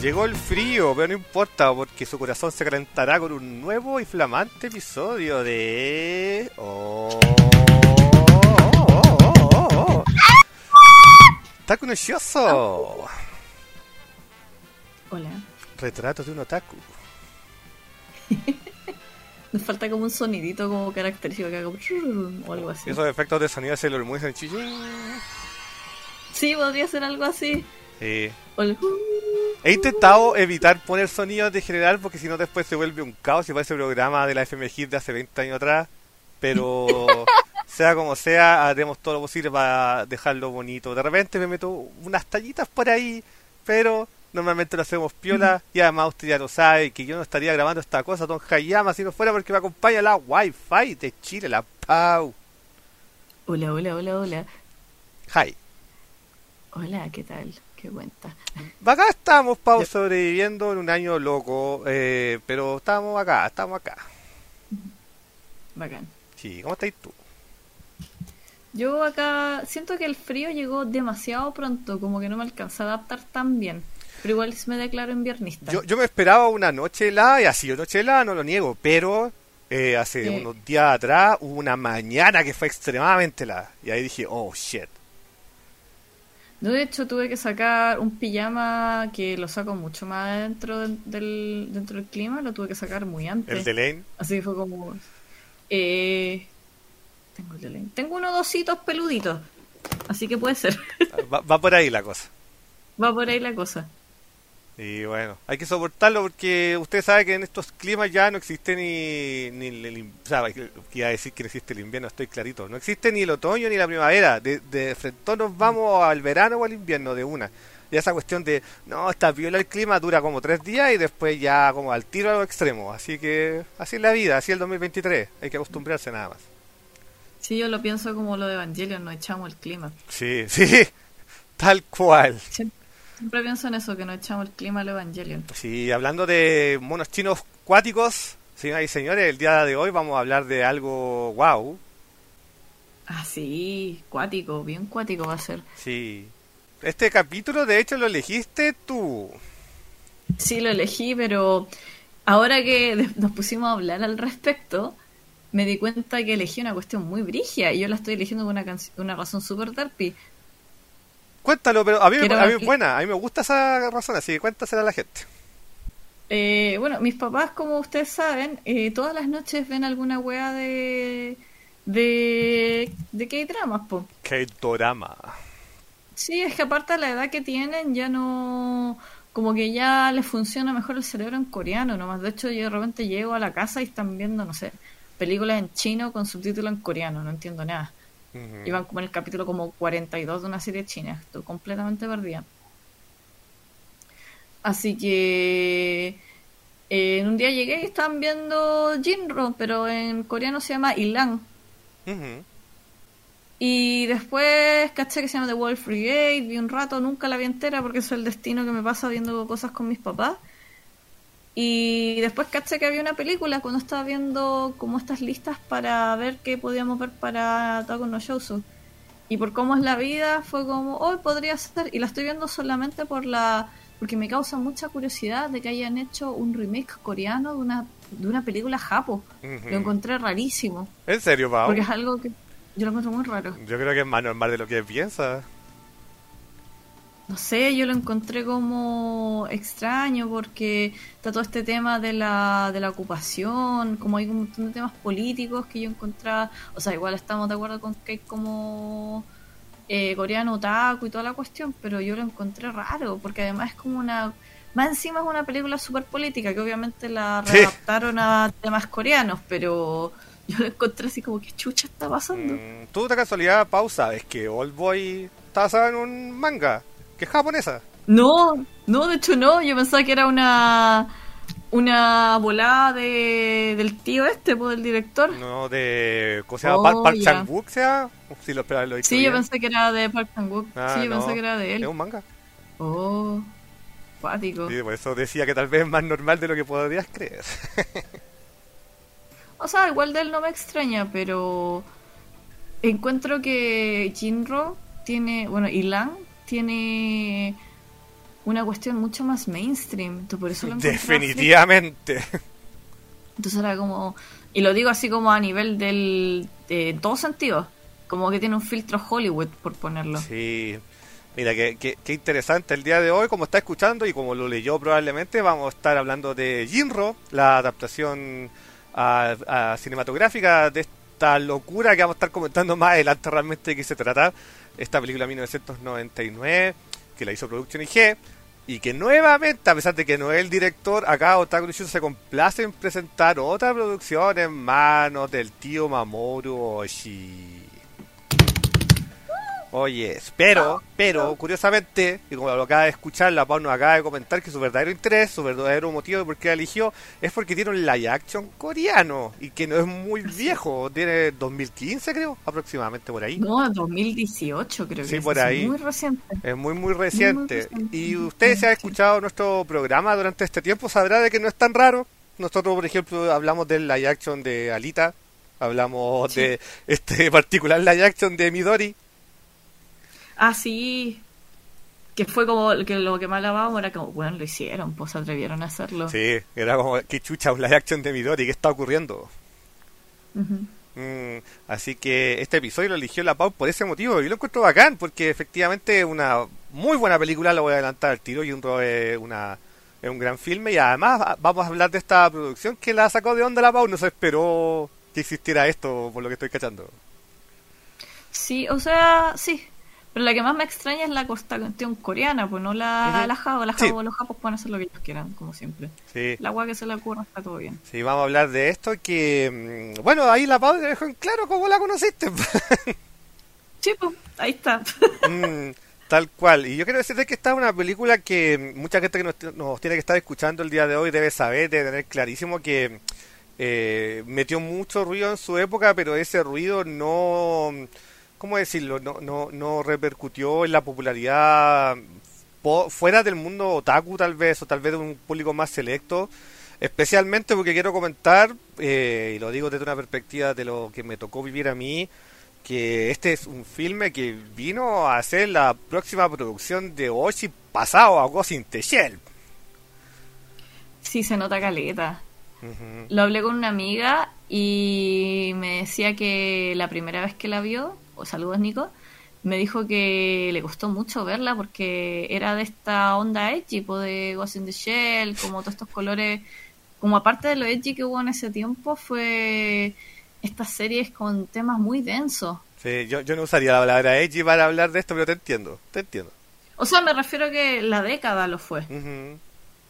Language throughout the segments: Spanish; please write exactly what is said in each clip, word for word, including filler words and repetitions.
Llegó el frío, pero no importa, porque su corazón se calentará con un nuevo y flamante episodio de... Oh, oh, oh, oh, oh. ¡Otaku no Shoujo! Hola. Retrato de un otaku. Nos falta como un sonidito como característico que haga o algo así. Esos efectos de sonido se lo muy sencillo. Sí, podría ser algo así. Sí. Hola. He intentado evitar poner sonidos de general porque si no después se vuelve un caos y parece el programa de la F M G de hace veinte años atrás. Pero sea como sea, haremos todo lo posible para dejarlo bonito. De repente me meto unas tallitas por ahí, pero normalmente lo hacemos piola. Y además usted ya lo sabe que yo no estaría grabando esta cosa, Don Hayama, si no fuera porque me acompaña la Wi-Fi de Chile, la Pau. Hola, hola, hola, hola. Hi. Hola, ¿qué tal? ¿Qué cuenta? Acá estamos, Pau, sobreviviendo en un año loco, eh, pero estamos acá, estamos acá. Bacán. Sí, ¿cómo estás tú? Yo acá siento que el frío llegó demasiado pronto, como que no me alcanza a adaptar tan bien. Pero igual me declaro inviernista. Yo, yo me esperaba una noche helada, y ha sido noche helada, no lo niego, pero eh, hace Eh. unos días atrás hubo una mañana que fue extremadamente helada. Y ahí dije, oh, shit. No, de hecho tuve que sacar un pijama que lo saco mucho más dentro del, del- dentro del clima, lo tuve que sacar muy antes. El de Lane. Así que fue como... Eh, tengo el de Lane. Tengo unos dositos peluditos, así que puede ser. Va, va por ahí la cosa. Va por ahí la cosa. Y bueno, hay que soportarlo porque usted sabe que en estos climas ya no existe ni... ni el, el- o sea, que iba a decir que no existe el invierno, estoy clarito. No existe ni el otoño ni la primavera. De, de frente nos vamos al verano o al invierno de una. Y esa cuestión de, no, está viola el clima, dura como tres días y después ya como al tiro a los extremos. Así que así es la vida, así es el dos mil veintitrés. Hay que acostumbrarse nada más. Sí, yo lo pienso como lo de Evangelion, nos echamos el clima. Sí, sí, tal cual. Siempre, siempre pienso en eso, que nos echamos el clima al Evangelion. Sí, hablando de monos chinos cuáticos, señoras y señores, el día de hoy vamos a hablar de algo wow. Ah, sí, cuático, bien cuático va a ser. Sí. Este capítulo, de hecho, lo elegiste tú. Sí, lo elegí, pero ahora que de- nos pusimos a hablar al respecto, me di cuenta que elegí una cuestión muy brígida y yo la estoy eligiendo por una, canc- una razón súper derpy. Cuéntalo, pero a mí, me- Quiero- a mí es buena, a mí me gusta esa razón, así que cuéntasela a la gente. Eh, bueno, mis papás, como ustedes saben, eh, todas las noches ven alguna wea de de de K-dramas, po. Qué dorama. Sí, es que aparte de la edad que tienen, ya no, como que ya les funciona mejor el cerebro en coreano nomás. De hecho, yo de repente llego a la casa y están viendo, no sé, películas en chino con subtítulos en coreano, no entiendo nada. Ujú. Iban como en el capítulo como cuarenta y dos de una serie china, estoy completamente perdida. Así que eh, en un día llegué y estaban viendo Jinro, pero en coreano se llama Ilan. Ujú. Y después caché que se llama The Wolf Brigade, vi un rato, nunca la vi entera porque eso es el destino que me pasa viendo cosas con mis papás. Y después caché que había una película cuando estaba viendo como estas listas para ver qué podíamos ver para Otaku no Shoujo. Y por cómo es la vida fue como, hoy podría ser, y la estoy viendo solamente por la porque me causa mucha curiosidad de que hayan hecho un remake coreano de una de una película japo. Ujú. Lo encontré rarísimo, ¿En serio, Pau? porque es algo que yo lo encuentro muy raro. Yo creo que es más normal de lo que piensa. No sé, yo lo encontré como extraño porque está todo este tema de la, de la ocupación, como hay un montón de temas políticos que yo encontraba, o sea, igual estamos de acuerdo con que hay como eh, coreano otaku y toda la cuestión, pero yo lo encontré raro porque además es como una... Más encima es una película súper política que obviamente la Sí. readaptaron a temas coreanos, pero yo lo encontré así como que chucha está pasando. Mm, Tú de casualidad, Pau, sabes que Old Boy está basado en un manga, que es japonesa. No, no, de hecho no, yo pensaba que era una una volada de, del tío este, pues, del director. No de... ¿Cómo se llama? Oh, Park, Park ya. Chan-wook, sea. Si lo esperaba, lo he dicho Sí, yo bien. pensé que era de Park Chan-wook. Ah, Sí, yo no, pensé que era de es él. un manga. Oh, cuático. Sí, por eso decía que tal vez es más normal de lo que podrías creer. O sea, igual de él no me extraña, pero encuentro que Jinro tiene, bueno, Ilan tiene una cuestión mucho más mainstream. Entonces, por eso lo encontré Definitivamente. flight. Entonces era como... Y lo digo así como a nivel del... De, en todo sentido. Como que tiene un filtro Hollywood, por ponerlo. Sí. Mira, qué, qué, qué interesante el día de hoy, como está escuchando y como lo leyó probablemente, vamos a estar hablando de Jinro, la adaptación a, a cinematográfica de esta locura que vamos a estar comentando más adelante realmente de qué se trata. Esta película de mil novecientos noventa y nueve, que la hizo Production I G, y que nuevamente, a pesar de que no es el director, acá Otaku no Shoujo se complace en presentar otra producción en manos del tío Mamoru Oshii. Oye, pero, pero, curiosamente, y como lo acaba de escuchar, la Pau nos acaba de comentar que su verdadero interés, su verdadero motivo de por qué la eligió, es porque tiene un live action coreano, y que no es muy viejo, tiene dos mil quince creo, aproximadamente por ahí. No, dos mil dieciocho creo que Sí, es. por Es ahí. muy reciente. Es muy, muy reciente. Muy, muy reciente. Y usted, si ha escuchado nuestro programa durante este tiempo, sabrá de que no es tan raro. Nosotros, por ejemplo, hablamos del live action de Alita, hablamos Sí. de este particular live action de Midori. Ah, sí. Que fue como que lo que más hablábamos era como, bueno, lo hicieron, pues se atrevieron a hacerlo. Sí, era como, qué chucha, un live action de Midori, ¿qué está ocurriendo? Ujú. Mm, así que este episodio lo eligió la Pau por ese motivo. Y lo encuentro bacán, porque efectivamente es una muy buena película, lo voy a adelantar al tiro, y un, es, una, es un gran filme. Y además vamos a hablar de esta producción que la sacó de onda la Pau, no se esperó que existiera esto, por lo que estoy cachando. Sí, o sea, sí. Pero la que más me extraña es la cuestión coreana, pues no la, Ujú. la jabo. La Sí. jabo, los japos pueden hacer lo que ellos quieran, como siempre. Sí. La agua que se le ocurra está todo bien. Sí, vamos a hablar de esto que... mm, Bueno, ahí la Pau te dejó en claro cómo la conociste. Sí, pues, ahí está. Mm, tal cual. Y yo quiero decirte que esta es una película que mucha gente que nos, nos tiene que estar escuchando el día de hoy debe saber, debe tener clarísimo que eh, metió mucho ruido en su época, pero ese ruido no... ¿Cómo decirlo? No, no, no repercutió en la popularidad po- fuera del mundo otaku tal vez, o tal vez de un público más selecto. Especialmente porque quiero comentar, eh, y lo digo desde una perspectiva de lo que me tocó vivir a mí, que este es un filme que vino a ser la próxima producción de Oshi pasado a Ghost in the Shell. Sí, se nota caleta. Ujú. Lo hablé con una amiga y me decía que la primera vez que la vio, o saludos Nico, me dijo que le gustó mucho verla porque era de esta onda edgy, po, de Ghost in the Shell, como todos estos colores, como aparte de lo edgy que hubo en ese tiempo, fue estas series con temas muy densos. Sí, yo, yo no usaría la palabra edgy para hablar de esto, pero te entiendo, te entiendo. O sea, me refiero a que la década lo fue. Ujú.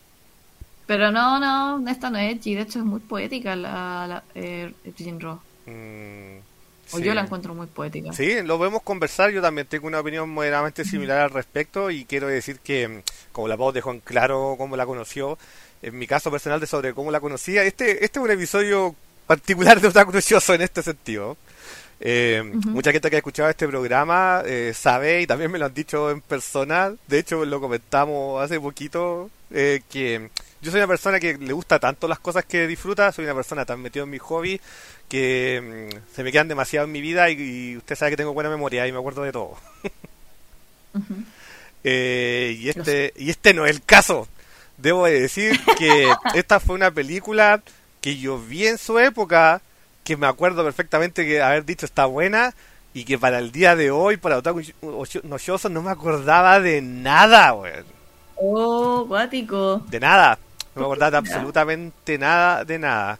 Pero no, no, esta no es edgy, de hecho es muy poética la, la eh, Jinro. Mm, O sí. yo la encuentro muy poética. Sí, lo podemos conversar. Yo también tengo una opinión moderadamente similar al respecto. Y quiero decir que, mm, como la Pau dejó en claro cómo la conoció, en mi caso personal de sobre cómo la conocía, este, este es un episodio particular de Otaku no Shoujo en este sentido. Eh, Ujú. Mucha gente que ha escuchado este programa eh, sabe, y también me lo han dicho en persona, de hecho lo comentamos hace poquito, eh, que yo soy una persona que le gusta tanto las cosas que disfruta, soy una persona tan metida en mi hobby que mm, se me quedan demasiado en mi vida, y, y usted sabe que tengo buena memoria y me acuerdo de todo. Ujú. Eh, y Lo sé. este y este no es el caso. Debo de decir que esta fue una película que yo vi en su época, que me acuerdo perfectamente que haber dicho está buena, y que para el día de hoy, para Otaku no Shoujo, no me acordaba de nada, weón. Oh, cuático. De nada. No me acordaba de Ya. absolutamente nada, de nada.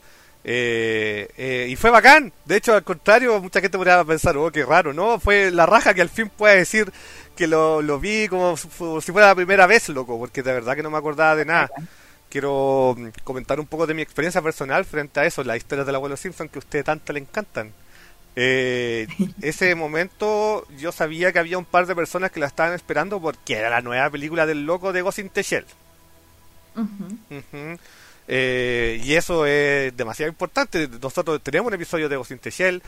Eh, eh, y fue bacán. De hecho, al contrario, mucha gente podría pensar, oh, qué raro, ¿no? Fue la raja que al fin pueda decir que lo, lo vi como si fu- si fuera la primera vez, loco, porque de verdad que no me acordaba de nada. Quiero mm, comentar un poco de mi experiencia personal frente a eso, las historias del abuelo Simpson que a usted tanto le encantan. Eh, ese momento yo sabía que había un par de personas que la estaban esperando porque era la nueva película del loco de Ghost in the Shell. Ujú. Ujú. Eh, y eso es demasiado importante. Nosotros tenemos un episodio de Ghost in the Shell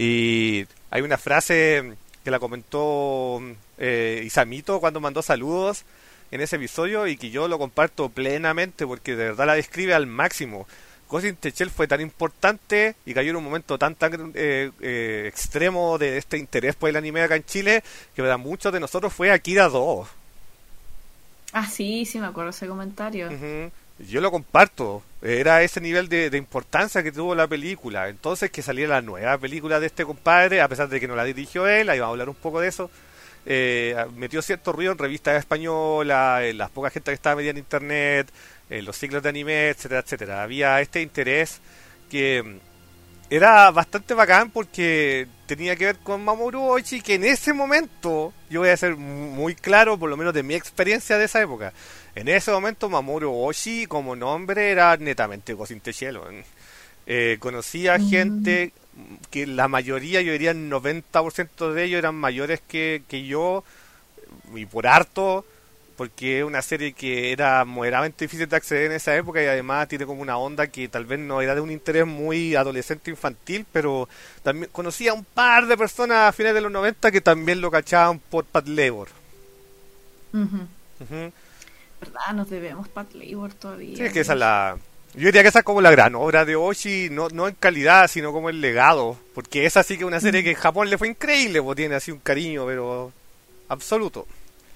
y hay una frase que la comentó eh, Isamito cuando mandó saludos en ese episodio, y que yo lo comparto plenamente porque de verdad la describe al máximo. Ghost in the Shell fue tan importante y cayó en un momento tan tan eh, eh, extremo de este interés por el anime acá en Chile, que para muchos de nosotros fue Akira dos. Ah, sí, sí me acuerdo ese comentario. Ujú. Yo lo comparto. Era ese nivel de, de importancia que tuvo la película. Entonces que saliera la nueva película de este compadre, a pesar de que no la dirigió él, ahí vamos a hablar un poco de eso. Eh, metió cierto ruido en revistas españolas, en las pocas gente que estaba metida en internet, en los ciclos de anime, etcétera, etcétera. Había este interés que mm, era bastante bacán porque tenía que ver con Mamoru Oshii, que en ese momento, yo voy a ser muy claro, por lo menos de mi experiencia de esa época, en ese momento Mamoru Oshii como nombre era netamente Ghost in the Shell. Eh, conocía Mm, gente que la mayoría, yo diría el noventa por ciento de ellos eran mayores que, que yo, y por harto, porque es una serie que era moderadamente difícil de acceder en esa época y además tiene como una onda que tal vez no era de un interés muy adolescente infantil, pero también conocía un par de personas a finales de los noventa que también lo cachaban por Pat Labor. ujú. Ujú. ¿Verdad? Nos debemos Pat Labor Sí, todavía, es que esa es Dios. la... Yo diría que esa es como la gran obra de Oshi, no, no en calidad, sino como el legado, porque esa sí que es una serie que Mm, en Japón le fue increíble, pues tiene así un cariño, pero absoluto.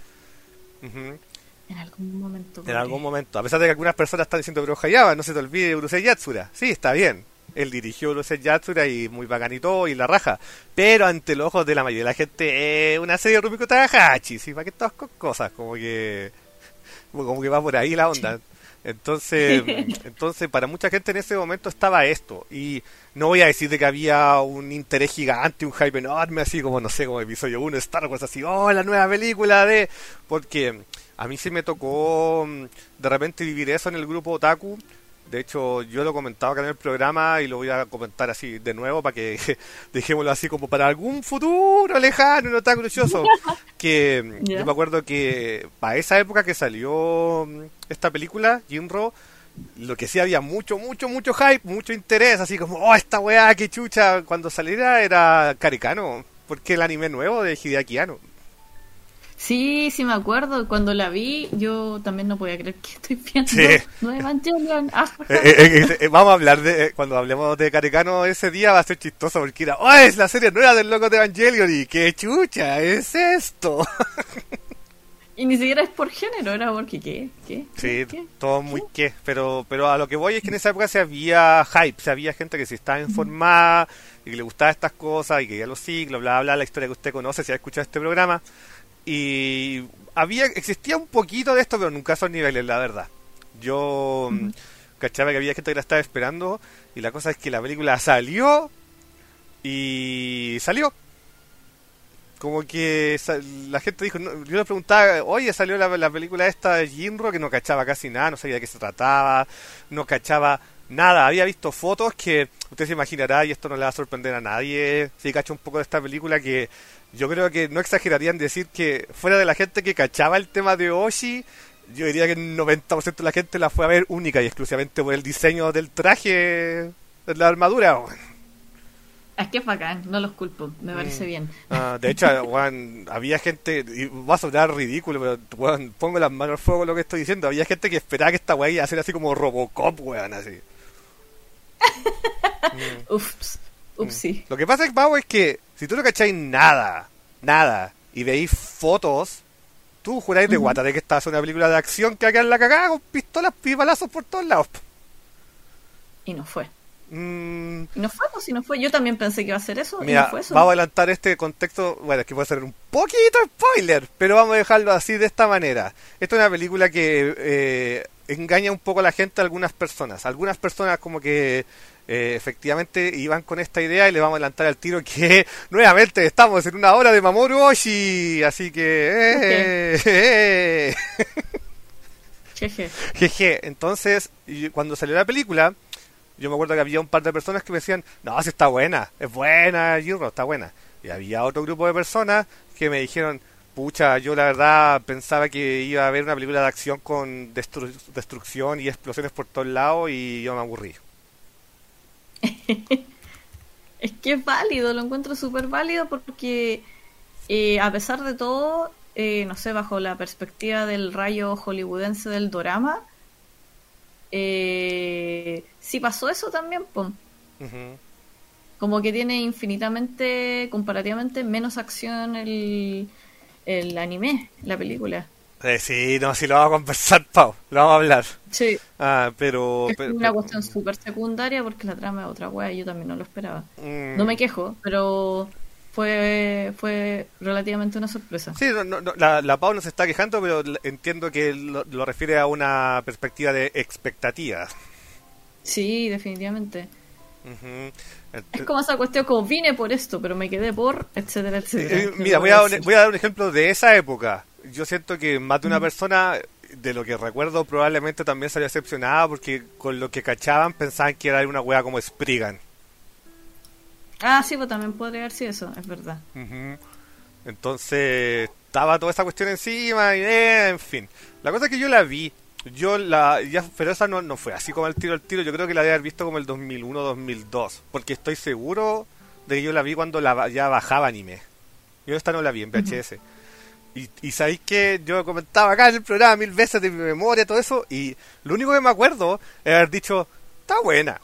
Ujú. en algún momento En algún podré. momento, a pesar de que algunas personas están diciendo, pero Hayaba, no se te olvide Urusei Yatsura. Sí, está bien. Él dirigió Urusei Yatsura y muy bacán y todo, y la raja. Pero ante los ojos de la mayoría de la gente, es una serie de Rumiko Takahashi, ¿sí? ¿Para qué todas con cosas? Como que, como que va por ahí la onda. Sí. Entonces, entonces para mucha gente en ese momento estaba esto. Y no voy a decir de que había un interés gigante, un hype enorme, así como, no sé, como episodio uno de Star Wars, así, oh, la nueva película de... Porque a mí sí me tocó mm, de repente vivir eso en el grupo Otaku. De hecho, yo lo comentaba acá en el programa y lo voy a comentar así de nuevo para que dejémoslo así como para algún futuro lejano, un otaku luchoso. Que mm, yo ¿Ya? me acuerdo que para esa época que salió mm, esta película, Jinro, lo que sí había mucho, mucho, mucho hype, mucho interés, así como, oh, esta weá, qué chucha, cuando saliera era Caricano, porque el anime nuevo de Hideaki Anno. Sí, sí me acuerdo. Cuando la vi, yo también no podía creer que estoy Sí, viendo eh, Nueva Evangelion. Ah, eh, jaja. eh, eh, vamos a hablar de, eh, cuando hablemos de Caricano ese día va a ser chistoso porque era, oh, es la serie nueva del loco de Evangelion y qué chucha es esto. Y ni siquiera es por género, era porque ¿qué? ¿Qué? ¿Qué? Sí, ¿Qué? todo ¿Qué? muy qué, pero pero a lo que voy es que en esa época se había hype, se había gente que se estaba Ujú, informada y que le gustaba estas cosas y que ya los ciclos, bla, bla, la historia que usted conoce si ha escuchado este programa. Y había existía un poquito de esto, pero nunca a esos niveles, la verdad. Yo mm, ujú. cachaba que había gente que la estaba esperando y la cosa es que la película salió y salió. Como que sa- la gente dijo, no, yo le preguntaba, oye, salió la, la película esta de Jinro, que no cachaba casi nada, no sabía de qué se trataba, no cachaba nada, había visto fotos que usted se imaginará, y esto no le va a sorprender a nadie, si cacha un poco de esta película, que yo creo que no exagerarían decir que fuera de la gente que cachaba el tema de Oshi, yo diría que el noventa por ciento de la gente la fue a ver única y exclusivamente por el diseño del traje, de la armadura. Es que es bacán, no los culpo, me Mm. parece bien. Ah, de hecho, weón, había gente, y va a sonar ridículo, pero weón, pongo las manos al fuego con lo que estoy diciendo. Había gente que esperaba que esta weá iba a ser así como Robocop, weón, así. Mm, Ups, mm. upsi. Lo que pasa, es, Pavo, es que si tú no cacháis nada, nada, y veis fotos, tú juráis de Ujú. guata de que esta es una película de acción que va a quedar la cagada con pistolas y balazos por todos lados. Y no fue. Mm, Y no fue, pues si no fue. Yo también pensé que iba a ser eso y no Mira, fue eso. vamos a adelantar este contexto, bueno, es que puede ser un poquito spoiler, pero vamos a dejarlo así de esta manera. Esta es una película que eh, engaña un poco a la gente, a algunas personas. Algunas personas como que eh, efectivamente iban con esta idea y le vamos a adelantar al tiro que nuevamente estamos en una hora de Mamoru Oshii, así que... Jeje, Eh, eh, jeje. jeje. Entonces, y cuando salió la película... Yo me acuerdo que había un par de personas que me decían, no, si está buena, es buena, Jinro, está buena. Y había otro grupo de personas que me dijeron, pucha, yo la verdad pensaba que iba a haber una película de acción con destru- destrucción y explosiones por todos lados y yo me aburrí. Es que es válido, lo encuentro súper válido porque eh, a pesar de todo, eh, no sé, bajo la perspectiva del rayo hollywoodense del dorama, eh, sí pasó eso también, pues. Ujú. Como que tiene infinitamente, comparativamente, menos acción el, el anime, la película. Eh, sí, no, sí lo vamos a conversar, Pau, lo vamos a hablar. Sí, Ah, pero... es pero, una pero cuestión súper secundaria porque la trama es otra wea y yo también no lo esperaba. No mm, me quejo, pero fue fue relativamente una sorpresa. sí, no, no, no, la, la Pau no se está quejando, pero l- entiendo que lo, lo refiere a una perspectiva de expectativas. Sí, definitivamente. Ujú. Es Ent- como esa cuestión como vine por esto, pero me quedé por, etcétera, etcétera. eh, ¿Qué Mira, le voy voy a a, decir? voy a dar un ejemplo de esa época. Yo siento que más de una Mm. persona, de lo que recuerdo, probablemente también salió decepcionada porque con lo que cachaban pensaban que era una wea como Spriggan. Ah, sí, pues también podría haber sido eso, es verdad. Ujú. Entonces, estaba toda esta cuestión encima y eh, en fin. La cosa es que yo la vi. Yo la ya, pero esa no, no fue así como al tiro al tiro. Yo creo que la debe haber visto como el dos mil uno, dos mil dos, porque estoy seguro de que yo la vi cuando la ba- ya bajaba anime. Yo esta no la vi en Ujú. V H S. Y, y sabéis que yo comentaba acá en el programa mil veces de mi memoria, todo eso, y lo único que me acuerdo es haber dicho, está buena,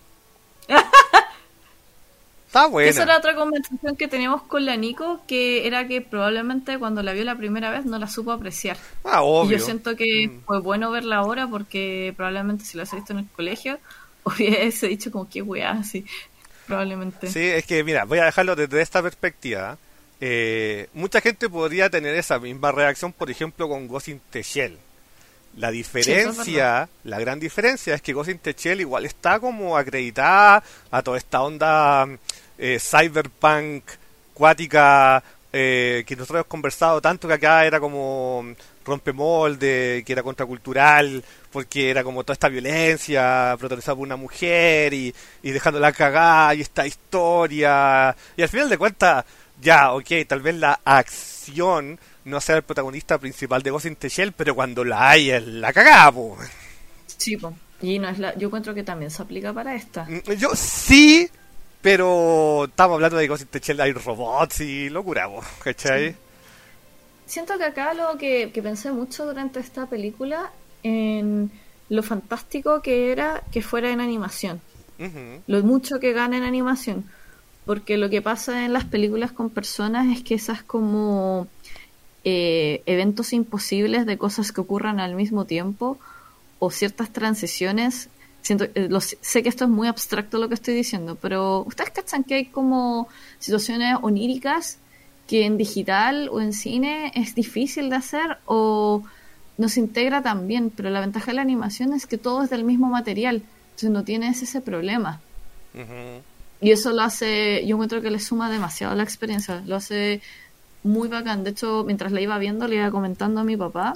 está Que esa buena. era otra conversación que teníamos con la Nico, que era que probablemente cuando la vio la primera vez no la supo apreciar. Ah, Y yo obvio. siento que Mm. fue bueno verla ahora porque probablemente si la hubiese visto en el colegio hubiese dicho como qué weá, así, probablemente. Sí, es que mira, voy a dejarlo desde esta perspectiva. Eh, mucha gente podría tener esa misma reacción, por ejemplo, con Ghost in the Shell. La Sí, eso es verdad. diferencia, la gran diferencia es que Ghost in the Shell igual está como acreditada a toda esta onda eh, cyberpunk, cuática, eh, que nosotros hemos conversado tanto que acá era como rompemolde, que era contracultural, porque era como toda esta violencia protagonizada por una mujer y, y dejándola cagada y esta historia. Y al final de cuentas, ya, ok, tal vez la acción no sea el protagonista principal de Ghost in the Shell, pero cuando la hay es la cagada, po. Sí, po. Y no es la, yo encuentro que también se aplica para esta. Mm, Yo sí, pero estamos hablando de Ghost in the Shell, hay robots y locura, po, ¿cachai? Sí. Siento que acá lo que, que pensé mucho durante esta película en lo fantástico que era que fuera en animación, Ujú, lo mucho que gana en animación, porque lo que pasa en las películas con personas es que esas como eh, eventos imposibles de cosas que ocurran al mismo tiempo o ciertas transiciones, siento, eh, lo sé sé que esto es muy abstracto lo que estoy diciendo, pero ustedes cachan que hay como situaciones oníricas que en digital o en cine es difícil de hacer o no se integra tan bien, pero la ventaja de la animación es que todo es del mismo material, entonces no tienes ese problema. ujú. Y eso lo hace, yo encuentro que le suma demasiado a la experiencia, lo hace muy bacán. De hecho, mientras la iba viendo, le iba comentando a mi papá,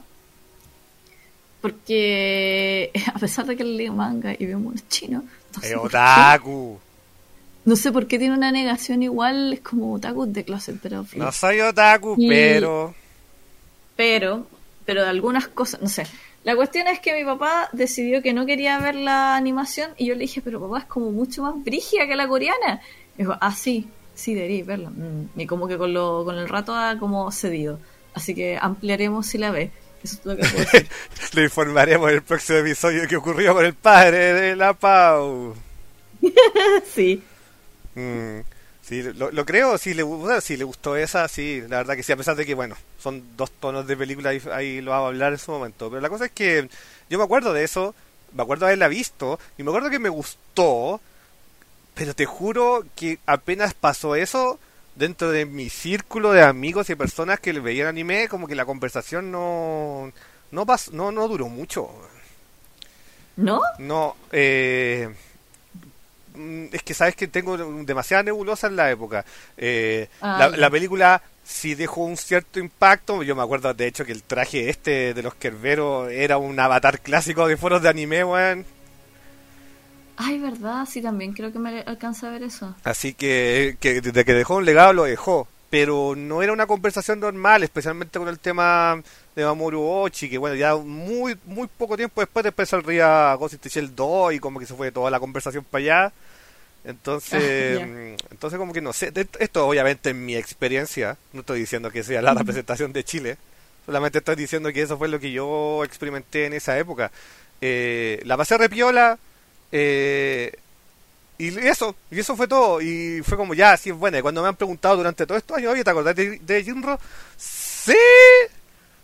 porque a pesar de que le leo manga y veo monos chinos, no Eh, sé por qué, otaku. no sé por qué tiene una negación igual, es como otaku de closet, pero No filo. soy otaku, Y, pero... pero, pero de algunas cosas, no sé. La cuestión es que mi papá decidió que no quería ver la animación y yo le dije, pero papá, es como mucho más brígida que la coreana. Y dijo, ah, sí, sí, debería verla. Mm. Y como que con, lo, con el rato ha como cedido. Así que ampliaremos si la ve. Eso es lo que puedo decir. Le informaremos en el próximo episodio qué ocurrió con el padre de la Pau. Sí. Mm, sí, lo, lo creo, sí le, bueno, sí le gustó esa, sí, la verdad que sí, a pesar de que, bueno, son dos tonos de película, ahí, ahí lo vamos a hablar en su momento. Pero la cosa es que yo me acuerdo de eso, me acuerdo de haberla visto, y me acuerdo que me gustó, pero te juro que apenas pasó eso, dentro de mi círculo de amigos y personas que le veían anime, como que la conversación no, no, pas- no, no duró mucho. ¿No? No, eh, mm, es que sabes que tengo demasiada nebulosa en la época. Eh, Ah, la, la ya. película sí dejó un cierto impacto. Yo me acuerdo de hecho que el traje este de los Kerberos era un avatar clásico de foros de anime, weón. Ay, verdad, sí, también creo que me alcanza a ver eso. Así que, que desde que dejó un legado lo dejó. Pero no era una conversación normal, especialmente con el tema de Mamoru Oshii, que bueno, ya muy muy poco tiempo después después saldría Ghost in the Shell dos y como que se fue toda la conversación para allá. Ah, Entonces, ya. mm, entonces como que no sé, de- esto obviamente en mi experiencia, no estoy diciendo que sea la Ujú. representación de Chile, solamente estoy diciendo que eso fue lo que yo experimenté en esa época. Eh, la pasé repiola, eh, y eso, y eso fue todo, y fue como ya, sí es buena, y cuando me han preguntado durante todo estos años, oye, ¿te acordás de, de Jinro? Sí,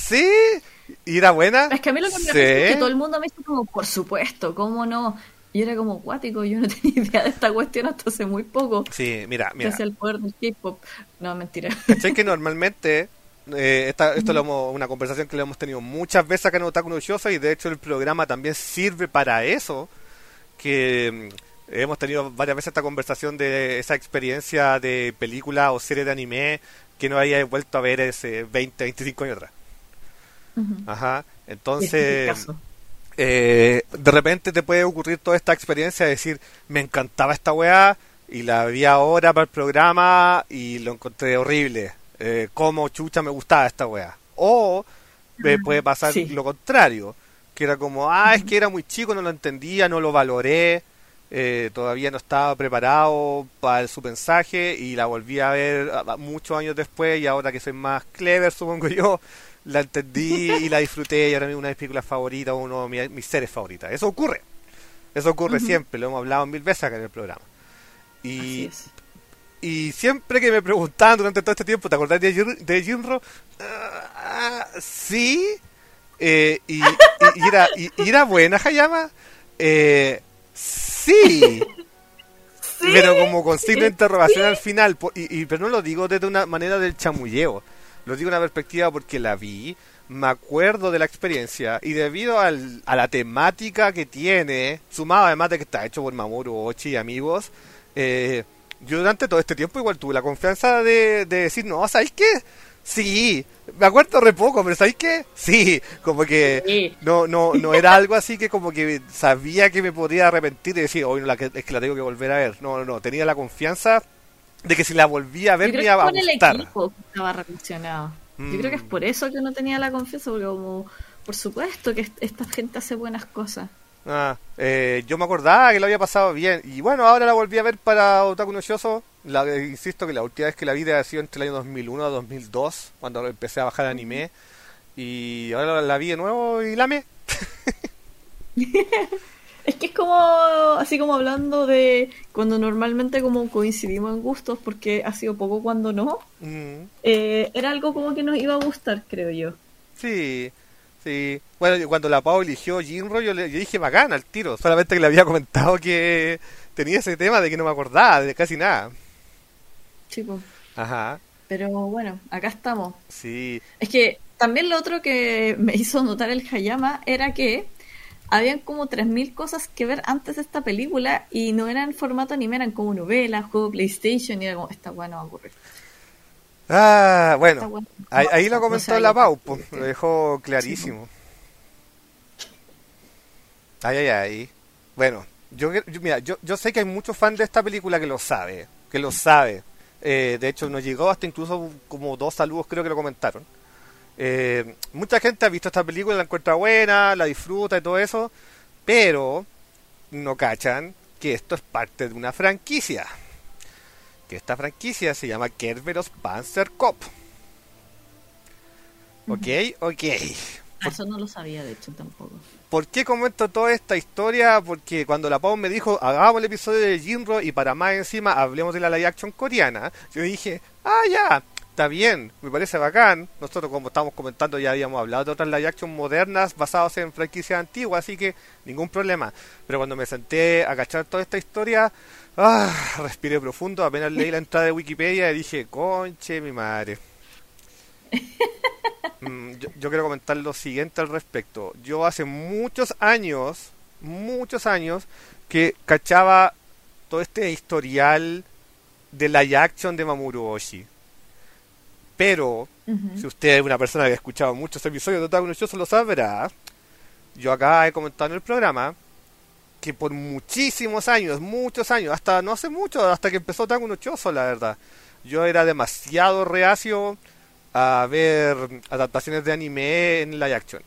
¿Sí? ¿Y era buena? Es que a mí lo que me Sí. parece es que todo el mundo me dice como, por supuesto, ¿cómo no? Y era como cuático, yo no tenía idea de esta cuestión hasta hace muy poco. Sí, mira, mira. Gracias al poder del K-pop. No, mentira. ¿Cachai que normalmente, eh, esta, esto lo hemos, una conversación que lo hemos tenido muchas veces acá en Otaku no Shoujo, y de hecho el programa también sirve para eso, que mm, hemos tenido varias veces esta conversación de esa experiencia de película o serie de anime que no había vuelto a ver ese veinte, veinticinco años atrás. Ujú. Ajá, Este entonces... caso. eh, de repente te puede ocurrir toda esta experiencia de decir, me encantaba esta weá y la vi ahora para el programa y lo encontré horrible. Eh, ¿Cómo chucha me gustaba esta weá? O me puede pasar Sí. lo contrario, que era como, ah, es que era muy chico, no lo entendía, no lo valoré, eh, todavía no estaba preparado para su mensaje y la volví a ver a- a- muchos años después y ahora que soy más clever, supongo yo, la entendí y la disfruté y ahora es una de mis películas favoritas, uno de mis, mis series favoritas. Eso ocurre, eso ocurre Ujú. siempre, lo hemos hablado mil veces acá en el programa. Así Y, es. y siempre que me preguntaban durante todo este tiempo, ¿te acordás de, Jin- de Jinro? Ah, sí. Eh, y, y- y era, y, y era buena Hayama. Eh, sí. Sí. Pero como con signo de interrogación al final. po- Y, y- pero no lo digo desde una manera del chamulleo. Lo digo de una perspectiva porque la vi, me acuerdo de la experiencia y debido al, a la temática que tiene, sumado además de que está hecho por Mamoru Ochi y amigos, eh, yo durante todo este tiempo igual tuve la confianza de, de decir, no, ¿sabéis qué? Sí, me acuerdo re poco, pero ¿sabéis qué? Sí, como que Sí. no no no era algo así que como que sabía que me podía arrepentir y decir, hoy no, la que, es que la tengo que volver a ver. No, no, no, tenía la confianza de que si la volvía a ver Yo me creo iba que a por el gustar. equipo que estaba relacionado. Yo creo que es Mm. por eso que no tenía la confianza, porque como, por supuesto que est- esta gente hace buenas cosas. Ah, eh, yo me acordaba que lo había pasado bien. Y bueno, ahora la volví a ver para Otaku no Shoujo. La, eh, insisto que la última vez que la vi ha sido entre el año dos mil uno y dos mil dos, cuando empecé a bajar anime. Y ahora la, la vi de nuevo y la amé. Es que es como, así como hablando de cuando normalmente como coincidimos en gustos, porque ha sido poco cuando no, Mm, eh, era algo como que nos iba a gustar, creo yo. sí, sí. Bueno, yo cuando la Pau eligió Jinro, yo le yo dije bacán al tiro. Solamente que le había comentado que tenía ese tema de que no me acordaba de casi nada. Chicos. Ajá, Pero bueno, acá estamos. sí. Es que también lo otro que me hizo notar el Hayama era que habían como tres mil cosas que ver antes de esta película y no eran formato anime, eran como novelas, juego PlayStation y era como, esta weá no va a ocurrir. Ah, Esta bueno, weá no ahí, va a ahí lo pasar, no se comentó vaya la a Pau, cumplir". pues, lo dejó clarísimo. Ay, ay, ay. Bueno, yo, yo- mira, yo, yo sé que hay muchos fans de esta película que lo sabe, que lo sabe. Eh, de hecho, nos llegó hasta incluso como dos saludos, creo que lo comentaron. Eh, mucha gente ha visto esta película, la encuentra buena, la disfruta y todo eso, pero no cachan que esto es parte de una franquicia. Que esta franquicia se llama Kerberos Panzer Cop. ¿Ok? Ok. Ah, eso no lo sabía, de hecho, tampoco. ¿Por qué comento toda esta historia? Porque cuando la Pau me dijo, hagamos el episodio de Jinro y para más encima hablemos de la live action coreana, yo dije, ah, ya, está bien, me parece bacán. Nosotros, como estábamos comentando, ya habíamos hablado de otras live action modernas basadas en franquicias antiguas, así que ningún problema. Pero cuando me senté a cachar toda esta historia, ah, respiré profundo, apenas leí la entrada de Wikipedia y dije, conche mi madre. Mm, yo, yo quiero comentar lo siguiente al respecto. Yo hace muchos años, muchos años, que cachaba todo este historial de live action de Mamoru Oshii. Pero, Ujú. si usted es una persona que ha escuchado muchos episodios de Otaku no Shoujo, lo sabrá. Yo acá he comentado en el programa que por muchísimos años, muchos años, hasta no hace mucho, hasta que empezó Otaku no Shoujo, la verdad, yo era demasiado reacio a ver adaptaciones de anime en live action.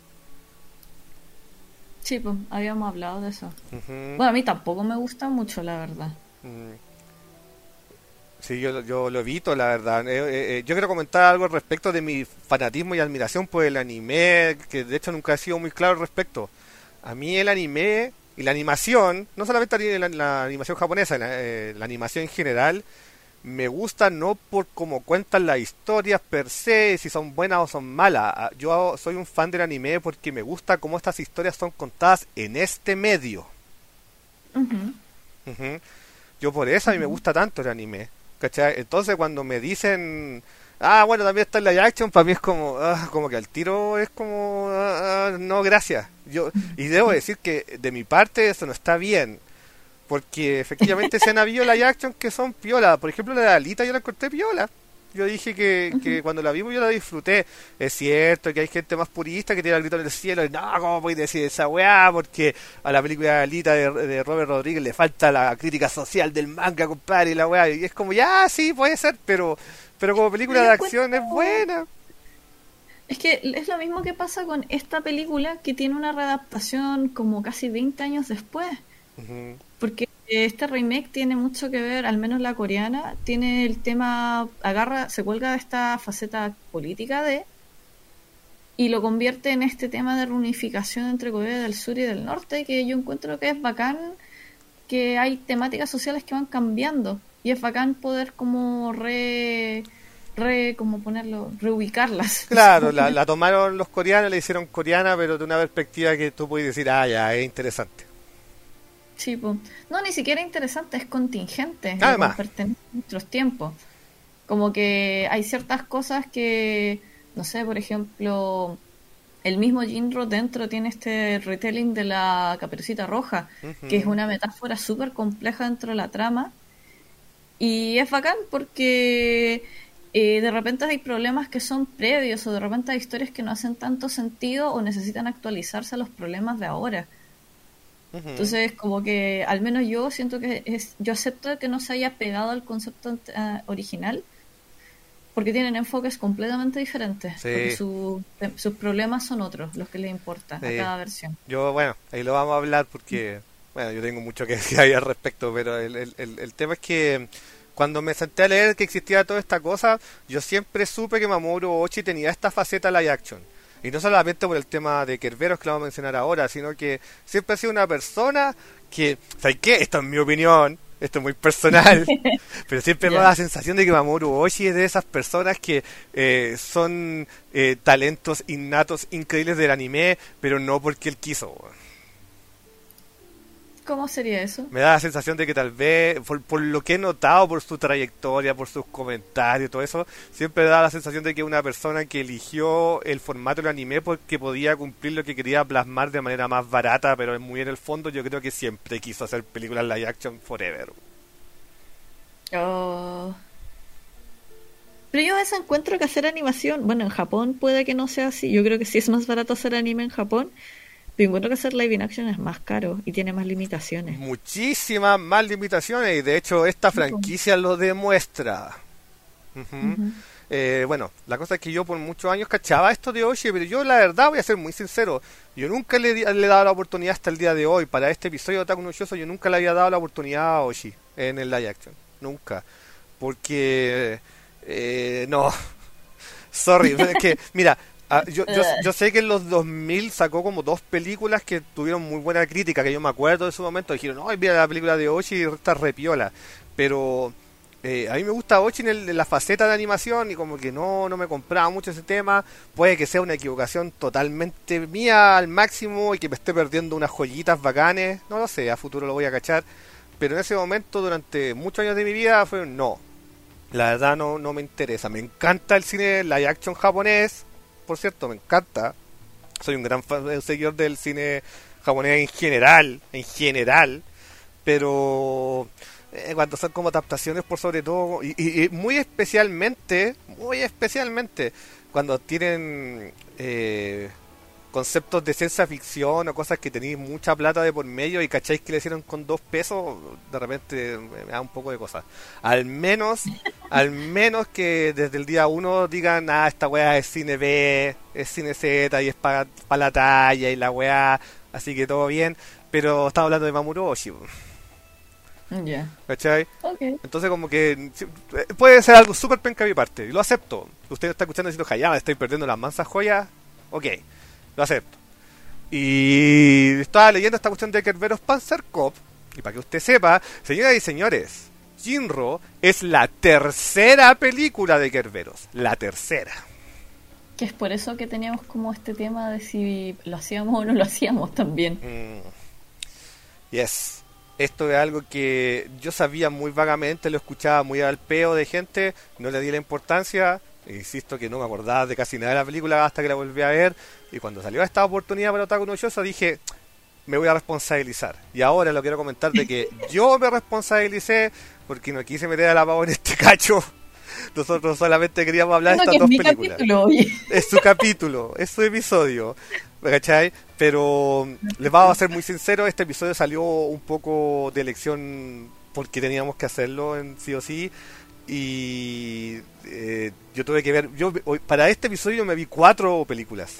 Sí, pues, habíamos hablado de eso. Ujú. Bueno, a mí tampoco me gusta mucho, la verdad. Mm. Sí, yo, yo lo evito, la verdad. Eh, eh, eh, yo quiero comentar algo al respecto de mi fanatismo y admiración por el anime, que de hecho nunca he sido muy claro al respecto. A mí el anime y la animación, no solamente la, la- la animación japonesa, la, eh, la animación en general, me gusta no por cómo cuentan las historias per se, si son buenas o son malas. Ah, Yo soy un fan del anime porque me gusta cómo estas historias son contadas en este medio. Ujú, Ujú. Yo por eso a mí me ujú. gusta tanto el anime, ¿cachai? Entonces cuando me dicen, ah, bueno, también está en live action, para mí es como, ah, como que al tiro es como, ah, ah, no, gracias. Yo, y debo decir que de mi parte eso no está bien, porque efectivamente se han habido live action que son piola. Por ejemplo, la de Alita yo la encontré piola. Yo dije que, Ujú. que cuando la vimos yo la disfruté. Es cierto que hay gente más purista que tiene el grito en el cielo y no, ¿cómo puedes decir esa weá? Porque a la película de Alita de, de Robert Rodríguez le falta la crítica social del manga, compadre, y la weá. Y es como, ya, sí, puede ser, pero pero como Pero película yo de encuentro... acción es buena. Es que es lo mismo que pasa con esta película que tiene una readaptación como casi veinte años después. Ujú, Porque este remake tiene mucho que ver, al menos la coreana, tiene el tema, agarra, se cuelga de esta faceta política de, y lo convierte en este tema de reunificación entre Corea del Sur y del Norte, que yo encuentro que es bacán, que hay temáticas sociales que van cambiando, y es bacán poder como re, re, como ponerlo, reubicarlas, no sé Claro, cómo la, poner. la tomaron los coreanos, la hicieron coreana, pero de una perspectiva que tú puedes decir, ah, ya, es interesante. Sí, po. No, ni siquiera interesante, es contingente y como Además, pertenece a nuestros tiempos. Como que hay ciertas cosas que, no sé, por ejemplo, el mismo Jinro dentro tiene este retelling de la Caperucita Roja, que es ujú, una metáfora súper compleja dentro de la trama. Y es bacán porque eh, de repente hay problemas que son previos o de repente hay historias que no hacen tanto sentido o necesitan actualizarse a los problemas de ahora. ujú. Entonces, como que al menos yo siento que es, yo acepto que no se haya pegado al concepto ant- ah, original, porque tienen enfoques completamente diferentes, porque Sí, su- te- sus problemas son otros, los que les importa a sí. cada versión. Yo, bueno, ahí lo vamos a hablar porque, bueno, yo tengo mucho que decir ahí al respecto, pero el, el, el, el tema es que cuando me senté a leer que existía toda esta cosa, yo siempre supe que Mamoru Oshii tenía esta faceta live action. Y no solamente por el tema de Kerberos que lo vamos a mencionar ahora, sino que siempre ha sido una persona que, ¿sabes qué? Esto es mi opinión, esto es muy personal, pero siempre me da Ya. la sensación de que Mamoru Oshii es de esas personas que eh, son eh, talentos innatos increíbles del anime, pero no porque él quiso, weón. ¿Cómo sería eso? Me da la sensación de que tal vez, por, por lo que he notado, por su trayectoria, por sus comentarios, todo eso, siempre da la sensación de que es una persona que eligió el formato del anime porque podía cumplir lo que quería plasmar de manera más barata, pero muy en el fondo yo creo que siempre quiso hacer películas live action forever. Oh. Pero yo a veces encuentro que hacer animación, bueno, en Japón puede que no sea así, yo creo que sí es más barato hacer anime en Japón, pero encuentro que hacer live in action es más caro y tiene más limitaciones. Muchísimas más limitaciones y de hecho esta Sí, po. franquicia lo demuestra. Ujú. Ujú. Eh, bueno, la cosa es que yo por muchos años cachaba esto de Oshi, pero yo la verdad voy a ser muy sincero, yo nunca le, di- le he dado la oportunidad hasta el día de hoy, para este episodio de Otaku no Shoujo, yo nunca le había dado la oportunidad a Oshi en el live action, nunca, porque eh, no, sorry, es que mira, ah, yo, yo, yo sé que en los dos mil sacó como dos películas que tuvieron muy buena crítica, que yo me acuerdo de su momento, dijeron, no, mira la película de Oshi y está repiola, pero eh, a mí me gusta Ochi en, el- en la faceta de animación y como que no, no me compraba mucho ese tema. Puede que sea una equivocación totalmente mía al máximo y que me esté perdiendo unas joyitas bacanes. No lo sé, a futuro lo voy a cachar. Pero en ese momento, durante muchos años de mi vida, fue un no. La verdad no, no me interesa. Me encanta el cine live action japonés. Por cierto, me encanta. Soy un gran fan, un seguidor del cine japonés en general. En general. Pero eh, cuando son como adaptaciones por sobre todo y, y- y muy especialmente muy especialmente cuando tienen eh, conceptos de ciencia ficción o cosas que tenéis mucha plata de por medio y cacháis que le hicieron con dos pesos, de repente me da un poco de cosas. Al menos, al menos que desde el día uno digan, ah, esta weá es cine B, es cine Z y es para la talla y la weá, así que todo bien, pero estamos hablando de Mamoru Oshii, Ya. ¿cachai? Ok. Entonces como que sí, eh, puede ser algo súper penca de mi parte, y lo acepto. Usted está escuchando diciendo, Hayama, estoy perdiendo las mansas joyas, ok, lo acepto. Y estaba leyendo esta cuestión de Kerberos Panzer Cop, y para que usted sepa, señoras y señores, Jinro es la tercera película de Kerberos. La tercera. Que es por eso que teníamos como este tema de si lo hacíamos o no lo hacíamos también. Mm. Yes. Esto es algo que yo sabía muy vagamente, lo escuchaba muy al peo de gente, no le di la importancia. Insisto que no me acordaba de casi nada de la película hasta que la volví a ver. Y cuando salió esta oportunidad para Otaku no Shoujo dije, me voy a responsabilizar. Y ahora lo quiero comentar de que yo me responsabilicé porque no quise meter a la pavo en este cacho. Nosotros solamente queríamos hablar de estas dos películas. Capítulo, es su capítulo, es su episodio, ¿me cachai? Pero les vamos a ser muy sinceros, este episodio salió un poco de elección porque teníamos que hacerlo en sí o sí. Y eh, yo tuve que ver, yo para este episodio me vi cuatro películas.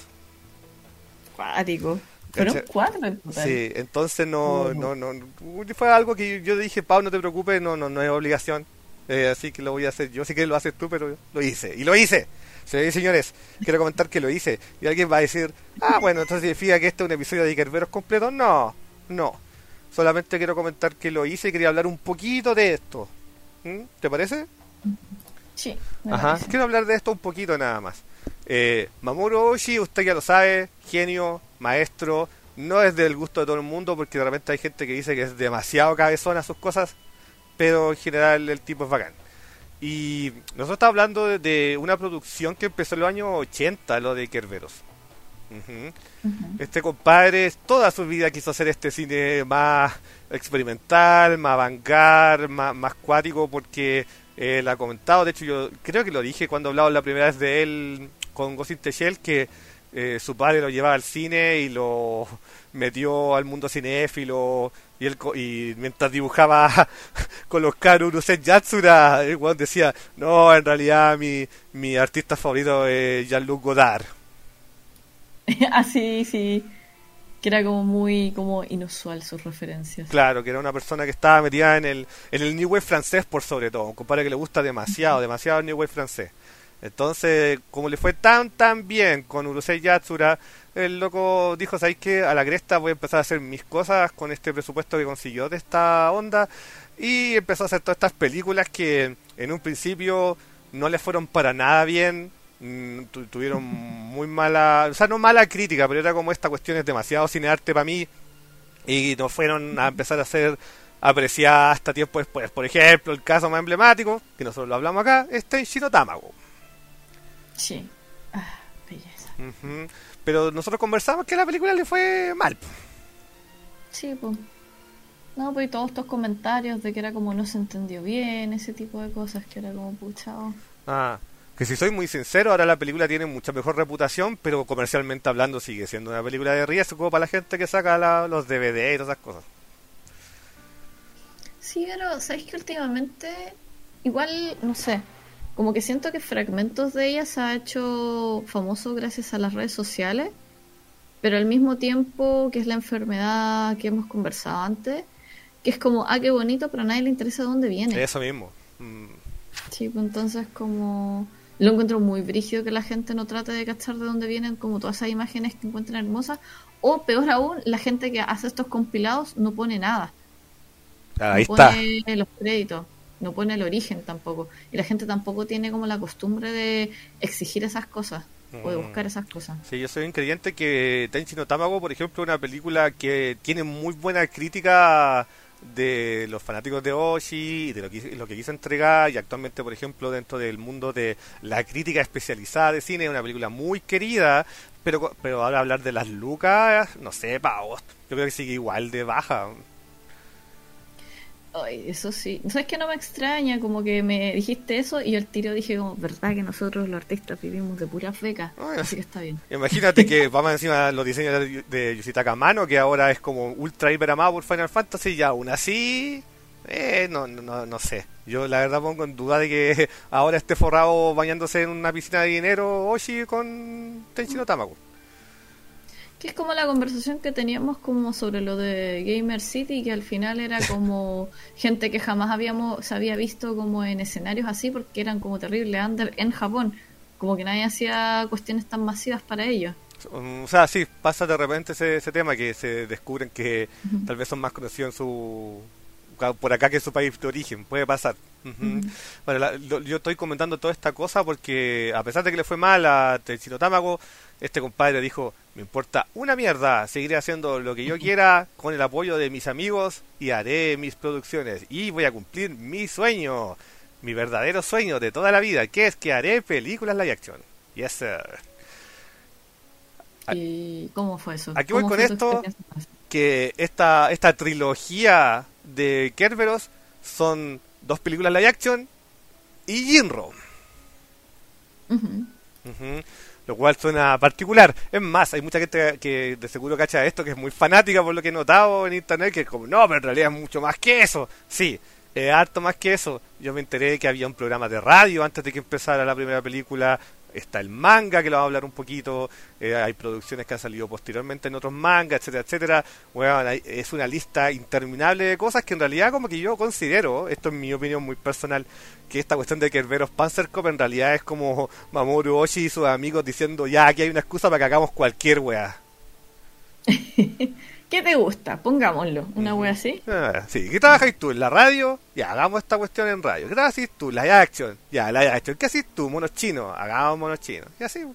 Cuático. Fueron cuatro en total. Sí, entonces no, oh. no, no, no, fue algo que yo dije, Pau, no te preocupes, no, no, no es obligación, eh, así que lo voy a hacer yo, sí que lo haces tú, pero lo hice, y lo hice. Sí, señores, quiero comentar que lo hice. Y alguien va a decir, ah, bueno, entonces significa que este es un episodio de Kerberos completo. No, no. Solamente quiero comentar que lo hice y quería hablar un poquito de esto. ¿Mm? ¿Te parece? Sí. Ajá. Parece. Quiero hablar de esto un poquito nada más. Eh, Mamoru Oshii, usted ya lo sabe, genio, maestro. No es del gusto de todo el mundo porque de repente hay gente que dice que es demasiado cabezona sus cosas, pero en general el tipo es bacán. Y nosotros estamos hablando de, de una producción que empezó en los años ochenta, lo de Kerberos. Uh-huh. Uh-huh. Este compadre toda su vida quiso hacer este cine más experimental, más avant-garde, más, más cuático, porque eh, él ha comentado, de hecho yo creo que lo dije cuando hablaba la primera vez de él con Ghost in the Shell, que eh, su padre lo llevaba al cine y lo metió al mundo cinéfilo, y él y mientras dibujaba con los Karu Urusei Yatsura, el weón decía, no, en realidad mi, mi artista favorito es Jean-Luc Godard. Así, sí, que era como muy como inusual sus referencias. Claro, que era una persona que estaba metida en el en el New Wave francés por sobre todo, un compadre que le gusta demasiado, demasiado el New Wave francés. Entonces, como le fue tan tan bien con Urusei Yatsura, el loco dijo, ¿sabes qué? A la cresta voy a empezar a hacer mis cosas con este presupuesto que consiguió de esta onda, y empezó a hacer todas estas películas que en un principio no le fueron para nada bien, tu, tuvieron muy mala, o sea, no mala crítica, pero era como esta cuestión es demasiado cinearte para mí, y no fueron a empezar a ser apreciadas hasta tiempo después. Por ejemplo, el caso más emblemático, que nosotros lo hablamos acá, es Tenchi no Tamago. Sí, ah, belleza. Uh-huh. Pero nosotros conversamos que a la película le fue mal. Sí, pues. No, pues todos estos comentarios de que era como no se entendió bien, ese tipo de cosas, que era como puchado. Ah, que si soy muy sincero, ahora la película tiene mucha mejor reputación, pero comercialmente hablando sigue siendo una película de riesgo para la gente que saca la, los D V D y todas esas cosas. Sí, pero ¿sabes que últimamente? Igual, no sé, como que siento que fragmentos de ella se ha hecho famoso gracias a las redes sociales, pero al mismo tiempo que es la enfermedad que hemos conversado antes, que es como, ah, qué bonito, pero a nadie le interesa de dónde viene. Eso mismo. Mm. Sí, pues entonces como lo encuentro muy brígido que la gente no trate de cachar de dónde vienen como todas esas imágenes que encuentran hermosas, o peor aún, la gente que hace estos compilados no pone nada. Ahí no está. Pone los créditos. No pone el origen tampoco. Y la gente tampoco tiene como la costumbre de exigir esas cosas mm. o de buscar esas cosas. Sí, yo soy un creyente que Tenchi no Tamago, por ejemplo, es una película que tiene muy buena crítica de los fanáticos de Oshii y de lo que, lo que quiso entregar, y actualmente, por ejemplo, dentro del mundo de la crítica especializada de cine, es una película muy querida, pero pero ahora hablar de las lucas, no sé, pavos, yo creo que sigue igual de baja. Ay, eso sí. ¿Sabes qué? No me extraña, como que me dijiste eso y yo al tiro dije como, verdad que nosotros los artistas vivimos de puras becas, Ay, así que está bien. Imagínate que vamos encima los diseños de, de Yoshitaka Mano, que ahora es como ultra hiper amado por Final Fantasy, y aún así, eh, no, no, no sé. Yo la verdad pongo en duda de que ahora esté forrado bañándose en una piscina de dinero Oshii con Tenchi no Tamago. Que es como la conversación que teníamos como sobre lo de Gamer City, que al final era como gente que jamás habíamos se había visto como en escenarios así porque eran como terrible under en Japón, como que nadie hacía cuestiones tan masivas para ellos. O sea, sí, pasa de repente ese, ese tema que se descubren que Uh-huh. tal vez son más conocidos en su por acá que es su país de origen, puede pasar. Ujú. Mm. Bueno, la- lo- yo estoy comentando toda esta cosa porque a pesar de que le fue mal a Tetsuya Tamago, este compadre dijo, me importa una mierda, seguiré haciendo lo que yo quiera con el apoyo de mis amigos y haré mis producciones y voy a cumplir mi sueño, mi verdadero sueño de toda la vida, que es que haré películas live action. Yes, sir. A- ¿Y cómo fue eso? Aquí voy ¿Cómo con fue tu esto, experiencia con eso? que esta, esta trilogía de Kerberos son dos películas live action y Jinro. Ujú. Ujú. Lo cual suena particular. Es más, hay mucha gente que de seguro cacha esto, que es muy fanática por lo que he notado en internet, que es como, no, pero en realidad es mucho más que eso. Sí, es harto más que eso. Yo me enteré que había un programa de radio antes de que empezara la primera película. Está el manga, que lo vamos a hablar un poquito. Eh, hay producciones que han salido posteriormente en otros mangas, etcétera, etcétera. Bueno, hay- es una lista interminable de cosas que en realidad como que yo considero, esto es mi opinión muy personal, que esta cuestión de Kerberos Panzerkopf en realidad es como Mamoru Oshii y sus amigos diciendo, ya, aquí hay una excusa para que hagamos cualquier weá. ¿Qué te gusta? Pongámoslo. Una Ujú. wea así. Ah, sí, ¿qué trabajáis tú? ¿En la radio? Ya, hagamos esta cuestión en radio. ¿Qué trabajáis tú? Live action. Ya, live action. ¿Qué haces tú? Monos chinos. Hagamos monos chinos. Y así.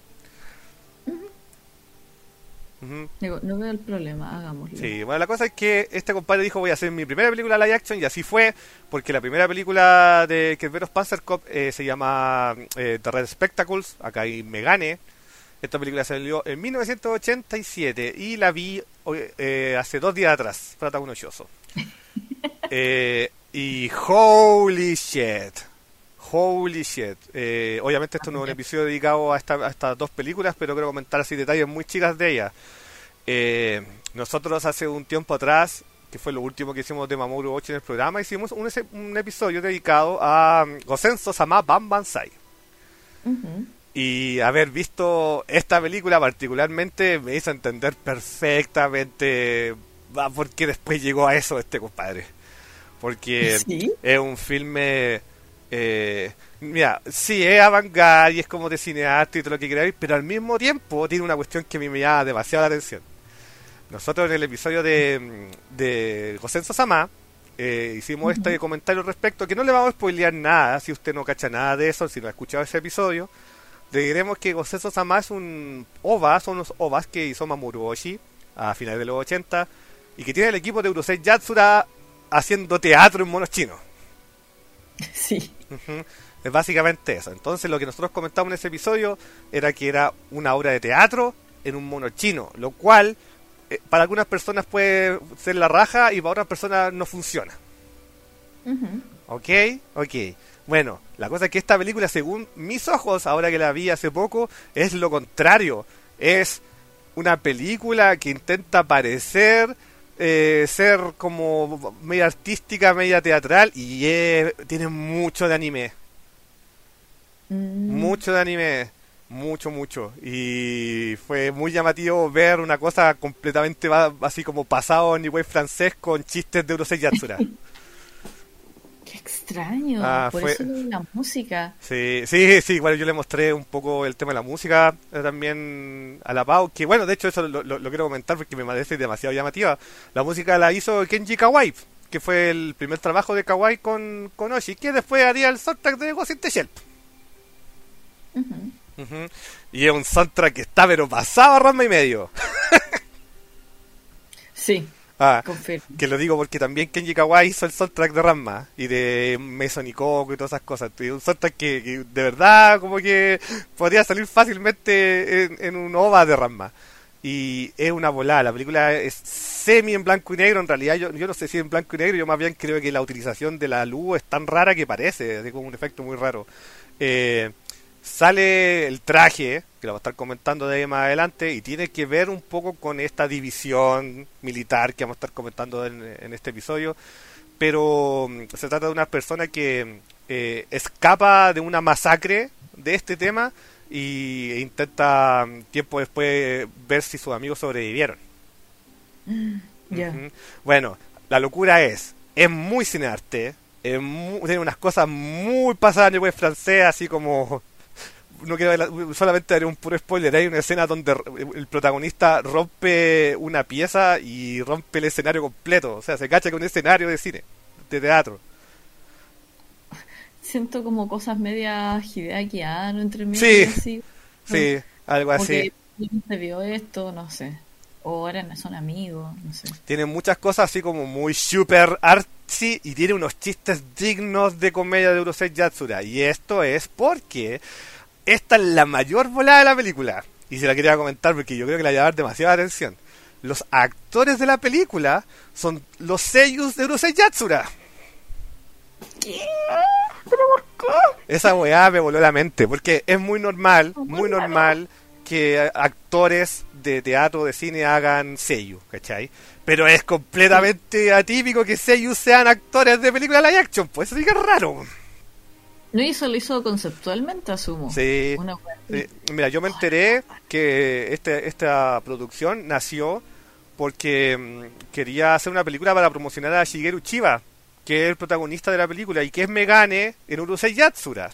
Ujú. Digo, no veo el problema, hagámoslo. Sí, bueno, la cosa es que este compadre dijo, voy a hacer mi primera película live action, y así fue, porque la primera película de Kerberos Panzerkopf eh, se llama eh, The Red Spectacles, acá hay Megane. Esta película salió en mil novecientos ochenta y siete y la vi hoy- eh, hace dos días atrás, Frata un Ochoso. Eh, y holy shit, holy shit. Eh, obviamente esto no es un episodio dedicado a, esta- a estas dos películas, pero quiero comentar así detalles muy chicas de ellas. Eh, nosotros hace un tiempo atrás, que fue lo último que hicimos de Mamoru Oshii en el programa, hicimos un, ese- un episodio dedicado a um, Gosenso Sama Banbanzai. Ujú. Y haber visto esta película particularmente me hizo entender perfectamente va, por qué después llegó a eso este compadre. Porque ¿Sí? es un filme... Eh, mira, sí, es avant-garde y es como de cinearte y todo lo que queráis, pero al mismo tiempo tiene una cuestión que a mí me llama demasiado la atención. Nosotros en el episodio de, de Gosenso Sama eh, hicimos este comentario al respecto, que no le vamos a spoilear nada si usted no cacha nada de eso, si no ha escuchado ese episodio. Le diremos que Gosenso Sama es un O V A, son los O V As que hizo Mamoru Oshii a finales de los ochenta y que tiene el equipo de Urusei Yatsura haciendo teatro en monos chinos. Sí. Ujú. Es básicamente eso. Entonces lo que nosotros comentamos en ese episodio era que era una obra de teatro en un mono chino, lo cual eh, para algunas personas puede ser la raja y para otras personas no funciona. Ujú. ¿Ok? Ok. Bueno, la cosa es que esta película, según mis ojos, ahora que la vi hace poco, es lo contrario. Es una película que intenta parecer eh, ser como media artística, media teatral, y eh, tiene mucho de anime. Mm. Mucho de anime. Mucho, mucho. Y fue muy llamativo ver una cosa completamente va- así como pasado en nivel francés con chistes de Urusei Yatsura. Qué extraño. Ah, Por fue- eso lo de la música. Sí, sí, sí, bueno, yo le mostré un poco el tema de la música eh, también a la Pau, que bueno, de hecho eso lo, lo- lo quiero comentar porque me parece demasiado llamativa. La música la hizo Kenji Kawai, que fue el primer trabajo de Kawai con, con Oshii, que después haría el soundtrack de Ghost in the Shell. Ujú. Ujú. Y es un soundtrack que está pero pasado a Ranma y medio. Sí, Ah, confirmo. que lo digo porque también Kenji Kawai hizo el soundtrack de Ranma y de Mason y Coco y todas esas cosas. Y un soundtrack que, que de verdad como que podría salir fácilmente en, en un O V A de Ranma. Y es una volada, la película es semi en blanco y negro, en realidad yo, yo no sé si en blanco y negro, yo más bien creo que la utilización de la luz es tan rara que parece, es como un efecto muy raro. Eh, sale el traje, que lo va a estar comentando de ahí más adelante, y tiene que ver un poco con esta división militar que vamos a estar comentando en, en este episodio, pero mm, se trata de una persona que eh, escapa de una masacre de este tema y intenta mm, tiempo después ver si sus amigos sobrevivieron. Ya. Ujú. Bueno, la locura es, es muy cinearte, es mu- tiene unas cosas muy pasadas en el francés, así como no quiero dar- solamente daré un puro spoiler. Hay una escena donde r- el protagonista rompe una pieza y rompe el escenario completo, o sea, se cacha con un escenario de cine, de teatro. Siento como cosas medias Hideaki Anno entre medio, Sí, así. sí, algo Como así. que se vio esto, no sé. O eran, son amigos, no sé. Tiene muchas cosas así como muy super artsy y tiene unos chistes dignos de comedia de Urusei Yatsura. Y esto es porque esta es la mayor volada de la película. Y se la quería comentar porque yo creo que le va a llamar demasiada atención. Los actores de la película son los seiyus de Urusei Yatsura. ¿Qué? ¿Pero por qué? Esa weá me voló la mente, porque es muy normal, muy normal que actores de teatro, de cine hagan seiyuu, ¿cachai? Pero es completamente atípico que seiyuu sean actores de película live action, pues eso sí que es raro. No, y eso lo hizo conceptualmente, asumo. Sí, Una wea sí. así. Mira, yo me enteré que este, esta producción nació porque mm, quería hacer una película para promocionar a Shigeru Chiba, que es el protagonista de la película y que es Megane en Urusei Yatsura.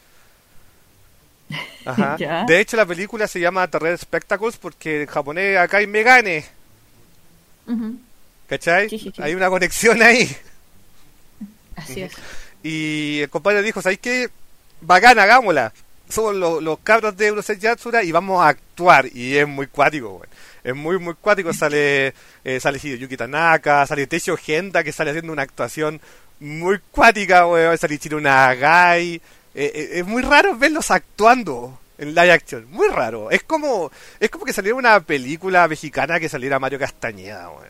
Ajá. Ya. De hecho, la película se llama The Red Spectacles porque en japonés acá hay Megane, Ujú. ¿cachai? Sí, sí, sí. Hay una conexión ahí. Así es. Y el compadre dijo, ¿sabes qué? Bacán, hagámosla. Somos los, los cabros de Urusei Yatsura y vamos a actuar. Y es muy cuático, güey. Es muy, muy cuático. Sale eh, sale Hideyuki Tanaka, sale Teisho Genda, que sale haciendo una actuación muy cuática, güey. Sale Ichiro Nagai. Eh, eh, es muy raro verlos actuando en live action. Muy raro. Es como es como que saliera una película mexicana que saliera Mario Castañeda, güey.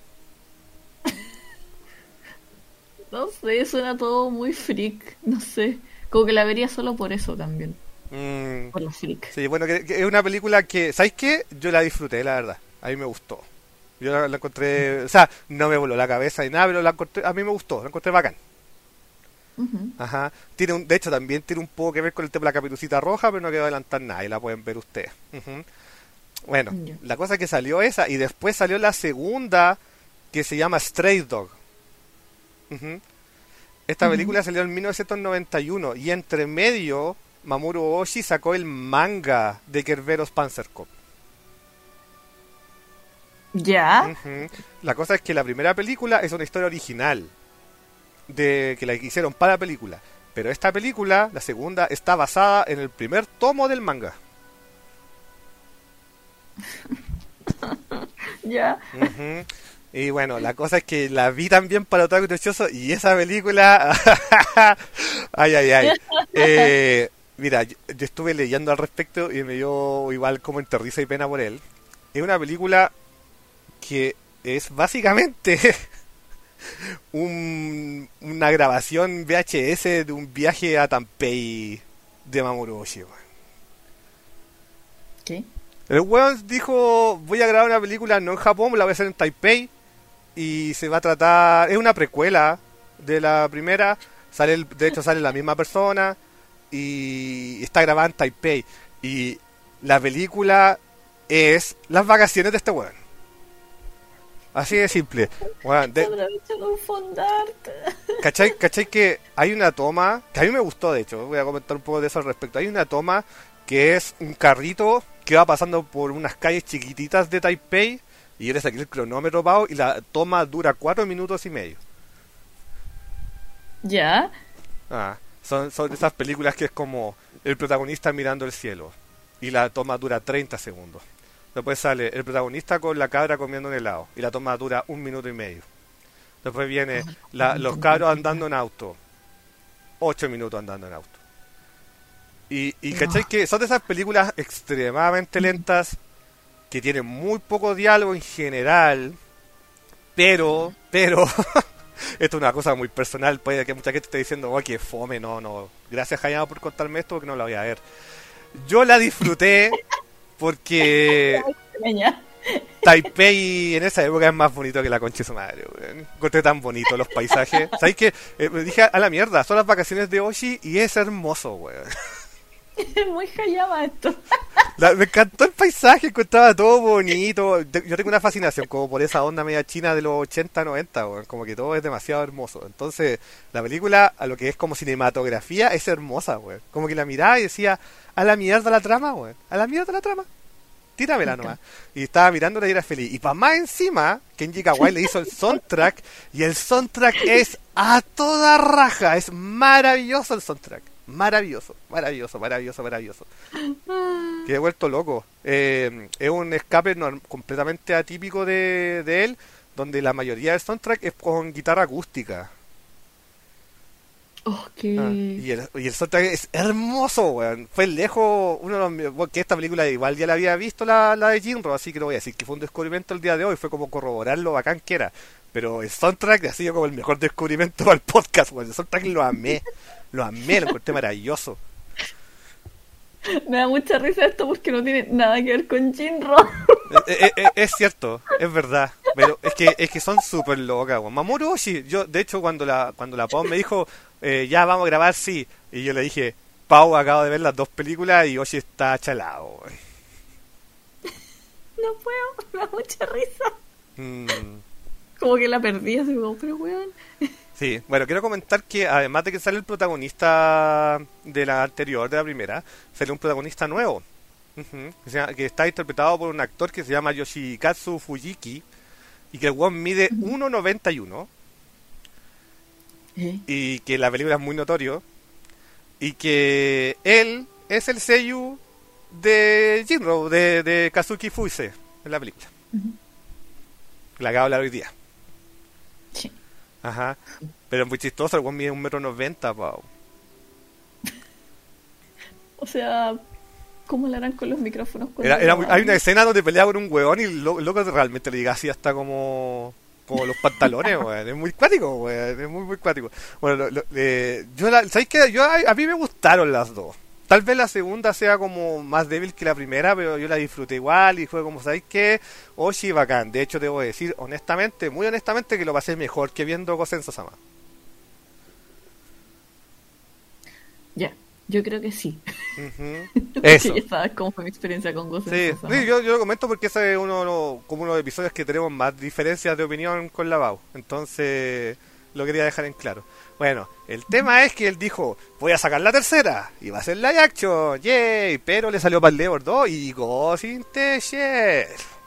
No sé, suena todo muy freak. No sé. Como que la vería solo por eso también. Mm. Por los freak. Sí, bueno, que, que es una película que, ¿sabes qué? Yo la disfruté, la verdad. A mí me gustó. Yo la, la encontré, o sea, no me voló la cabeza ni nada, pero la encontré, a mí me gustó, la encontré bacán. Ujú. Ajá. Tiene un, de hecho, también tiene un poco que ver con el tema de la Caperucita Roja, pero no quiero adelantar nada y la pueden ver ustedes. Ujú. Bueno, Ya. la cosa es que salió esa y después salió la segunda que se llama Stray Dog. Ujú. Esta Ujú. película salió en mil novecientos noventa y uno y entre medio Mamoru Oshii sacó el manga de Kerberos Panzer Cop. ¿Ya? Ujú. La cosa es que la primera película es una historia original de que la hicieron para la película, pero esta película, la segunda, está basada en el primer tomo del manga. ¿Ya? Ujú. Y bueno, la cosa es que la vi también para Otaku Techoso y esa película, ay, ay, ay. Eh, mira, yo, yo estuve leyendo al respecto y me dio igual como entre risa y pena por él. Es una película que es básicamente un, una grabación V H S de un viaje a Taipei de Mamoru Oshii. weón. ¿Qué? El weón dijo, voy a grabar una película no en Japón, la voy a hacer en Taipei y se va a tratar, es una precuela de la primera, sale el- de hecho sale la misma persona y está grabada en Taipei y la película es las vacaciones de este weón. Así de simple. Weón, de- Otra vez en un fondart. ¿Cachai, cachai que hay una toma, que a mí me gustó de hecho, voy a comentar un poco de eso al respecto. Hay una toma que es un carrito que va pasando por unas calles chiquititas de Taipei y yo le saqué el cronómetro, pao, y la toma dura cuatro minutos y medio. ¿Ya? Ah, son, son esas películas que es como el protagonista mirando el cielo y la toma dura treinta segundos. Después sale el protagonista con la cabra comiendo un helado y la toma dura un minuto y medio. Después viene la- los cabros andando en auto. Ocho minutos andando en auto. Y, y ¿cachai? Que son de esas películas extremadamente lentas que tienen muy poco diálogo en general, pero, pero, esto es una cosa muy personal, puede que mucha gente esté diciendo, oh, que fome, no, no, gracias Hayao por contarme esto porque no la voy a ver. Yo la disfruté porque Extraña. Taipei en esa época es más bonito que la concha de su madre, weón. Encontré tan bonito los paisajes. ¿Sabes qué? Eh, me dije a la mierda, son las vacaciones de Oshi y es hermoso, weón. Es muy Hayama esto. La- me encantó el paisaje, encontraba todo bonito. Te- Yo tengo una fascinación como por esa onda media china de los ochenta noventa, weón. Como que todo es demasiado hermoso. Entonces, la película, a lo que es como cinematografía, es hermosa, weón. Como que la miraba y decía, a la mierda la trama, weón. A la mierda la trama. tíramela nomás. Y estaba mirándola y era feliz. Y para más encima, Kenji Kawai le hizo el soundtrack, y el soundtrack es a toda raja, es maravilloso el soundtrack. Maravilloso, maravilloso, maravilloso, maravilloso. Que he vuelto loco. Eh, es un escape norm- completamente atípico de, de él, donde la mayoría del soundtrack es con guitarra acústica. Oh, qué... Ah, y, el, y el soundtrack es hermoso, weón. Fue lejos uno de los mi- bueno, que esta película igual ya la había visto la, la de Jinro, así que no voy a decir que fue un descubrimiento el día de hoy, fue como corroborar lo bacán que era. Pero el soundtrack ha sido como el mejor descubrimiento para el podcast, weón. El soundtrack lo amé, lo amé, lo encontré maravilloso. Me da mucha risa esto porque no tiene nada que ver con Jinro. Eh, eh, eh, es cierto, es verdad, pero es que es que son súper locas, weón. Mamoru Oshii, yo de hecho cuando la cuando la Pau me dijo eh, ya vamos a grabar, sí, y yo le dije, Pau, acabo de ver las dos películas y Oshii está chalado, weón. No puedo, me da mucha risa. Mm, Como que la perdí, así como, pero weón. sí, bueno, quiero comentar que además de que sale el protagonista de la anterior, de la primera, sale un protagonista nuevo. Ujú, que, se llama- que está interpretado por un actor que se llama Yoshikazu Fujiki, y que el weón mide uno noventa y uno, ¿Eh? y que la película es muy notorio, y que él es el seiyuu de Jinro, de, de Kazuki Fuse en la película. La acabo de hablar hoy día. Sí. Ajá. Pero es muy chistoso, el weón mide un metro noventa, pau. O sea, ¿cómo lo harán con los micrófonos? cuando Era, era muy- graban? hay una escena donde pelea con un weón y lo, loco realmente le diga así hasta como como los pantalones, weón. Es muy cuático, weón. Es muy, muy cuático. Bueno, lo- lo- eh, yo la, ¿sabéis qué? Yo, a, a mí me gustaron las dos. Tal vez la segunda sea como más débil que la primera, pero yo la disfruté igual y fue como, ¿sabéis qué? Oshi, bacán. De hecho, debo decir honestamente, muy honestamente, que lo pasé mejor que viendo Gosen-sama. Ya, yo creo que sí. Ujú. Porque Eso. ya sabes cómo fue mi experiencia con Ghost Sí, in Tsushima. sí, yo, yo lo comento porque ese es uno de los, como uno de los episodios que tenemos más diferencias de opinión con la Bau. Entonces, lo quería dejar en claro. Bueno, el tema es que él dijo, voy a sacar la tercera, y va a ser live action, yay, pero le salió para el Endeavor dos y Ghost in the Shell.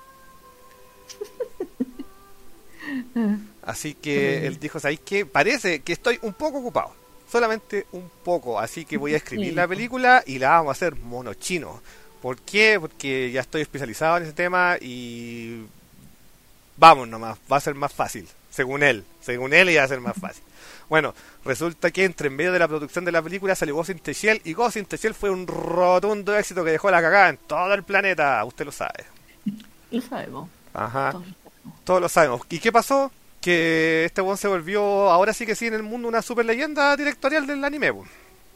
Así que él dijo, ¿sabéis qué? Parece que estoy un poco ocupado. Solamente un poco. Así que voy a escribir la película y la vamos a hacer mono chino. ¿Por qué? Porque ya estoy especializado en ese tema y... Vamos nomás, va a ser más fácil. Según él. Según él iba a ser más fácil. Bueno, resulta que entre en medio de la producción de la película salió Ghost in the Shell, y Ghost in the Shell fue un rotundo éxito que dejó la cagada en todo el planeta. Usted lo sabe. Lo sabemos. Ajá. Todos lo sabemos. Todos lo sabemos. ¿Y qué pasó? Que este weón se volvió, ahora sí que sí, en el mundo una super leyenda directorial del anime, po.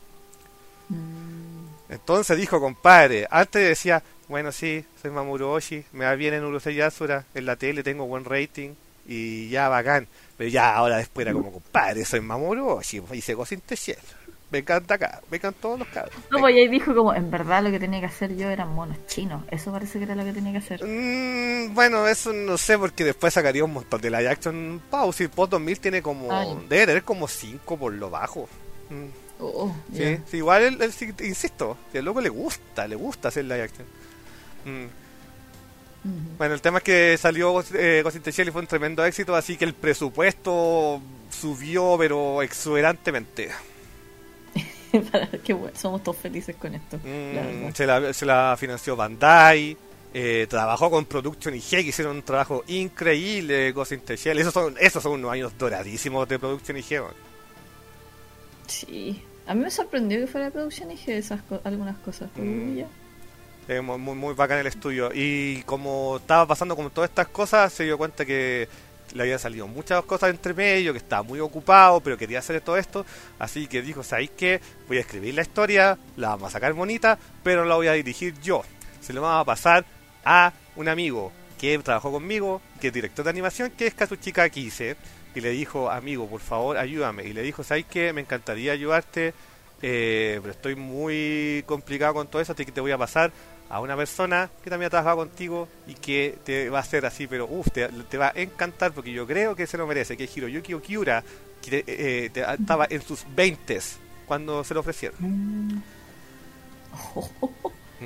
Mm, Entonces dijo, compadre, antes decía, bueno, sí, soy Mamoru Oshii, me va bien en Urusei Yatsura, en la tele tengo buen rating, y ya, bacán. Pero ya, ahora después era como, compadre, soy Mamoru Oshii, hice Ghost in the Shell. Me encanta acá, me encantan todos los cabros. No, pues ahí dijo como, en verdad lo que tenía que hacer yo eran monos chinos. Eso parece que era lo que tenía que hacer. Mm, bueno, eso no sé, porque después sacaría un montón de live action. Pau, si Post dos mil tiene como, Ay. debe tener como cinco por lo bajo. Mm. Oh, Sí, ya. sí, igual, él, él sí, insisto, que al loco le gusta, le gusta hacer live action. Mm. Ujú. Bueno, el tema es que salió Ghost eh, Ghost in the Shell y fue un tremendo éxito, así que el presupuesto subió, pero exuberantemente. Para que bueno, somos todos felices con esto. Mm, la verdad. se, la, se la financió Bandai, eh, trabajó con Production I G, que hicieron un trabajo increíble. Ghost in the Shell, esos son, esos son unos años doradísimos de Production I G. Man. Sí. A mí me sorprendió que fuera de producción y dije esas co- algunas cosas. Pero Mm. ya. Eh, muy, muy, muy bacán el estudio. Y como estaba pasando con todas estas cosas, se dio cuenta que le habían salido muchas cosas entre medio, que estaba muy ocupado, pero quería hacer todo esto. Así que dijo, ¿sabéis qué? Voy a escribir la historia, la vamos a sacar bonita, pero la voy a dirigir yo. Se lo vamos a pasar a un amigo que trabajó conmigo, que es director de animación, que es Kazuchika Kise. Y le dijo, amigo, por favor, ayúdame. Y le dijo, ¿sabéis qué? Me encantaría ayudarte, eh, pero estoy muy complicado con todo eso, así que te voy a pasar a una persona que también ha trabajado contigo y que te va a hacer así, pero uff, te, te va a encantar porque yo creo que se lo merece, que es Hiroyuki Okiura, que eh, te- estaba en sus veintes cuando se lo ofrecieron. Mm. Oh, Mm.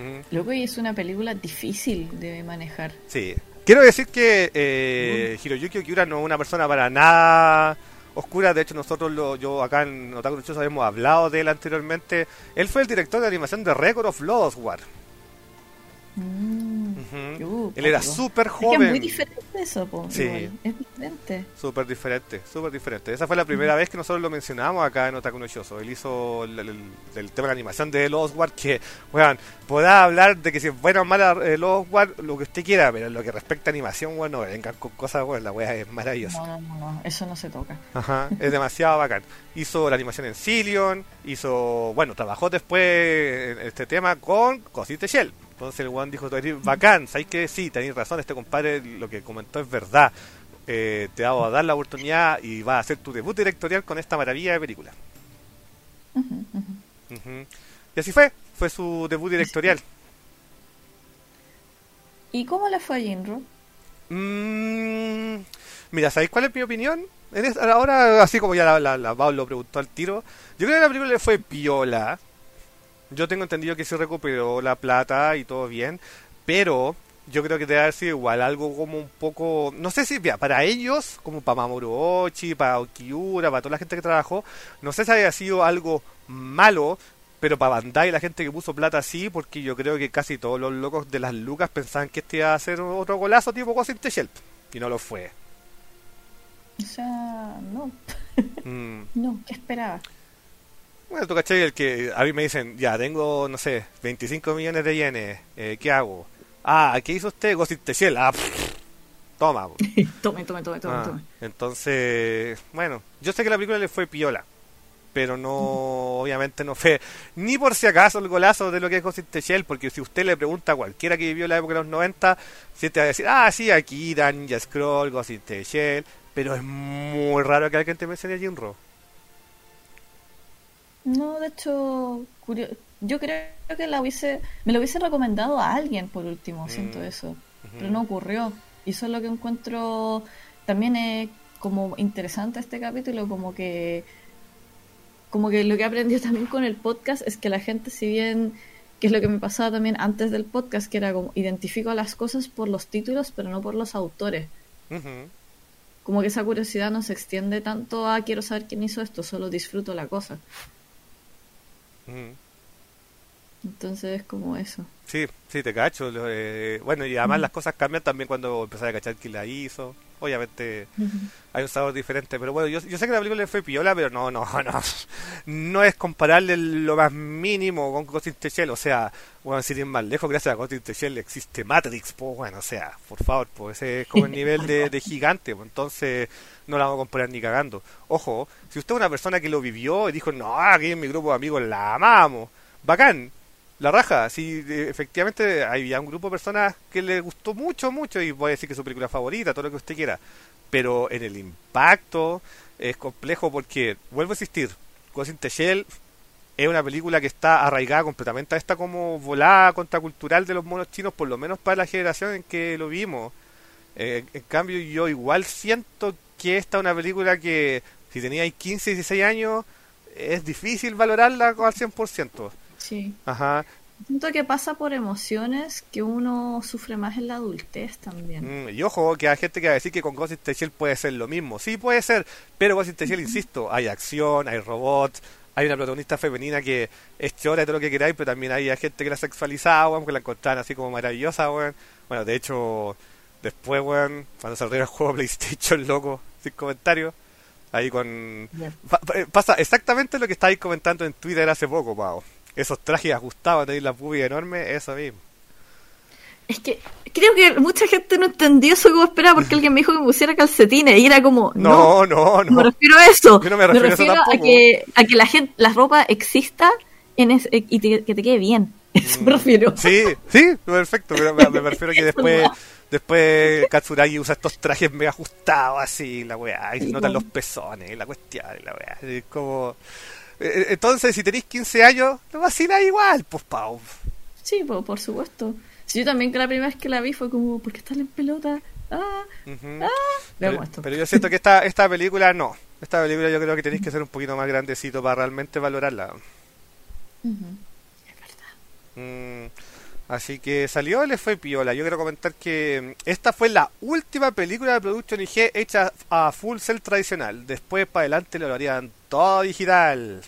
Ujú. Loco, y es una película difícil de manejar. Sí. Quiero decir que eh, Hiroyuki Okiura no es una persona para nada oscura. De hecho, nosotros, lo, yo acá en Otaku no Choso hemos hablado de él anteriormente. Él fue el director de animación de Record of Lodoss War. Mm. Ujú. Uh, Él era cuático. súper Es que joven. es muy diferente eso, po, Sí. igual. Es diferente. Súper diferente, súper diferente. Esa fue la primera vez que nosotros lo mencionamos acá en Otaku no Choso. Él hizo el, el- el tema de la animación de Lodoss War, que, weón, podrá hablar de que si es buena o mala eh, Lodoss War, lo que usted quiera, pero en lo que respecta a animación, bueno, no vengan con cosas, weón, la weá es maravillosa. No, no, no, no, eso no se toca. Ajá, es demasiado bacán. Hizo la animación en Cillion, hizo, bueno, trabajó después en este tema con Ghost in the Shell. Entonces el weón dijo, bacán, ¿sabes qué? Sí, tenéis razón, este compadre lo que comentó es verdad. Eh, te vamos a dar la oportunidad y vas a hacer tu debut directorial con esta maravilla de película. Ujú, ujú. Ujú. Y así fue, fue su debut directorial. ¿Y cómo le fue a Jinro? Mm, mira, ¿sabéis cuál es mi opinión? En es- ahora, así como ya la, la, la Pau lo preguntó al tiro, yo creo que la película le fue piola. Yo tengo entendido que se recuperó la plata y todo bien, pero yo creo que debe haber sido igual algo como un poco, no sé si mira, para ellos, como para Mamoru Oshii, para Okiura, para toda la gente que trabajó, no sé si había sido algo malo, pero para Bandai, la gente que puso plata sí, porque yo creo que casi todos los locos de las lucas pensaban que este iba a ser otro golazo tipo Ghost in the Shell, y no lo fue. O sea, no, Mm. no, ¿qué esperaba? Bueno, tú cachai, el que a mí me dicen, ya, tengo, no sé, veinticinco millones de yenes, eh, ¿qué hago? Ah, ¿qué hizo usted? Ghost in the Shell. Ah, pff, toma. po. Tome, tome, tome, tome, Ah, tome. entonces, bueno, yo sé que la película le fue piola, pero no, obviamente no fue ni por si acaso el golazo de lo que es Ghost in the Shell, porque si usted le pregunta a cualquiera que vivió la época de los noventa, si te va a decir, ah, sí, Akira, Ninja Scroll, Ghost in the Shell, pero es muy raro que alguien te mencione a Jinro. No, de hecho, curio- yo creo que la hubiese, me lo hubiese recomendado a alguien por último, siento Mm, eso, pero ujú. no ocurrió. Y eso es lo que encuentro también es como interesante este capítulo, como que, como que lo que he aprendido también con el podcast es que la gente, si bien, que es lo que me pasaba también antes del podcast, que era como identifico las cosas por los títulos, pero no por los autores. Ujú. Como que esa curiosidad no se extiende tanto a quiero saber quién hizo esto, solo disfruto la cosa. Ujú. Entonces es como eso. Sí, sí, te cacho. lo, eh, bueno, y además las cosas cambian también cuando empezás a cachar quién la hizo. Obviamente hay un sabor diferente, pero bueno, yo, yo sé que la película le fue piola, pero no, no, no. No es comparable lo más mínimo con Ghost in the Shell. O sea, bueno, sin ir más lejos, gracias a Ghost in the Shell existe Matrix, pues bueno, o sea, por favor, pues ese es como el nivel de, de gigante, pues entonces no la vamos a comparar ni cagando. Ojo, si usted es una persona que lo vivió y dijo, no, aquí en mi grupo de amigos la amamos, bacán, la raja, sí, de- efectivamente había un grupo de personas que le gustó mucho, mucho y voy a decir que es su película favorita, todo lo que usted quiera, pero en el impacto es complejo porque, vuelvo a insistir, Ghost in the Shell es una película que está arraigada completamente a esta como volada contracultural de los monos chinos, por lo menos para la generación en que lo vimos. Eh, en cambio yo igual siento que esta es una película que si teníais quince, dieciséis años es difícil valorarla al cien por ciento. Sí. Ajá. Siento que pasa por emociones que uno sufre más en la adultez también. Mm, y ojo, que hay gente que va a decir que con Ghost in the Shell puede ser lo mismo. Sí, puede ser, pero Ghost in the Shell, insisto, hay acción, hay robots, hay una protagonista femenina que es chora y todo lo que queráis, pero también hay gente que la sexualizaba, weón, que la encontraban así como maravillosa, weón. Bueno, de hecho, después, weón, cuando salió el juego PlayStation, loco, sin comentarios, ahí con... Ya. Pa- pa- eh, pasa exactamente lo que estáis comentando en Twitter hace poco, Pau. Esos trajes ajustados, tenéis la pubis enorme, eso mismo. Es que creo que mucha gente no entendió eso como esperaba porque alguien me dijo que me pusiera calcetines y era como, no, No, no, no me no. refiero a eso. Yo no me refiero a eso a tampoco. que, a que la gente, la ropa exista en es- y te- que te quede bien. Eso me refiero. Sí, sí, perfecto, pero me, me refiero que después después Katsuragi usa estos trajes mega ajustados así, la weá, y se Sí, notan po. los pezones, y la cuestión, y la weá, es como... eh, Entonces, si tenéis quince años, lo vaciláis igual, pues, Pau. Sí, po, por supuesto. Si yo también que la primera vez que la vi fue como, ¿por qué están en pelota? Ah, Ujú. ah. Pero, Veamos esto. pero yo siento que esta, esta película no. Esta película yo creo que tenéis que ser un poquito más grandecito para realmente valorarla. Ujú. Es verdad. Mm, Así que salió y le fue piola. Yo quiero comentar que esta fue la última película de Production I G hecha a full cel tradicional. Después para adelante lo harían todo digital.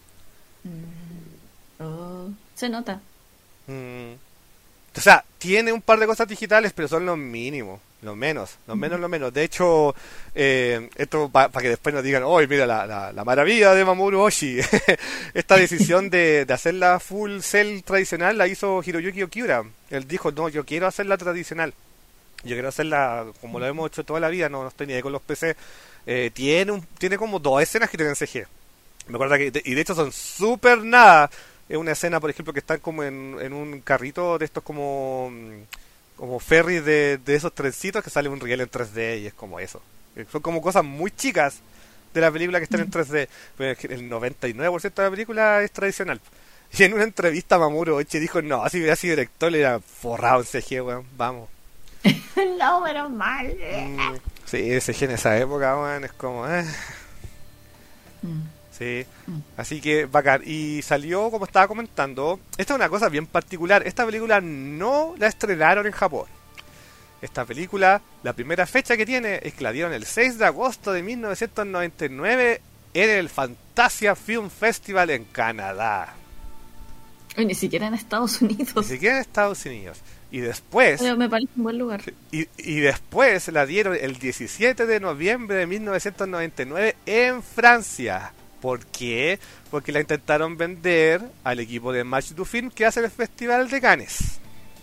Mm. Oh, se nota. Mm. O sea, tiene un par de cosas digitales, pero son los mínimos, los menos, los menos, los menos. De hecho, eh, esto para pa que después nos digan, oh, mira la, la, la maravilla de Mamoru Oshii. Esta decisión de, de hacer la full cell tradicional la hizo Hiroyuki Okiura. Él dijo, no, yo quiero hacerla tradicional. Yo quiero hacerla como lo hemos hecho toda la vida, no, no estoy ni ahí con los P C. Eh, tiene, un, tiene como dos escenas que tienen C G. Me acuerdo que, y de hecho son súper nada. Es una escena, por ejemplo, que están como en, en un carrito de estos como como ferries de, de esos trencitos que sale un riel en tres D y es como eso. Son como cosas muy chicas de la película que están en tres D. Pero el noventa y nueve por ciento de la película es tradicional. Y en una entrevista Mamoru Oshii dijo, no, si hubiera sido director le era forrado en C G, weón, vamos. No, pero mal. Mm, sí, C G en esa época, weón, es como... Eh. Mm. Sí, así que bacán. Y salió, como estaba comentando, esta es una cosa bien particular. Esta película no la estrenaron en Japón. Esta película, la primera fecha que tiene es que la dieron el seis de agosto de mil novecientos noventa y nueve en el Fantasia Film Festival en Canadá. Y ni siquiera en Estados Unidos. Ni siquiera en Estados Unidos. Y después... Pero me parece un buen lugar. Y, y después la dieron el diecisiete de noviembre de mil novecientos noventa y nueve en Francia. ¿Por qué? Porque la intentaron vender al equipo de Match du Film que hace el Festival de Cannes.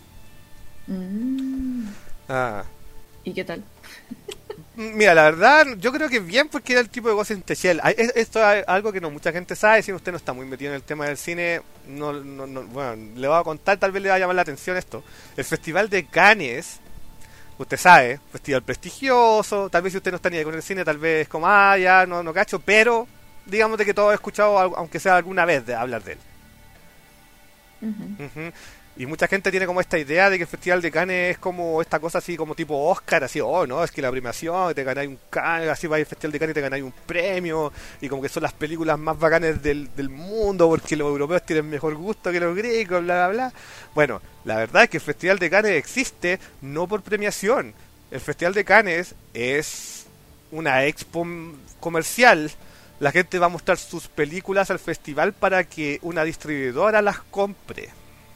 Mm. Ah. ¿Y qué tal? Mira, la verdad, yo creo que bien porque era el tipo de Ghost in the Shell. Esto es algo que no mucha gente sabe. Si usted no está muy metido en el tema del cine, no, no, no, bueno, le voy a contar, tal vez le va a llamar la atención esto. El Festival de Cannes, usted sabe, festival prestigioso. Tal vez si usted no está ni ahí con el cine, tal vez como, ah, ya, no, no cacho, pero... digamos de que todos he escuchado, aunque sea alguna vez, de hablar de él. Uh-huh. Uh-huh. Y mucha gente tiene como esta idea de que el Festival de Cannes es como esta cosa así como tipo Oscar, así, oh, no, es que la premiación, te ganáis un Cannes, así va al Festival de Cannes y te ganáis un premio, y como que son las películas más bacanas del, del mundo, porque los europeos tienen mejor gusto que los griegos, bla, bla, bla. Bueno, la verdad es que el Festival de Cannes existe no por premiación. El Festival de Cannes es una expo comercial. La gente va a mostrar sus películas al festival para que una distribuidora las compre.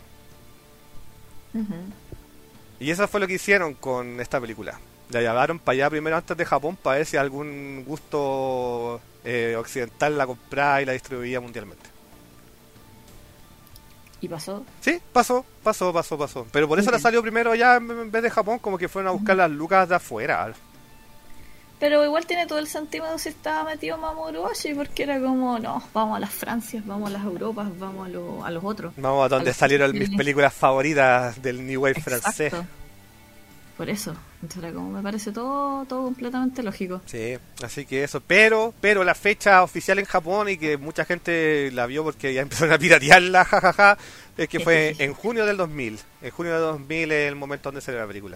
Uh-huh. Y eso fue lo que hicieron con esta película. La llevaron para allá primero antes de Japón para ver si algún gusto eh, occidental la compraba y la distribuía mundialmente. ¿Y pasó? Sí, pasó, pasó, pasó, pasó. Pero por eso okay. La salió primero allá en vez de Japón, como que fueron a buscar uh-huh. las lucas de afuera. Pero igual tiene todo el sentido si estaba metido Mamoru Oshii, porque era como, no, vamos a las Francias, vamos a las Europas, vamos a, lo, a los otros. Vamos a donde a salieron mis películas favoritas del New Wave Exacto. francés. Por eso, entonces era como, me parece todo todo completamente lógico. Sí, así que eso, pero pero la fecha oficial en Japón y que mucha gente la vio porque ya empezaron a piratearla, jajaja, es que fue en junio del dos mil. En junio del dos mil es el momento donde salió la película.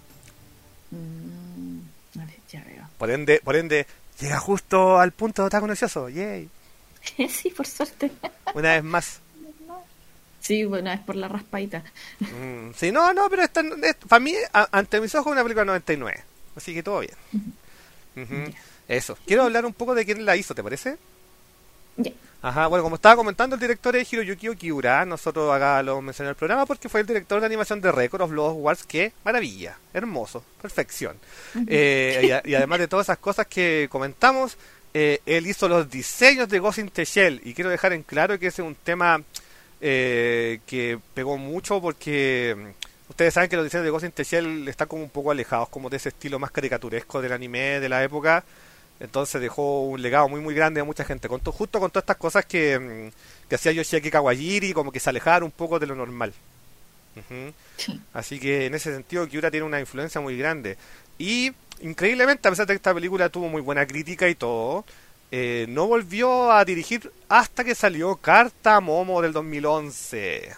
Mm, a ver, ya veo. Por ende, por ende, llega justo al punto de Otaku Nocioso, yay. Sí, por suerte. Una vez más. Sí, bueno, es por la raspadita. Mm, sí, no, no, pero esta, es, para mí, a, ante mis ojos, es una película de noventa y nueve. Así que todo bien. Uh-huh. Uh-huh. Yeah. Eso. Quiero hablar un poco de quién la hizo, ¿te parece? Ya. Yeah. Ajá, bueno, como estaba comentando, el director es Hiroyuki Okiura. Nosotros acá lo mencioné en el programa porque fue el director de animación de Record of Lost Wars. ¡Qué maravilla! Hermoso, perfección. Uh-huh. eh, y, y además de todas esas cosas que comentamos, eh, él hizo los diseños de Ghost in the Shell. Y quiero dejar en claro que ese es un tema eh, que pegó mucho porque ustedes saben que los diseños de Ghost in the Shell están como un poco alejados como de ese estilo más caricaturesco del anime de la época. Entonces dejó un legado muy muy grande a mucha gente, con to, justo con todas estas cosas que, que hacía Yoshiaki Kawajiri, como que se alejaron un poco de lo normal. Uh-huh. Sí. Así que en ese sentido Kiura tiene una influencia muy grande. Y increíblemente, a pesar de que esta película tuvo muy buena crítica y todo, eh, no volvió a dirigir hasta que salió Carta Momo del dos mil once.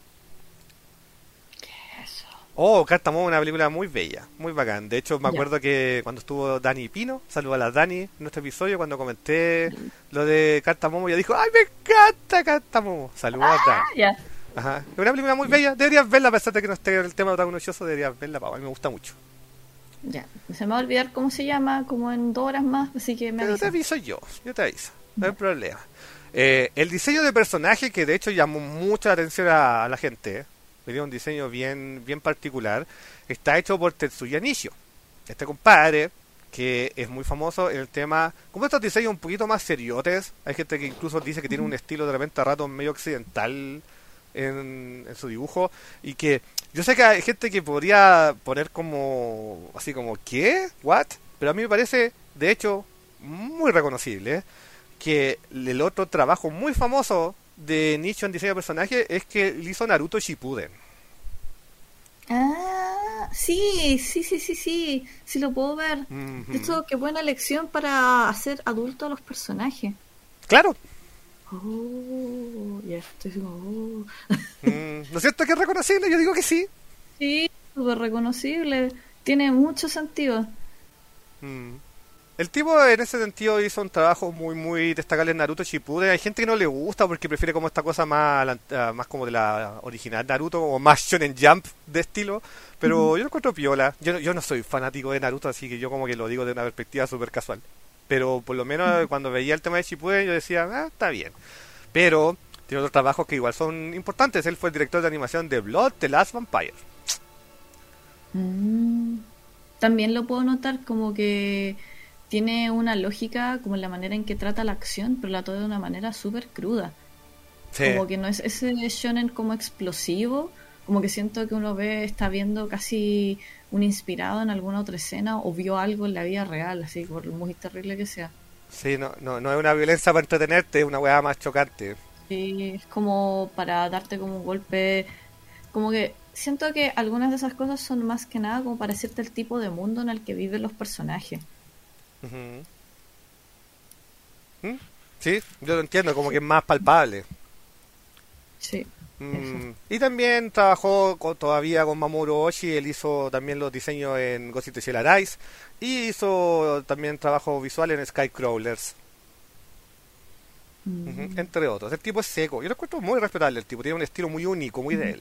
Oh, Carta Momo, una película muy bella, muy bacán. De hecho, me acuerdo yeah. que cuando estuvo Dani Pino, saludos a la Dani en nuestro episodio, cuando comenté lo de Carta Momo, ella dijo, ¡ay, me encanta Carta Momo! Saludos ah, a Dani. Yeah. Ajá. Es una película muy bella. Deberías verla, a pesar de que no esté el tema tan nochoso, deberías verla, Pau. A mí me gusta mucho. Ya, se me va a olvidar cómo se llama, como en dos horas más, así que me Pero te avisa. aviso yo, yo te aviso. No hay problema. Eh, el diseño de personaje, que de hecho llamó mucha atención a, a la gente, ¿eh? Tenía un diseño bien, bien particular. Está hecho por Tetsuya Nishio. Este compadre, que es muy famoso en el tema, como estos diseños un poquito más seriotes. Hay gente que incluso dice que tiene un estilo de repente a ratos medio occidental en, en su dibujo, y que yo sé que hay gente que podría poner como así como ¿qué? ¿What? Pero a mí me parece de hecho muy reconocible, ¿eh? Que el otro trabajo muy famoso de Nicho en diseño de personaje es que le hizo Naruto Shippuden. Ah, sí, sí, sí, sí, sí, sí lo puedo ver. De Ujú. hecho, qué buena lección para hacer adultos a los personajes. Claro. Oh, ya estoy como, oh. Mm, ¿no es cierto que es reconocible? Yo digo que sí. Sí, súper reconocible. Tiene mucho sentido. Mm. El tipo en ese sentido hizo un trabajo muy muy destacable en Naruto Shippuden. Hay gente que no le gusta porque prefiere como esta cosa más la- ah, más como de la original Naruto o más Shonen Jump de estilo, Ujú. pero yo lo encuentro piola. Yo, no- yo no soy fanático de Naruto, así que yo como que lo digo de una perspectiva súper casual. Pero por lo menos cuando veía el tema de Shippuden yo decía, ah, está bien. Pero tiene otros trabajos que igual son importantes. Él fue el director de animación de Blood, The Last Vampire. Mm. También lo puedo notar como que tiene una lógica como en la manera en que trata la acción, pero la trata de una manera súper cruda. Sí. Como que no es ese shonen como explosivo, como que siento que uno ve, está viendo casi un inspirado en alguna otra escena o vio algo en la vida real, así por muy terrible que sea. Sí, no, no, no es una violencia para entretenerte, es una weá más chocante. Sí, es como para darte como un golpe, como que siento que algunas de esas cosas son más que nada como para decirte el tipo de mundo en el que viven los personajes. Ujú. ¿Mm? Sí, yo lo entiendo, como que es más palpable. Sí, eso. Mm, y también trabajó con- todavía con Mamoru Oshii. Él hizo también los diseños en Ghost in the Shell Arise y hizo también trabajo visual en Skycrawlers, ujú, Mm, entre otros. El tipo es seco, yo lo encuentro muy respetable. El tipo tiene un estilo muy único, muy de ujú. él.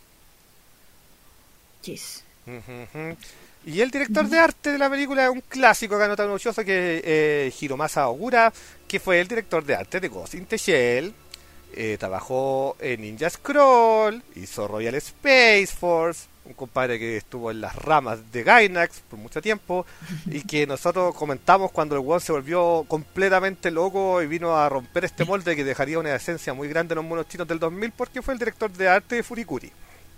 Yes. Ujú, ujú. Y el director de arte de la película es un clásico acá no tan orgulloso, que es eh, Hiromasa Ogura, que fue el director de arte de Ghost in the Shell. Eh, trabajó en Ninja Scroll, hizo Royal Space Force, un compadre que estuvo en las ramas de Gainax por mucho tiempo, y que nosotros comentamos cuando el weón se volvió completamente loco y vino a romper este molde que dejaría una esencia muy grande en los monos chinos del dos mil, porque fue el director de arte de Furikuri.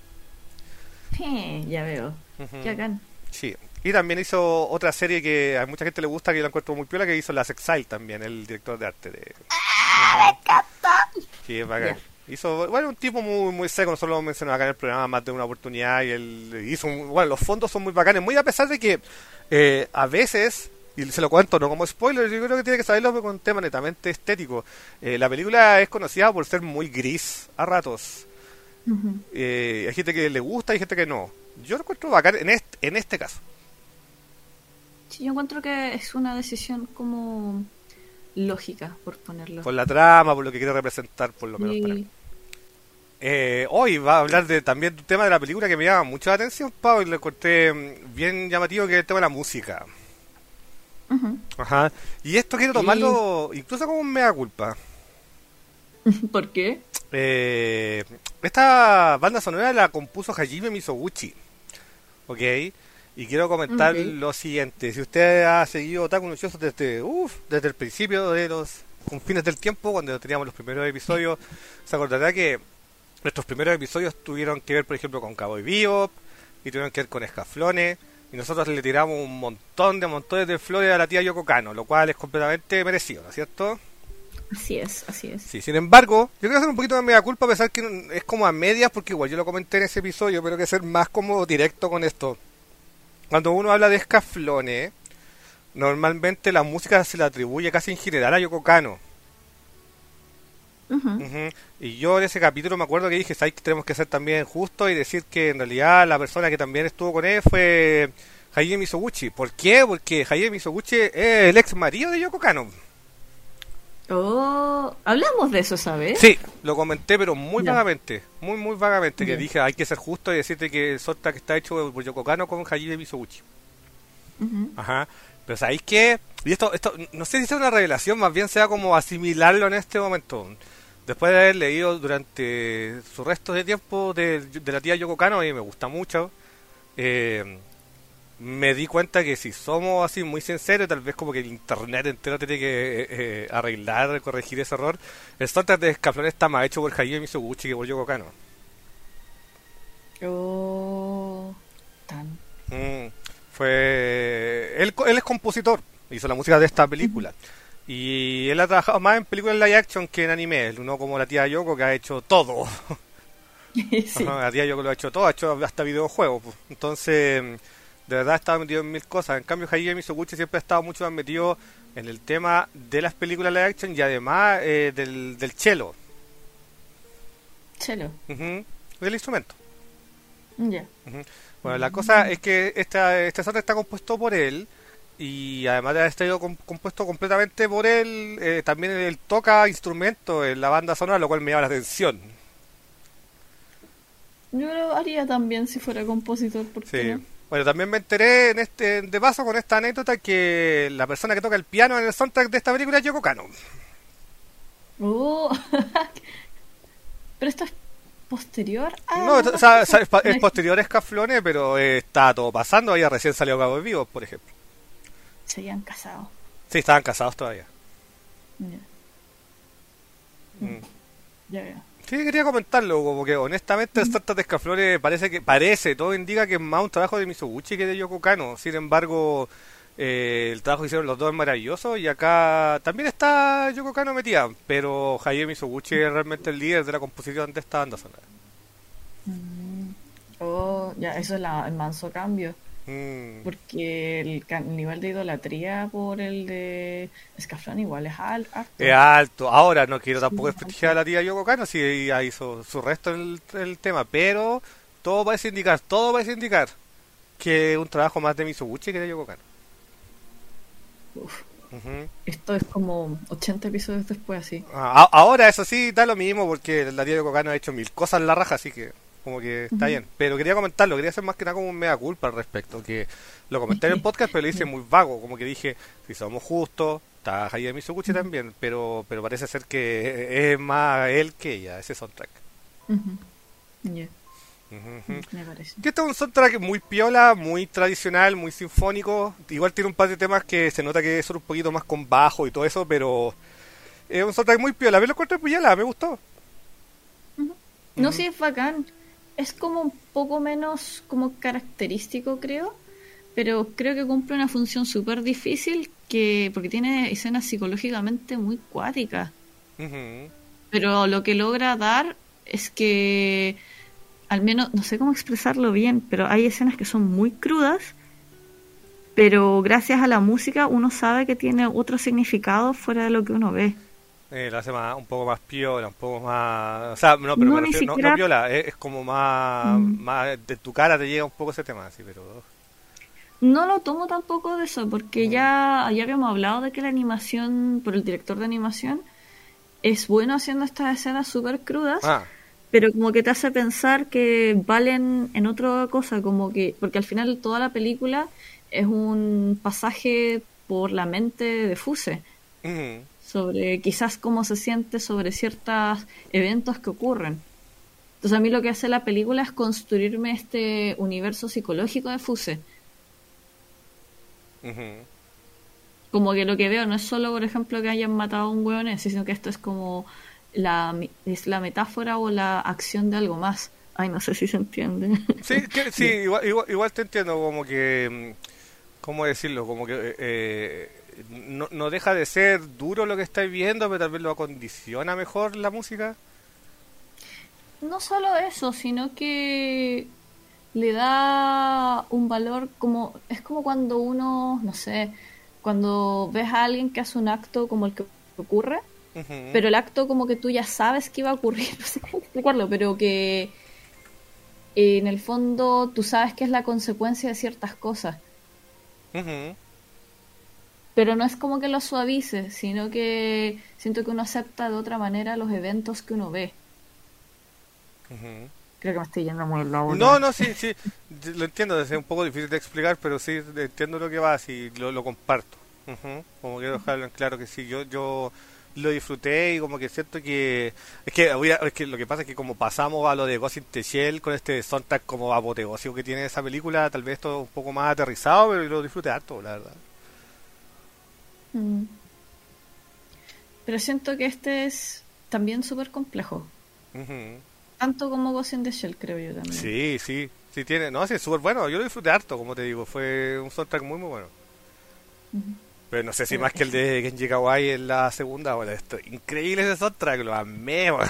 Eh, ya veo. Qué Ujú. bacán. Sí. Y también hizo otra serie que a mucha gente le gusta, que yo la encuentro muy piola, que hizo Las Exile también, el director de arte de... Ujú. Sí, es bacán. Ya. Hizo, bueno, un tipo muy muy seco, nosotros lo hemos mencionado acá en el programa más de una oportunidad, y él hizo, un- bueno, los fondos son muy bacanes, muy a pesar de que eh, a veces, y se lo cuento no como spoiler, yo creo que tiene que saberlo con un tema netamente estético. Eh, la película es conocida por ser muy gris a ratos. Ujú. Eh, hay gente que le gusta y gente que no. Yo lo encuentro bacán en este, en este caso. Sí, yo encuentro que es una decisión como lógica, por ponerlo. Por la trama, por lo que quiere representar, por lo menos para mí. Y Eh, hoy va a hablar de también de un tema de la película que me llama mucho la atención, Pau, y lo encontré mm, bien llamativo, que es el tema de la música. ujú. Ajá. Y esto quiero Sí. tomarlo incluso como un mea culpa. ¿Por qué? Eh, esta banda sonora la compuso Hajime Mizoguchi, ¿ok? Y quiero comentar Ok. lo siguiente. Si usted ha seguido Otaku no Shoujo desde, uf, desde el principio de los confines del tiempo, cuando teníamos los primeros episodios, se acordará que nuestros primeros episodios tuvieron que ver, por ejemplo, con Cowboy Bebop, y tuvieron que ver con Escaflones, y nosotros le tiramos un montón de montones de flores a la tía Yoko Kano, lo cual es completamente merecido, ¿no es cierto? Así es, así es. Sí, sin embargo, yo quiero hacer un poquito de media culpa, a pesar que no- es como a medias, porque igual yo lo comenté en ese episodio, pero que ser más como directo con esto. Cuando uno habla de Escaflones, normalmente la música se le atribuye casi en general a Yoko Kano. Ujú. Ujú. Y yo en ese capítulo me acuerdo que dije, ¿sabes que tenemos que ser también justos y decir que en realidad la persona que también estuvo con él fue Hajime Mizoguchi? ¿Por qué? Porque Hajime Mizoguchi es el ex marido de Yoko Kano. Oh, hablamos de eso, ¿sabes? Sí, lo comenté, pero muy Ya, vagamente, muy, muy vagamente, que ya. dije, hay que ser justo y decirte que el soundtrack está hecho por Yoko Kanno con Hajime Mizoguchi. Ujú. Ajá. Pero ¿sabéis qué? Y esto, esto, no sé si sea una revelación, más bien sea como asimilarlo en este momento. Después de haber leído durante su resto de tiempo de, de la tía Yoko Kanno, y me gusta mucho, eh, me di cuenta que si somos así muy sinceros, tal vez como que el internet entero tiene que eh, eh, arreglar, corregir ese error. El soundtrack de Escaflón está más hecho por Hajime Mizoguchi que por Yoko Kanno. Oh, tan. Mm, fue él, él es compositor, hizo la música de esta película. Y él ha trabajado más en películas live action que en anime, no como la tía Yoko que ha hecho todo. Sí. Ajá, la tía Yoko lo ha hecho todo, ha hecho hasta videojuegos, pues. Entonces, de verdad ha estado metido en mil cosas. En cambio, Hajime Mizoguchi siempre ha estado mucho más metido en el tema de las películas live action y además eh, del, del cello, Chelo. ujú, del instrumento. Ya. Ujú. Bueno, la cosa es que esta, este soundtrack está compuesto por él y además de haber estado com- compuesto completamente por él, eh, también él toca instrumentos en la banda sonora, lo cual me llama la atención. Yo lo haría también si fuera compositor, ¿por qué Sí. no? Bueno, también me enteré en este, de paso con esta anécdota que la persona que toca el piano en el soundtrack de esta película es Yoko Kanno. Oh, pero esto es posterior a No, o las sea, cosas. es, pa- es posterior a Escaflone, pero eh, está todo pasando. Ella recién salió Cabo de Vivo, por ejemplo. Se habían casado. Sí, estaban casados todavía. Ya, Mm. ya veo. Sí, quería comentarlo, como que honestamente el soundtrack de Escaflone parece que, parece, todo indica que es más un trabajo de Mizoguchi que de Yoko Kanno. Sin embargo, eh, el trabajo que hicieron los dos es maravilloso y acá también está Yoko Kanno metida, pero Hayao Mizoguchi es realmente el líder de la composición de esta banda sonora. Mm. Oh, ya, eso es la- el manso cambio. Mm. Porque el, ca- el nivel de idolatría por el de Scaflón igual es al- Es alto. alto. Ahora no quiero Sí, tampoco es desprestigiar a alto. la tía Yoko Kanno si ella hizo su resto en el, el tema, pero todo parece indicar, todo parece indicar que es un trabajo más de Mizoguchi que de Yoko Kanno. Uf, Ujú. esto es como ochenta episodios después, así. Ah, a- ahora eso sí da lo mismo porque la tía Yoko Kanno ha hecho mil cosas en la raja, así que como que está Ujú. bien. Pero quería comentarlo, quería hacer más que nada como un mea culpa al respecto, que lo comenté en el podcast pero lo hice muy vago, como que dije, si somos justos, está Hayao Mizoguchi Ujú, también, pero pero parece ser que es más él que ella, ese soundtrack. ujú. Ya, Ujú, ujú. me parece. Que este es un soundtrack muy piola, muy tradicional, muy sinfónico. Igual tiene un par de temas que se nota que son un poquito más con bajo y todo eso, pero es un soundtrack muy piola. A ver, lo encuentro muy piola, me gustó. Ujú. No, Ujú, sí es bacán. Es como un poco menos como característico, creo. Pero creo que cumple una función súper difícil que porque tiene escenas psicológicamente muy cuáticas. ujú, Pero lo que logra dar es que, al menos, no sé cómo expresarlo bien, pero hay escenas que son muy crudas, pero gracias a la música uno sabe que tiene otro significado fuera de lo que uno ve. eh, lo hace más, un poco más piola, un poco más... O sea, no, pero me No, ni refiero, no, no siquiera... piola, es, es como más, mm, más... De tu cara te llega un poco ese tema, así, pero... No lo tomo tampoco de eso, porque Ujú. ya, ya habíamos hablado de que la animación, por el director de animación, es bueno haciendo estas escenas súper crudas, Ah, pero como que te hace pensar que valen en otra cosa, como que, porque al final toda la película es un pasaje por la mente de Fuse, ujú, sobre quizás cómo se siente sobre ciertos eventos que ocurren. Entonces a mí lo que hace la película es construirme este universo psicológico de Fuse. ujú. Como que lo que veo no es solo, por ejemplo, que hayan matado a un hueón ese, sino que esto es como la, es la metáfora o la acción de algo más. Ay, no sé si se entiende. Sí, que, sí, Ya. igual, igual, igual te entiendo, como que... mm, ¿cómo decirlo? Como que eh, no, no deja de ser duro lo que estáis viendo, pero tal vez lo acondiciona mejor la música. No solo eso, sino que le da un valor como... Es como cuando uno, no sé, cuando ves a alguien que hace un acto como el que ocurre, Ujú, pero el acto como que tú ya sabes que iba a ocurrir, no sé cómo explicarlo, pero que eh, en el fondo tú sabes que es la consecuencia de ciertas cosas. ujú. pero no es como que lo suavice, sino que siento que uno acepta de otra manera los eventos que uno ve. Ujú. Creo que me estoy yendo muy loco. No, no, sí, sí, lo entiendo, es un poco difícil de explicar, pero sí entiendo lo que va, sí, lo, lo comparto. Ujú. Como quiero dejarlo en claro que sí, yo yo lo disfruté y como que siento que es que, voy a- es que lo que pasa es que como pasamos a lo de Ghost in the Shell con este soundtrack como apoteósico que tiene esa película, tal vez esto un poco más aterrizado, pero lo disfruté harto, la verdad. Mm. Pero siento que este es también súper complejo. Ujú. Tanto como Ghost in the Shell, creo yo también. Sí, sí, sí tiene, no, sí, es súper bueno, yo lo disfruté harto, como te digo, fue un soundtrack muy muy bueno. Ujú. Pero no sé si Pero más que el ese- de Genji Kawaii en la segunda, bueno, esto, increíble ese soundtrack, lo amé, bueno.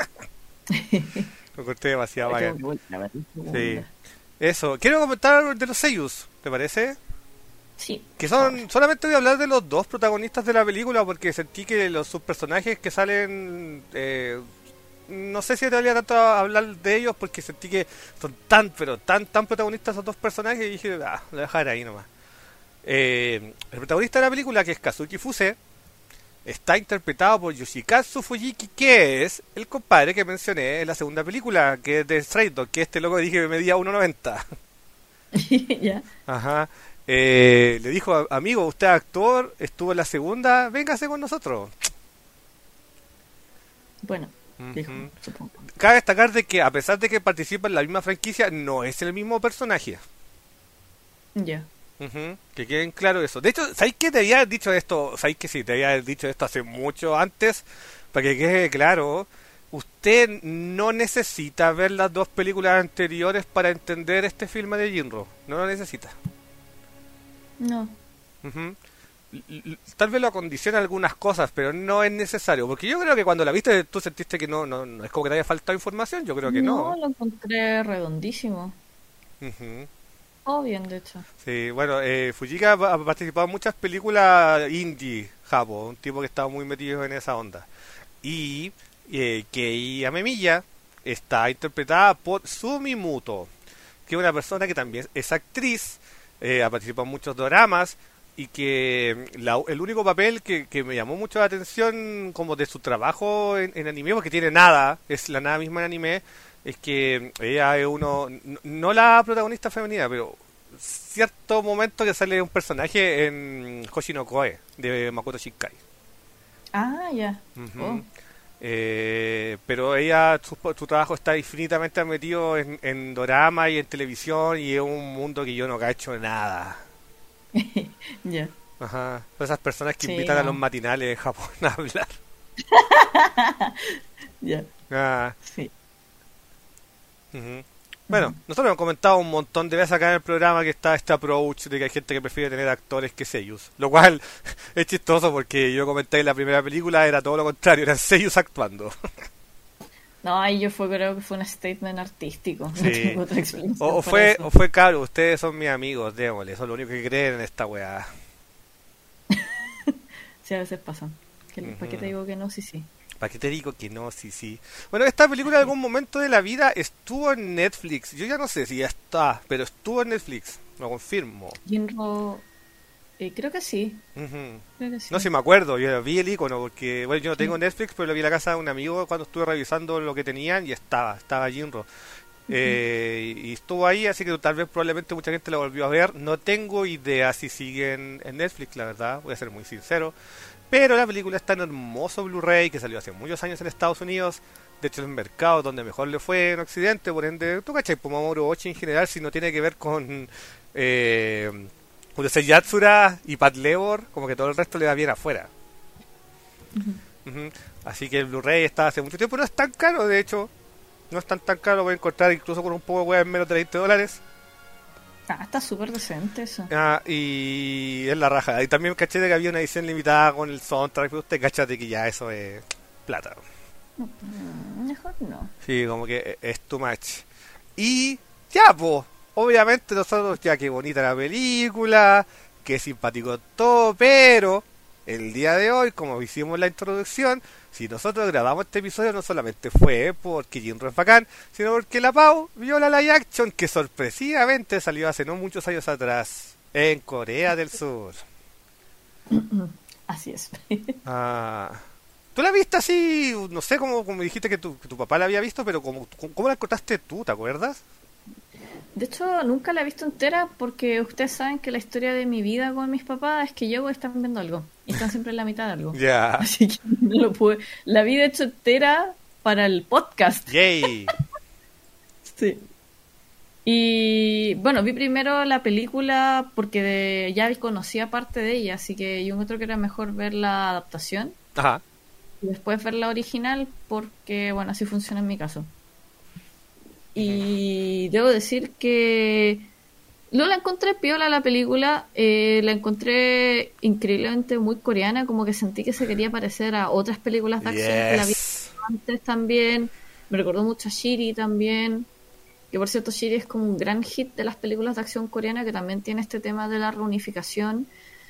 Lo encontré demasiado Ay, bacán. tengo que volver a ver la Sí, segunda. eso, quiero comentar de los seiyus, ¿te parece? Sí, Que por favor. son, solamente voy a hablar de los dos protagonistas de la película porque sentí que los subpersonajes que salen, eh, no sé si te valía tanto a hablar de ellos porque sentí que son tan, pero tan, tan protagonistas esos dos personajes y dije, ah, lo voy a dejar ahí nomás. Eh, el protagonista de la película, que es Kazuki Fuse, está interpretado por Yoshikazu Fujiki, que es el compadre que mencioné en la segunda película, que es de Stray Dog, que este loco dije que medía uno noventa. Ya. Ajá. Eh, le dijo, amigo, usted es actor, estuvo en la segunda, véngase con nosotros. Bueno, dijo, Ujú. supongo. Cabe destacar de que a pesar de que participa en la misma franquicia, no es el mismo personaje. Ya. Ujú. Que queden claro eso. De hecho, ¿sabéis que te había dicho esto? ¿Sabéis que sí? Te había dicho esto hace mucho antes, para que quede claro. Usted no necesita ver las dos películas anteriores para entender este filme de Jinro. No lo necesita. No. Ujú. L- l- Tal vez lo condiciona algunas cosas, pero no es necesario. Porque yo creo que cuando la viste tú sentiste que no, no, no es como que te haya faltado información. Yo creo que No, no. lo encontré redondísimo. Ujú. Oh, bien, de hecho. Sí, bueno, eh, Fujika ha ha participado en muchas películas indie, Japo, un tipo que estaba muy metido en esa onda. Y eh, Kei Amemiya está interpretada por Sumi Muto, que es una persona que también es actriz, eh, ha participado en muchos doramas y que la- el único papel que, que me llamó mucho la atención como de su trabajo en, en anime, porque tiene nada, es la nada misma en anime, es que ella es uno, no, no la protagonista femenina, pero cierto momento que sale un personaje en Hoshi no Koe de Makoto Shinkai. Ah, ya. Ujú. Oh. Eh, pero ella, su, su trabajo está infinitamente metido en, en dorama y en televisión y es un mundo que yo no cacho nada. Ya. Ajá. Todas esas personas que Sí, invitan a los no. matinales de Japón a hablar. Ya. Ah, Sí. ujú. Bueno, nosotros hemos comentado un montón de veces acá en el programa que está este approach de que hay gente que prefiere tener actores que seiyus. Lo cual es chistoso porque yo comenté en la primera película, era todo lo contrario, eran seiyus actuando. No, ahí yo fue, creo que fue un statement artístico. No Sí. tengo otra explicación O, o para fue, eso. o fue caro, ustedes son mis amigos, démosle, son lo único que creen en esta weá. Sí, a veces pasan. Que- ¿Para qué te Ujú. digo que no? Sí, sí. ¿Para qué te digo que no? Sí, sí. Bueno, esta película en algún momento de la vida estuvo en Netflix. Yo ya no sé si ya está, pero estuvo en Netflix, lo confirmo. Jinro, eh, creo que sí. Ujú. Creo que sí. No sé si me acuerdo, yo vi el icono porque, bueno, yo no tengo Netflix, pero lo vi en la casa de un amigo cuando estuve revisando lo que tenían y estaba, estaba Jinro. Eh, y estuvo ahí, así que tal vez probablemente mucha gente la volvió a ver. No tengo idea si siguen en Netflix, la verdad, voy a ser muy sincero. Pero la película está en hermoso Blu-ray que salió hace muchos años en Estados Unidos. De hecho, en el mercado donde mejor le fue en Occidente, por ende, tú cachai, pues Mamoru Oshii en general, si no tiene que ver con eh, Urusei Yatsura y Pat Labor, como que todo el resto le da bien afuera. Ujú. Así que el Blu-ray está hace mucho tiempo, no es tan caro, de hecho. No es tan tan caro, lo voy a encontrar incluso con un poco de hueá en menos de veinte dólares. Ah, está súper decente eso. Ah, y es la raja. Y también caché de que había una edición limitada con el soundtrack, pero usted cachate que ya eso es plata. Mm, mejor no. Sí, como que es too much. Y ya, pues, obviamente nosotros, ya que bonita la película, que simpático todo, pero el día de hoy, como hicimos la introducción, si nosotros grabamos este episodio no solamente fue porque Jinro es bacán, sino porque la Pau vio la live action que sorpresivamente salió hace no muchos años atrás en Corea del Sur. Así es. Ah, ¿tú la viste así? No sé, como, como dijiste que tu, que tu papá la había visto, pero como, ¿cómo la encontraste tú? ¿Te acuerdas? De hecho, nunca la he visto entera porque ustedes saben que la historia de mi vida con mis papás es que llego y están viendo algo. Y están siempre en la mitad de algo. Ya. Así que no lo pude. La vi de hecho entera para el podcast. Yay. Sí. Y bueno, vi primero la película porque de- ya conocía parte de ella, así que yo encuentro que era mejor ver la adaptación Ajá. y después ver la original porque, bueno, así funciona en mi caso. Ujú. Y debo decir que no la encontré piola la película, eh, la encontré increíblemente muy coreana, como que sentí que se quería parecer a otras películas de acción que la vi Yes. antes también. Me recordó mucho a Shiri también. Que por cierto, Shiri es como un gran hit de las películas de acción coreana que también tiene este tema de la reunificación.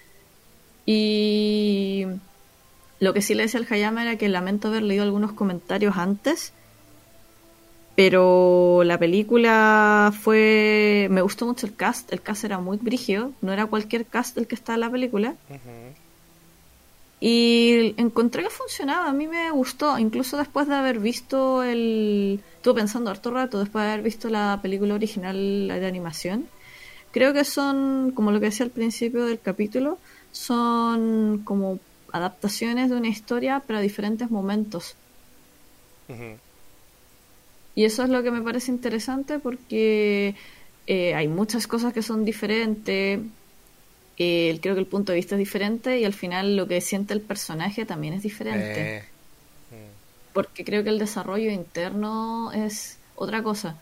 Y lo que sí le decía al Hayama era que lamento haber leído algunos comentarios antes, pero la película fue... Me gustó mucho el cast, el cast era muy brígido, no era cualquier cast el que está en la película. Ujú. Y encontré que funcionaba, a mí me gustó, incluso después de haber visto el... Estuve pensando harto rato, después de haber visto la película original de animación. Creo que son, como lo que decía al principio del capítulo, son como adaptaciones de una historia, pero a diferentes momentos. Ujú. Y eso es lo que me parece interesante porque eh, hay muchas cosas que son diferentes. Eh, creo que el punto de vista es diferente y al final lo que siente el personaje también es diferente. Eh, mm. Porque creo que el desarrollo interno es otra cosa.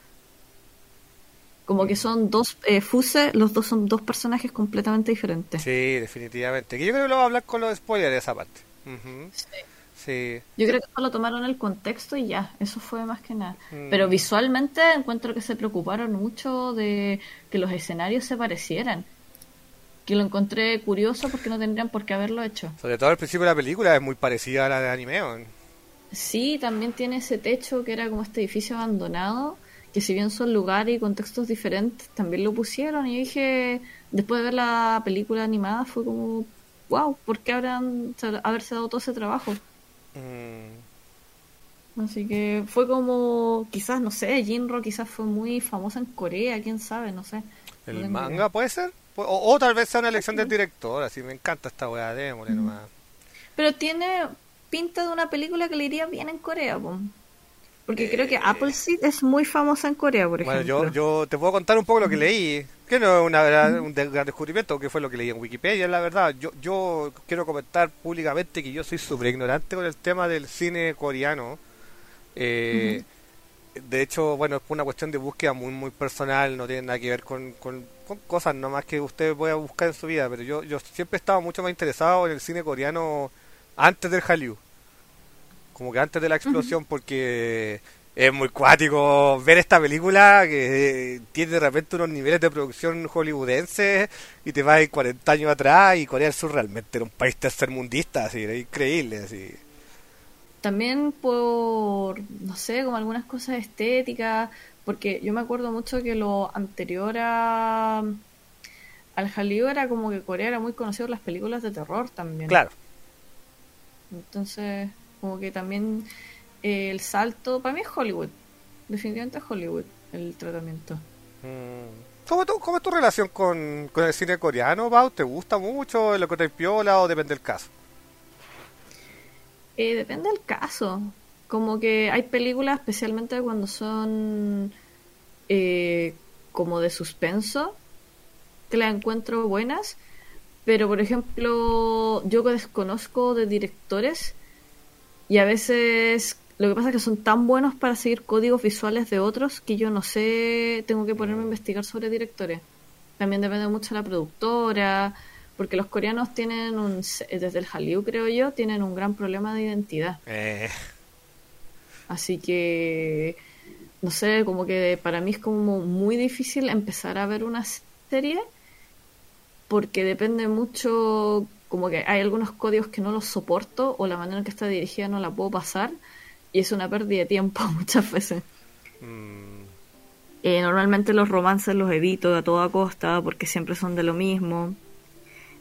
Como que Mm. son dos eh, Fuse, los dos son dos personajes completamente diferentes. Sí, definitivamente. Que yo creo que lo voy a hablar con los spoilers de esa parte. Ujú. Sí. Yo creo que solo tomaron el contexto y ya, eso fue más que nada. Pero Mm. visualmente encuentro que se preocuparon mucho de que los escenarios se parecieran. Que lo encontré curioso porque no tendrían por qué haberlo hecho. Sobre todo al principio de la película es muy parecida a la de anime. ¿O? Sí, también tiene ese techo que era como este edificio abandonado, que si bien son lugares y contextos diferentes, también lo pusieron. Y yo dije, después de ver la película animada, fue como, wow, ¿por qué habrán haberse dado todo ese trabajo? Mm. Así que fue como, quizás, no sé, Jinro quizás fue muy famosa en Corea, quién sabe, no sé, no ¿El tengo idea. manga puede ser? O, o tal vez sea una elección del director, así me encanta esta weá, démosle Mm. nomás. Pero tiene pinta de una película que le iría bien en Corea, po. Porque creo que Eh, Appleseed es muy famosa en Corea, por bueno, yo, ejemplo. yo te puedo contar un poco lo que leí, que no es una, verdad- un de- gran descubrimiento, que fue lo que leí en Wikipedia, la verdad. Yo, yo quiero comentar públicamente que yo soy súper ignorante con el tema del cine coreano. Ujú. Eh, de hecho, bueno, es una cuestión de búsqueda muy, muy personal, no tiene nada que ver con, con, con cosas nomás que usted pueda buscar en su vida, pero yo, yo siempre he estado mucho más interesado en el cine coreano antes del Hallyu, como que antes de la Ujú. explosión, porque es muy cuático ver esta película que eh, tiene de repente unos niveles de producción hollywoodense y te vas en cuarenta años atrás y Corea del Sur realmente era un país tercermundista, así, era increíble, así. También por, no sé, como algunas cosas estéticas, porque yo me acuerdo mucho que lo anterior a, al Hallyu era como que Corea era muy conocido por las películas de terror también. Claro. Entonces, como que también eh, el salto, para mí es Hollywood, definitivamente es Hollywood el tratamiento. Mm. ¿Cómo, tu, ¿Cómo es tu relación con, con el cine coreano, Pau? ¿Te gusta mucho? ¿Lo que te piola o depende del caso? Eh, depende del caso. Como que hay películas, especialmente cuando son eh, como de suspenso, que las encuentro buenas. Pero, por ejemplo, yo que desconozco de directores y a veces lo que pasa es que son tan buenos para seguir códigos visuales de otros que yo no sé, tengo que ponerme a Mm. investigar sobre directores. También depende mucho de la productora, porque los coreanos tienen un, desde el Hallyu creo yo, tienen un gran problema de identidad. Eh, Así que, no sé, como que para mí es como muy difícil empezar a ver una serie porque depende mucho, como que hay algunos códigos que no los soporto o la manera en que está dirigida no la puedo pasar y es una pérdida de tiempo muchas veces. mm, Eh, normalmente los romances los evito a toda costa porque siempre son de lo mismo.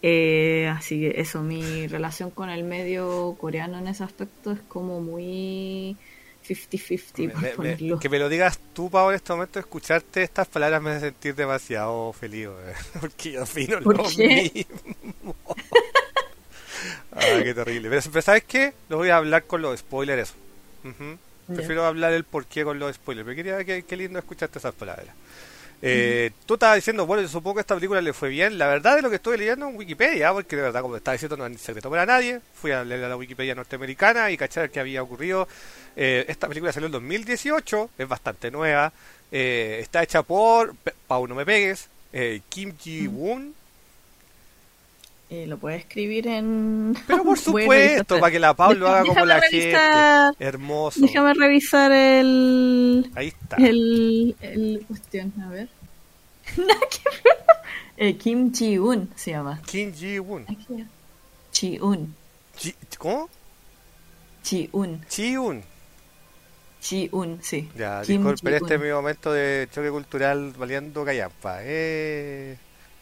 Eh, así que eso, mi relación con el medio coreano en ese aspecto es como muy cincuenta cincuenta, por Me- me- ponerlo. que me lo digas tú, Pau, en este momento, escucharte estas palabras me hace sentir demasiado feliz, weón. Porque yo opino ¿Por lo qué? mismo. Ay, qué terrible. Pero, pero ¿sabes qué? Lo voy a hablar con los spoilers, eso. Ujú. Ya. Prefiero hablar el porqué con los spoilers. Pero quería que qué lindo escucharte esas palabras. Eh, tú estabas diciendo, bueno, yo supongo que esta película le fue bien. La verdad de lo que estoy leyendo en Wikipedia, porque de verdad, como estaba diciendo, no es secreto para nadie. Fui a leer a la Wikipedia norteamericana y cachar qué había ocurrido. Eh, esta película salió en dos mil dieciocho, es bastante nueva. Eh, está hecha por, Pe- Pau, no me pegues, eh, Kim Ji-woon. Eh, lo puedes escribir en... Pero por Voy a supuesto, revisar. para que la Pau lo haga como Déjame la revisar. gente. Hermoso. Déjame revisar el... Ahí está. El... El cuestión, a ver. Nada que ver. Eh, Kim Ji-un se llama. Kim Ji-woon. Aquí. Ji-un. Ji- ¿Cómo? Ji-un. Ji-woon. Ji-un, sí. Ya, Kim disculpen, este es Ji-un. mi momento de choque cultural valiendo callampa. Eh...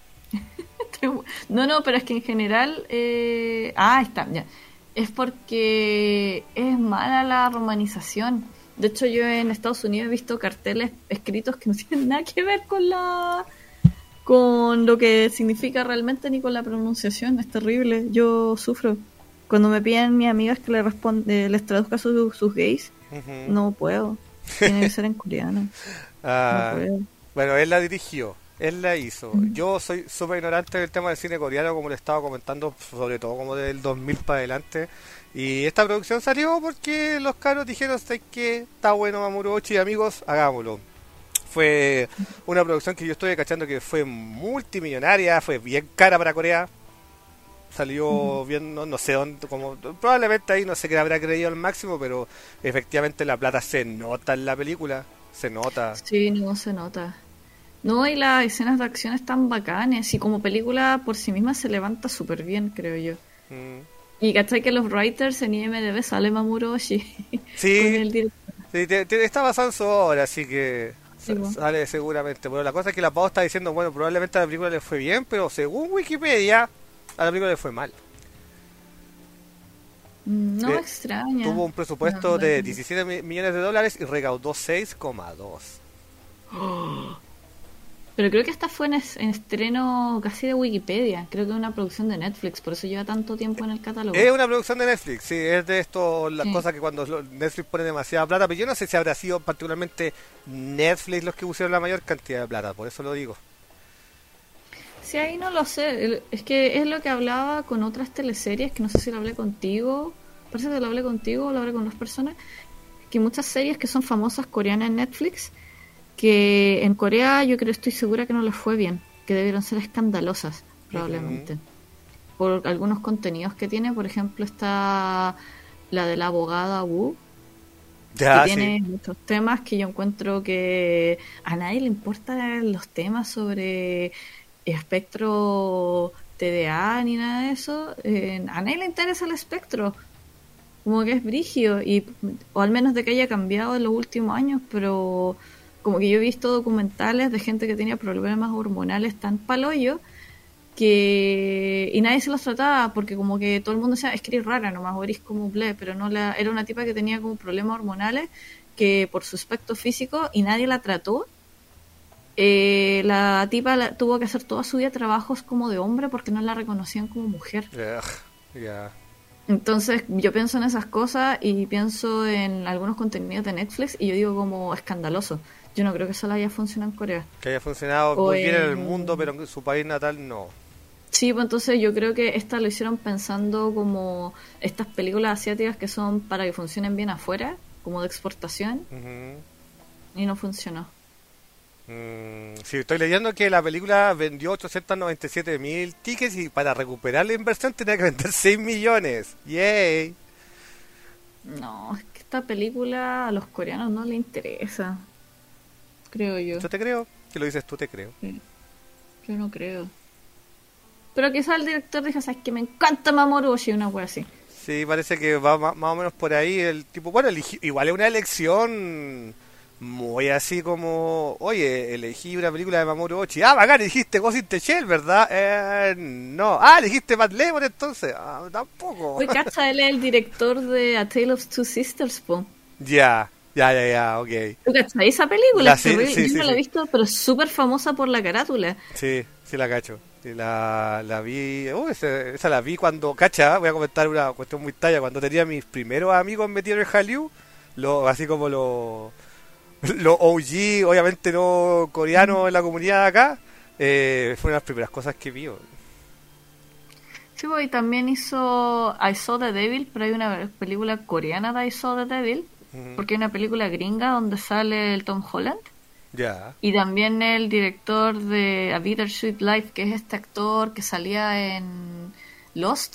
No, no, pero es que en general... eh, Ah, está, ya. Es porque es mala la romanización. De hecho, yo en Estados Unidos he visto carteles escritos que no tienen nada que ver con la... con lo que significa realmente ni con la pronunciación. Es terrible. Yo sufro. Cuando me piden mis amigas que le responde, les traduzca sus, sus gays, ujú. no puedo. Tiene que ser en coreano. No Ah, puedo. bueno, él la dirigió, él la hizo. Mm. Yo soy súper ignorante del tema del cine coreano, como le estaba comentando, sobre todo como del dos mil para adelante. Y esta producción salió porque los caros dijeron, ¿sabes qué? Está bueno Mamoru Oshii, amigos, hagámoslo. Fue una producción que yo estoy cachando que fue multimillonaria, fue bien cara para Corea. Salió bien, no, no sé dónde, como probablemente ahí no sé qué habrá creído al máximo, pero efectivamente la plata se nota en la película, se nota. Sí, no se nota. No, y las escenas de acción están bacanes. Y como película por sí misma se levanta súper bien, creo yo. Mm. Y cachai que los writers en I M D B sale Mamoru Oshii con Sí, el director. sí, te- te- está basado en su obra, así que Sí, sa- po. sale seguramente. Pero la cosa es que la Pau está diciendo, bueno, probablemente a la película le fue bien, pero según Wikipedia, a la película le fue mal. Mm, No Eh, me extraña. Tuvo un presupuesto No, de no. diecisiete mi- millones de dólares y recaudó seis coma dos. Pero creo que esta fue en, es- en estreno casi de Wikipedia. Creo que es una producción de Netflix, por eso lleva tanto tiempo en el catálogo. Es una producción de Netflix, sí, es de esto, las Sí. cosas que cuando lo- Netflix pone demasiada plata, pero yo no sé si habrá sido particularmente Netflix los que pusieron la mayor cantidad de plata, por eso lo digo. Sí, ahí no lo sé. El- Es que es lo que hablaba con otras teleseries, que no sé si lo hablé contigo. Parece que lo hablé contigo o lo hablé con dos personas. Que muchas series que son famosas coreanas en Netflix, que en Corea yo creo, estoy segura que no les fue bien. Que debieron ser escandalosas, probablemente. Por algunos contenidos que tiene. Por ejemplo, está la de la abogada Wu, Ya, que tiene sí. muchos temas que yo encuentro que a nadie le importan los temas sobre espectro T D A ni nada de eso. Eh, a nadie le interesa el espectro, como que es brígido, y, o al menos de que haya cambiado en los últimos años, pero como que yo he visto documentales de gente que tenía problemas hormonales tan paloyo que y nadie se los trataba porque como que todo el mundo decía, es que eres rara nomás, o eres como ble, pero no la, era una tipa que tenía como problemas hormonales que por su aspecto físico y nadie la trató. Eh, la tipa la- tuvo que hacer toda su vida trabajos como de hombre porque no la reconocían como mujer. Ugh, ya. Entonces yo pienso en esas cosas y pienso en algunos contenidos de Netflix y yo digo como escandaloso. Yo no creo que eso le haya funcionado en Corea. Que haya funcionado O muy bien en el en- mundo, pero en su país natal no. Sí, pues entonces yo creo que esta lo hicieron pensando como estas películas asiáticas que son para que funcionen bien afuera, como de exportación, Ujú. y no funcionó. Mm, sí, estoy leyendo que la película vendió ochocientos noventa y siete mil tickets y para recuperar la inversión tenía que vender seis millones. ¡Yay! No, es que esta película a los coreanos no le interesa, creo yo. Yo te creo. Si lo dices tú, te creo. Yo no creo. Pero quizá el director dijo, sabes que me encanta Mamoru Oshii, una wea así. Sí, parece que va ma- más o menos por ahí el tipo. Bueno, eligi- igual es una elección muy así como, oye, elegí una película de Mamoru Oshii. Ah, bacán, dijiste Ghost in the Shell, ¿verdad? Eh, no. Ah, elegiste Matt Lemon entonces. Ah, tampoco. Uy, cacha, él es el director de A Tale of Two Sisters, po. Ya, ya, ya, ya, ok. ¿Tú cachai esa película? La, Es sí, terrible. sí, Yo sí, no la he sí. visto, pero es súper famosa por la carátula. Sí, sí la cacho. Sí, la, la vi, uh, esa, esa la vi cuando, cacha, voy a comentar una cuestión muy talla, cuando tenía mis primeros amigos metidos en el Hallyu, lo, así como los lo O G, obviamente no coreanos en la comunidad de acá, eh, fueron las primeras cosas que vi. Sí, pues, y también hizo I Saw the Devil, pero hay una película coreana de I Saw the Devil, Ujú. porque hay una película gringa donde sale el Tom Holland. Ya. Y también el director de A Bittersweet Life, que es este actor que salía en Lost,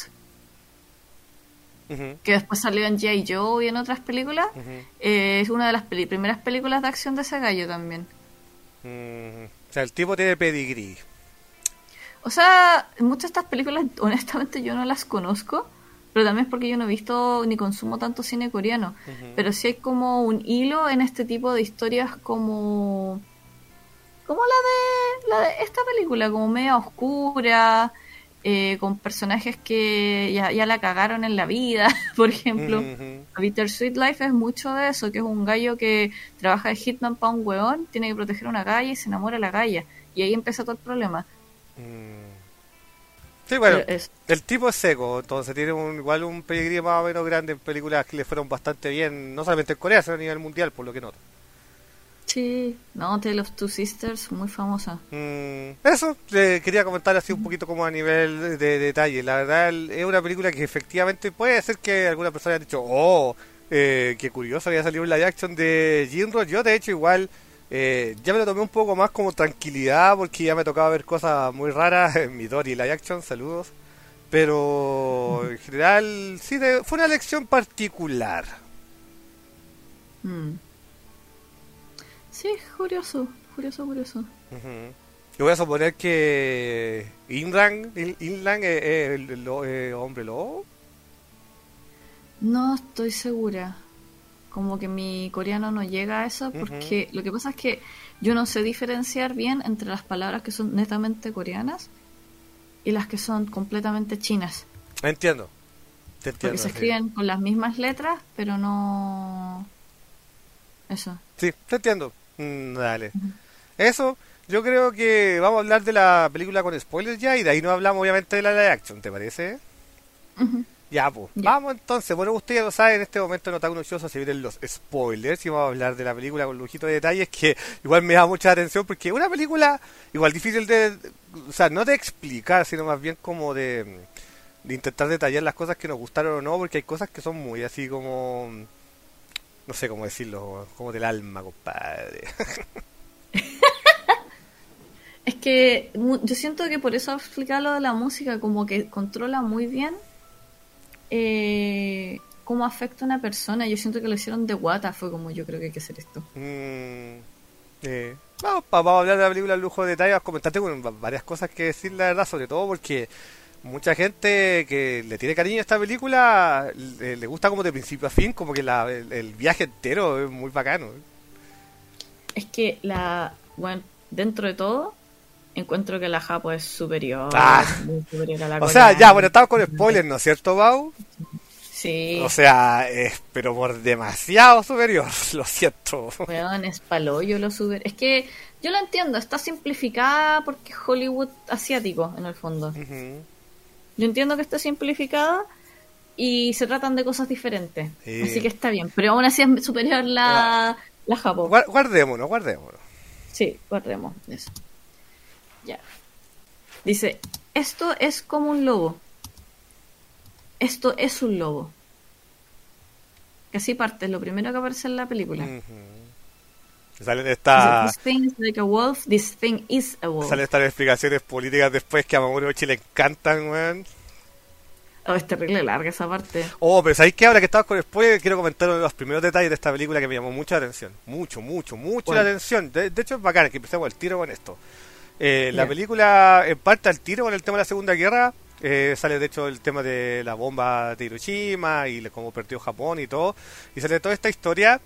Ujú, que después salió en G I. Joe y en otras películas. ujú, Eh, es una de las peli- primeras películas de acción de ese gallo también. ujú. O sea, el tipo tiene pedigrí. O sea, muchas de estas películas, honestamente, yo no las conozco, pero también es porque yo no he visto ni consumo tanto cine coreano. Ujú. Pero sí hay como un hilo en este tipo de historias como... como la de, la de esta película, como media oscura, eh, con personajes que ya, ya la cagaron en la vida, por ejemplo. Ujú, ujú. A Bittersweet Life es mucho de eso, que es un gallo que trabaja de hitman para un weón, tiene que proteger una calle y se enamora de la galla. Y ahí empieza todo el problema. Mm. Sí, bueno, Pero es- el tipo es seco, entonces tiene un, igual un pedigrí más o menos grande en películas que le fueron bastante bien, no solamente en Corea, sino a nivel mundial, por lo que noto. sí, no, Tale of Two Sisters, muy famosa. Mm, eso, le quería comentar así un poquito como a nivel de, de detalle. La verdad, el- es una película que efectivamente puede ser que alguna persona haya dicho, oh, eh, qué curioso, había salido un live action de Jinro. Yo, de hecho, igual eh, ya me lo tomé un poco más como tranquilidad porque ya me tocaba ver cosas muy raras en mi Dory live action, saludos. Pero en general, sí, de- fue una elección particular. Mm. Sí, curioso, curioso, curioso. Ujú. Yo voy a suponer que Inran, Il- Inlan es es el, lo- eh, hombre lobo. No estoy segura. Como que mi coreano no llega a eso Ujú. porque lo que pasa es que yo no sé diferenciar bien entre las palabras que son netamente coreanas y las que son completamente chinas. Entiendo, te Porque entiendo. se Sí, escriben con las mismas letras, pero no... Eso. sí, te entiendo. Mm, dale. Eso, yo creo que vamos a hablar de la película con spoilers ya y de ahí no hablamos obviamente de la live action, ¿te parece? Ujú. Ya, pues. Ya. Vamos entonces. Bueno, usted ya lo sabe, en este momento en Otaku Nochoso se vienen los spoilers y vamos a hablar de la película con lujitos de detalles que igual me da mucha atención porque es una película igual difícil de, o sea, no de explicar, sino más bien como de, de intentar detallar las cosas que nos gustaron o no, porque hay cosas que son muy así como, no sé cómo decirlo, como del alma, compadre. Es que mu- yo siento que por eso explicar lo de la música, como que controla muy bien eh, cómo afecta a una persona. Yo siento que lo hicieron de guata, fue como yo creo que hay que hacer esto. Mm, eh, vamos, pa- vamos a hablar de la película en lujo de detalles, comentarte con va- varias cosas que decir, la verdad, sobre todo porque mucha gente que le tiene cariño a esta película le, le gusta como de principio a fin, como que la, el, el viaje entero es muy bacano. Es que la, bueno, dentro de todo, encuentro que la Japo es superior, Ah. muy superior a la O sea, ya, coreana. bueno, estamos con spoilers, ¿no es cierto, Bau? Sí, O sea, es pero por demasiado superior, lo siento. weón, es paloyo lo super. Es que yo lo entiendo, está simplificada porque es Hollywood asiático, en el fondo. Ujú. Yo entiendo que está simplificada y se tratan de cosas diferentes. Sí. Así que está bien. Pero aún así es superior la, la Japón. Guar- Guardémonos, guardémonos. Sí, guardemos eso. Ya. Dice, esto es como un lobo. Esto es un lobo. Que así parte, es lo primero que aparece en la película. Ujú. Salen Dice, estas this thing is like a wolf, this thing is a wolf. salen estas explicaciones políticas después que a Mamoru Oshii le encantan, weón. Oh, es terrible larga esa parte. Oh, pero ¿sabéis qué? Ahora que estabas con spoiler, quiero comentar uno de los primeros detalles de esta película que me llamó mucha atención. Mucho, mucho, mucho ¿Cuál? la atención. De, de hecho, es bacán que empecemos el tiro con esto. Eh, La Ya. película en parte al tiro con el tema de la Segunda Guerra. Eh, sale de hecho el tema de la bomba de Hiroshima y le- cómo perdió Japón y todo. Y sale toda esta historia.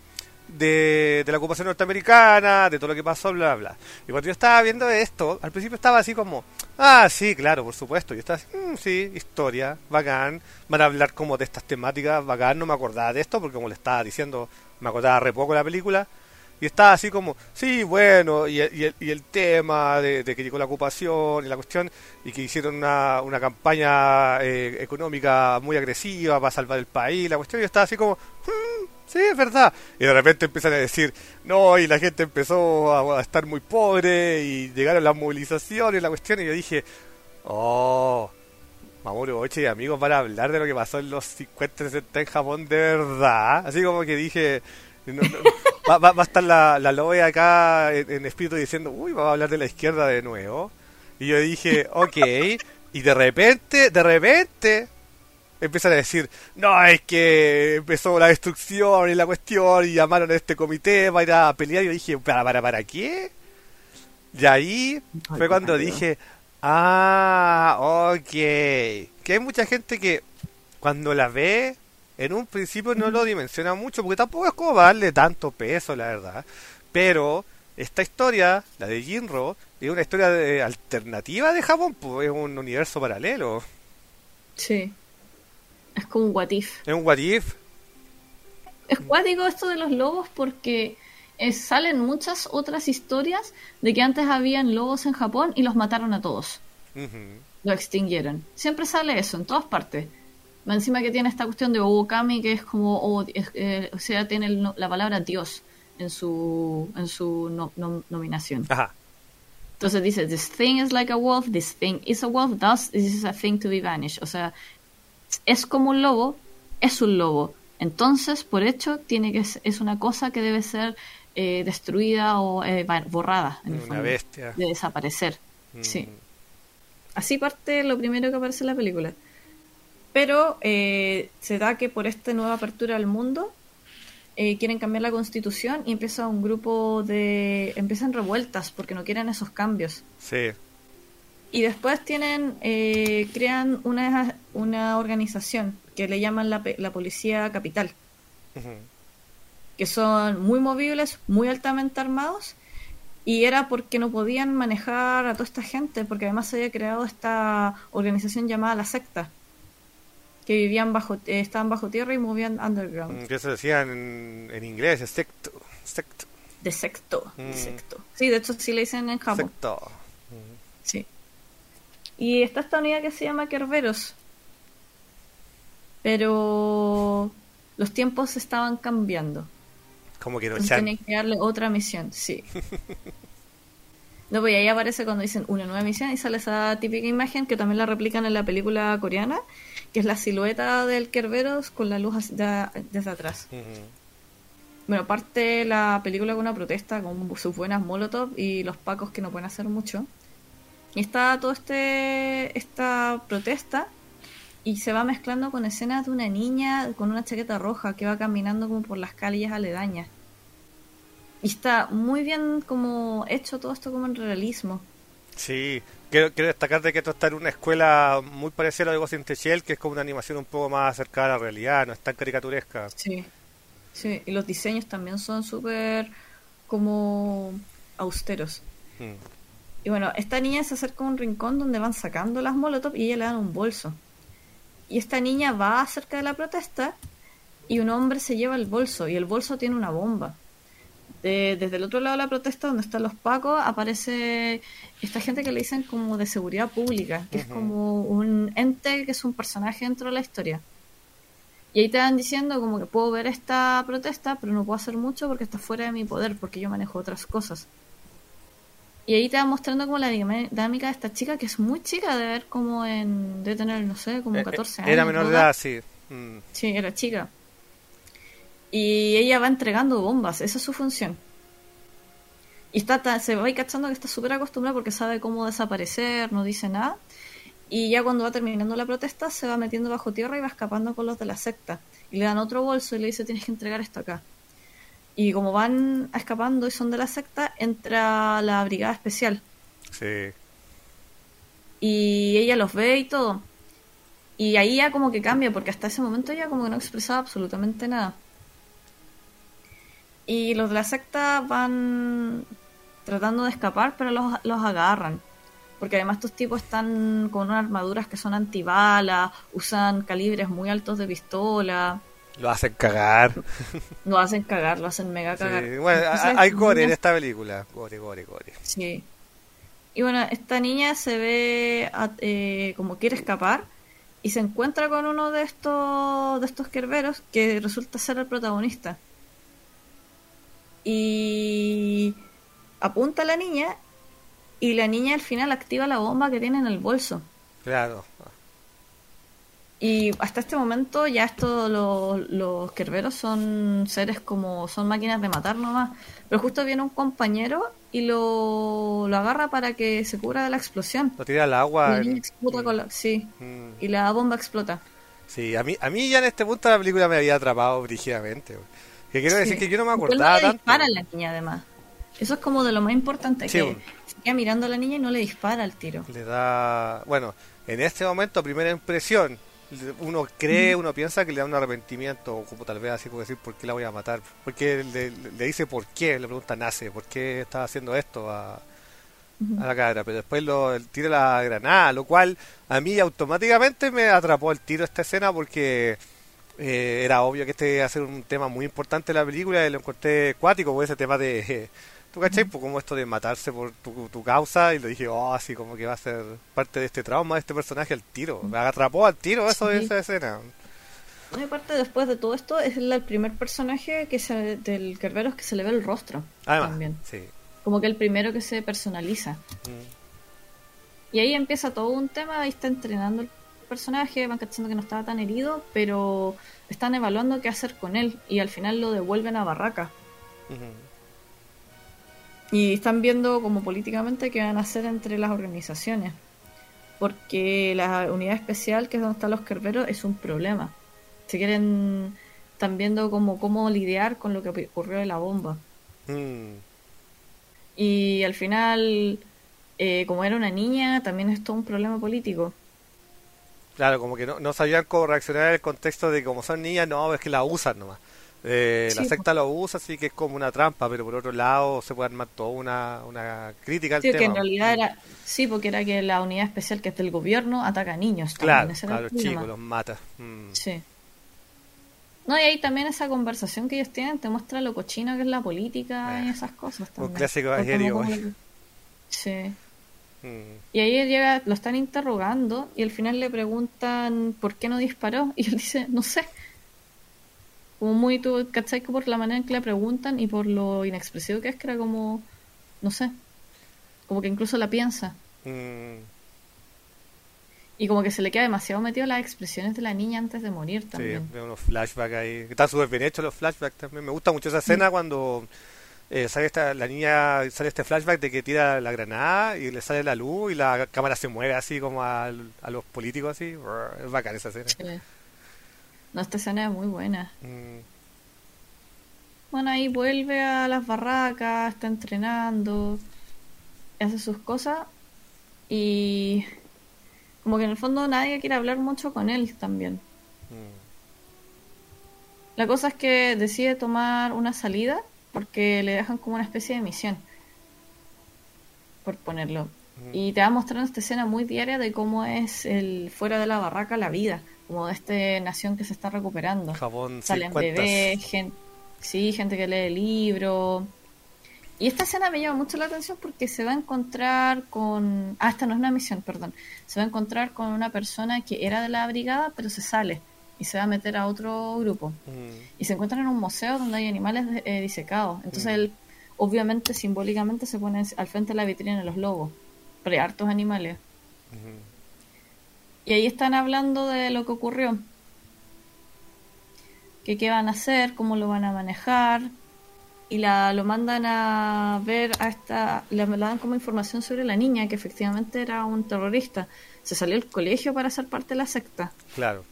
de, de la ocupación norteamericana, de todo lo que pasó, bla, bla. Y cuando yo estaba viendo esto, al principio estaba así como, ah, sí, claro, por supuesto. Yo estaba así, "Mm, sí, historia, bacán. Van a hablar como de estas temáticas, bacán, no me acordaba de esto, porque como le estaba diciendo, me acordaba re poco de la película. Y estaba así como, sí, bueno, y, el- y, el, y el tema de, de que llegó la ocupación y la cuestión, y que hicieron una, una campaña eh, económica muy agresiva para salvar el país, la cuestión, y yo estaba así como, "Mm, sí, es verdad". Y de repente empiezan a decir, no, y la gente empezó a, a estar muy pobre, y llegaron las movilizaciones y la cuestión, y yo dije, oh, Mamoru Ochi y amigos van a hablar de lo que pasó en los cincuenta sesenta en Japón de verdad. Así como que dije, no, no, va, va- va a estar la, la Loe acá en, en espíritu diciendo, uy, vamos a hablar de la izquierda de nuevo. Y yo dije, ok, y de repente, de repente, empiezan a decir, no, es que empezó la destrucción y la cuestión y llamaron a este comité para ir a pelear. Y yo dije, ¿para, para, para qué? Y ahí Ay, fue qué cuando rápido. dije, ah, ok. Que hay mucha gente que cuando la ve, en un principio no lo dimensiona mucho, porque tampoco es como para darle tanto peso, la verdad. Pero esta historia, la de Jinro, es una historia de- alternativa de Japón, pues es un universo paralelo. Sí, es como un what if. Es un what if. Es cuático esto de los lobos porque eh, salen muchas otras historias de que antes habían lobos en Japón y los mataron a todos. Ujú. Lo extinguieron. Siempre sale eso, en todas partes. Más encima que tiene esta cuestión de Okami, que es como, oh, es- eh, o sea, tiene el no- la palabra Dios en su, en su no- nom- nominación. Ajá. Entonces dice, this thing is like a wolf, this thing is a wolf, thus this is a thing to be vanished. O sea, es como un lobo, es un lobo. Entonces, por hecho, tiene que s- es una cosa que debe ser eh, destruida o eh, va- borrada, en el Una fondo, bestia. de desaparecer. Mm. Sí. Así parte lo primero que aparece en la película. Pero eh, se da que por esta nueva apertura al mundo eh, quieren cambiar la constitución y empieza un grupo de... empiezan revueltas porque no quieren esos cambios. Sí. Y después tienen, eh, crean una, una organización que le llaman la, pe- la Policía Capital, Ujú. que son muy movibles, muy altamente armados, y era porque no podían manejar a toda esta gente, porque además se había creado esta organización llamada la secta, que vivían bajo, eh, estaban bajo tierra y movían underground. Mm, que se decía en, en inglés, secto. Secto. De secto, Mm. de secto. Sí, de hecho sí le dicen en Japón. Secto. Sí. Y está esta unidad que se llama Kerberos. Pero los tiempos estaban cambiando. Como que no Entonces chan. tenían que darle otra misión, sí. No, pues y ahí aparece cuando dicen una nueva misión y sale esa típica imagen que también la replican en la película coreana, que es la silueta del Kerberos con la luz así de- desde atrás. Ujú. Bueno, parte la película con una protesta con sus buenas molotov y los pacos que no pueden hacer mucho. Y está todo este esta protesta y se va mezclando con escenas de una niña con una chaqueta roja que va caminando como por las calles aledañas. Y está muy bien como hecho todo esto como en realismo. Sí, quiero, quiero destacar de que esto está en una escuela muy parecida a la de Ghost in the Shell, que es como una animación un poco más cercana a la realidad, no es tan caricaturesca. Sí. Sí, y los diseños también son súper como austeros. Mm. Y bueno, esta niña se acerca a un rincón donde van sacando las molotov y ella le dan un bolso. Y esta niña va cerca de la protesta y un hombre se lleva el bolso y el bolso tiene una bomba. De- desde el otro lado de la protesta, donde están los pacos, aparece esta gente que le dicen como de seguridad pública, que es Ujú. como un ente que es un personaje dentro de la historia. Y ahí te van diciendo como que puedo ver esta protesta, pero no puedo hacer mucho porque está fuera de mi poder, porque yo manejo otras cosas. Y ahí te van mostrando como la dinámica de esta chica, que es muy chica, de ver como en... de tener, no sé, como Eh, eh, catorce años. Era menor de ¿no? edad, sí. Mm. Sí, era chica. Y ella va entregando bombas, esa es su función. Y está ta- se va ahí cachando que está súper acostumbrada porque sabe cómo desaparecer, no dice nada. Y ya cuando va terminando la protesta, se va metiendo bajo tierra y va escapando con los de la secta. Y le dan otro bolso y le dice, tienes que entregar esto acá. Y como van escapando y son de la secta, entra la brigada especial. Sí. Y ella los ve y todo. Y ahí ya como que cambia, porque hasta ese momento ella como que no expresaba absolutamente nada. y los de la secta van tratando de escapar, pero los, los agarran. Porque además estos tipos están con unas armaduras que son antibalas, usan calibres muy altos de pistola. Lo hacen cagar. Lo hacen cagar, lo hacen mega cagar. Sí, bueno, Entonces, hay gore niña, en esta película. Gore, gore, gore. sí. Y bueno, esta niña se ve a- eh, como quiere escapar y se encuentra con uno de estos de estos kerberos que resulta ser el protagonista. Y apunta a la niña y la niña al final activa la bomba que tiene en el bolso. Claro. Y hasta este momento ya estos los, los kerberos son seres como son máquinas de matar nomás. Pero justo viene un compañero y lo, lo agarra para que se cubra de la explosión. Lo tira al Y agua. la niña en- explota mm, con la... Sí. mm. Y la bomba explota. Sí, a mí, a mí ya en este punto la película me había atrapado brígidamente. Güey. Que quiero decir Sí. que yo no me Porque él no acordaba le tanto. dispara a la niña además. Eso es como de lo más importante, Sí, que bueno. se queda mirando a la niña y no le dispara al tiro. Le da. Bueno, en este momento, primera impresión. le- Uno cree, uno piensa que le da un arrepentimiento, o como tal vez así como decir, ¿por qué la voy a matar? Porque le, le- le dice por qué, le pregunta nace, ¿por qué está haciendo esto a, a la cabra? Pero después lo él tira la granada, lo cual a mí automáticamente me atrapó el tiro esta escena porque eh, era obvio que este iba a ser un tema muy importante de la película y lo encontré cuático, pues ese tema de, eh, ¿tú cachai? Pues como esto de matarse por tu, tu causa, y lo dije, oh, así como que va a ser parte de este trauma de este personaje al tiro. Me atrapó al tiro eso de Sí. esa escena. No, y aparte, después de todo esto, es la- el primer personaje que se, del Kerberos que se le ve el rostro. Además, También. sí. Como que el primero que se personaliza. Mm. Y ahí empieza todo un tema, ahí está entrenando el personaje, van cachando que no estaba tan herido, pero están evaluando qué hacer con él y al final lo devuelven a Barraca. Ujú. Y están viendo como políticamente qué van a hacer entre las organizaciones. Porque la unidad especial, que es donde están los Kerberos, es un problema. Se quieren... Están viendo como cómo lidiar con lo que ocurrió de la bomba. Mm. Y al final, eh, como era una niña, también es todo un problema político. Claro, como que no, no sabían cómo reaccionar en el contexto de que como son niñas, no, es que la usan nomás. Eh, la Sí, secta lo usa, así que es como una trampa, pero por otro lado se puede armar toda una, una crítica al sí, que en tema. realidad Mm. era... Sí, porque era que la unidad especial que es del gobierno ataca a niños también. Claro, Ese era claro, el los problema. chicos los mata. Mm. Sí. No, y ahí también esa conversación que ellos tienen te muestra lo cochino que es la política y Eh, esas cosas un también. clásico Por aéreo, cómo- güey. Sí. Mm. Y ahí él llega, lo están interrogando y al final le preguntan por qué no disparó y él dice, no sé. Como muy, tú, ¿cachai? Que por la manera en que le preguntan y por lo inexpresivo que es, que era como, no sé, como que incluso la piensa. Mm. Y como que se le queda demasiado metido las expresiones de la niña antes de morir Sí, también. veo unos flashbacks ahí. Están súper bien hechos los flashbacks también. Me gusta mucho esa escena cuando eh, sale esta, la niña, sale este flashback de que tira la granada y le sale la luz y la cámara se mueve así como al- a, los políticos así. Brr, es bacán esa escena. Sí. No, esta escena es muy buena. Mm. Bueno, ahí vuelve a las barracas, está entrenando, hace sus cosas y como que en el fondo nadie quiere hablar mucho con él también. Mm. La cosa es que decide tomar una salida porque le dejan como una especie de misión, por ponerlo. Mm. Y te va mostrando esta escena muy diaria de cómo es el fuera de la barraca la vida, como de esta nación que se está recuperando. Japón Salen cincuenta. bebés, gente, sí, gente que lee libros. Y esta escena me llama mucho la atención porque se va a encontrar con... Ah, esta no es una misión, perdón. Se va a encontrar con una persona que era de la brigada, pero se sale y se va a meter a otro grupo. Mm. Y se encuentran en un museo donde hay animales eh, disecados. Entonces Mm. él, obviamente, simbólicamente se pone al frente de la vitrina de los lobos. Pero hay hartos animales. Ujú. Y ahí están hablando de lo que ocurrió. Que qué van a hacer, cómo lo van a manejar. Y la, lo mandan a ver a esta... Le, le dan como información sobre la niña, que efectivamente era un terrorista. Se salió del colegio para ser parte de la secta. Claro.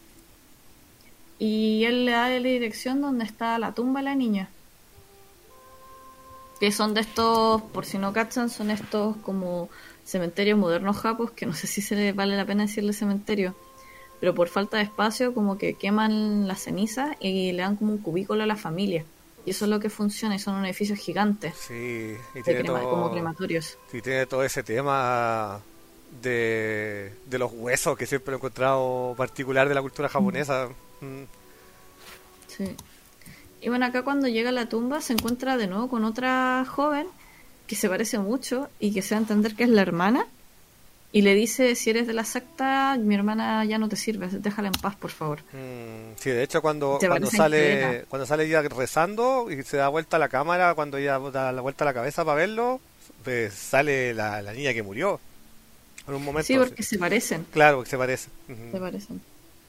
Y él le da la dirección donde está la tumba de la niña. Que son de estos, por si no cachan, son estos como cementerios modernos japos, que no sé si se le vale la pena decirle cementerio, pero por falta de espacio como que queman las cenizas y le dan como un cubículo a la familia. Y eso es lo que funciona, y son unos edificios gigantes, Sí, y de tiene crema- todo, como crematorios. sí, tiene todo ese tema de, de los huesos que siempre he encontrado particular de la cultura japonesa. Mm. Sí. Y bueno, acá cuando llega a la tumba se encuentra de nuevo con otra joven que se parece mucho y que se va a entender que es la hermana. Y le dice, si eres de la secta, mi hermana ya no te sirve, déjala en paz, por favor. Mm, sí, de hecho cuando Te cuando parece sale increíble. cuando sale ella rezando y se da vuelta la cámara, cuando ella da la vuelta a la cabeza para verlo, pues sale la, la niña que murió en un momento. Sí, porque se parecen, Claro, que se parece. se Ujú. parecen.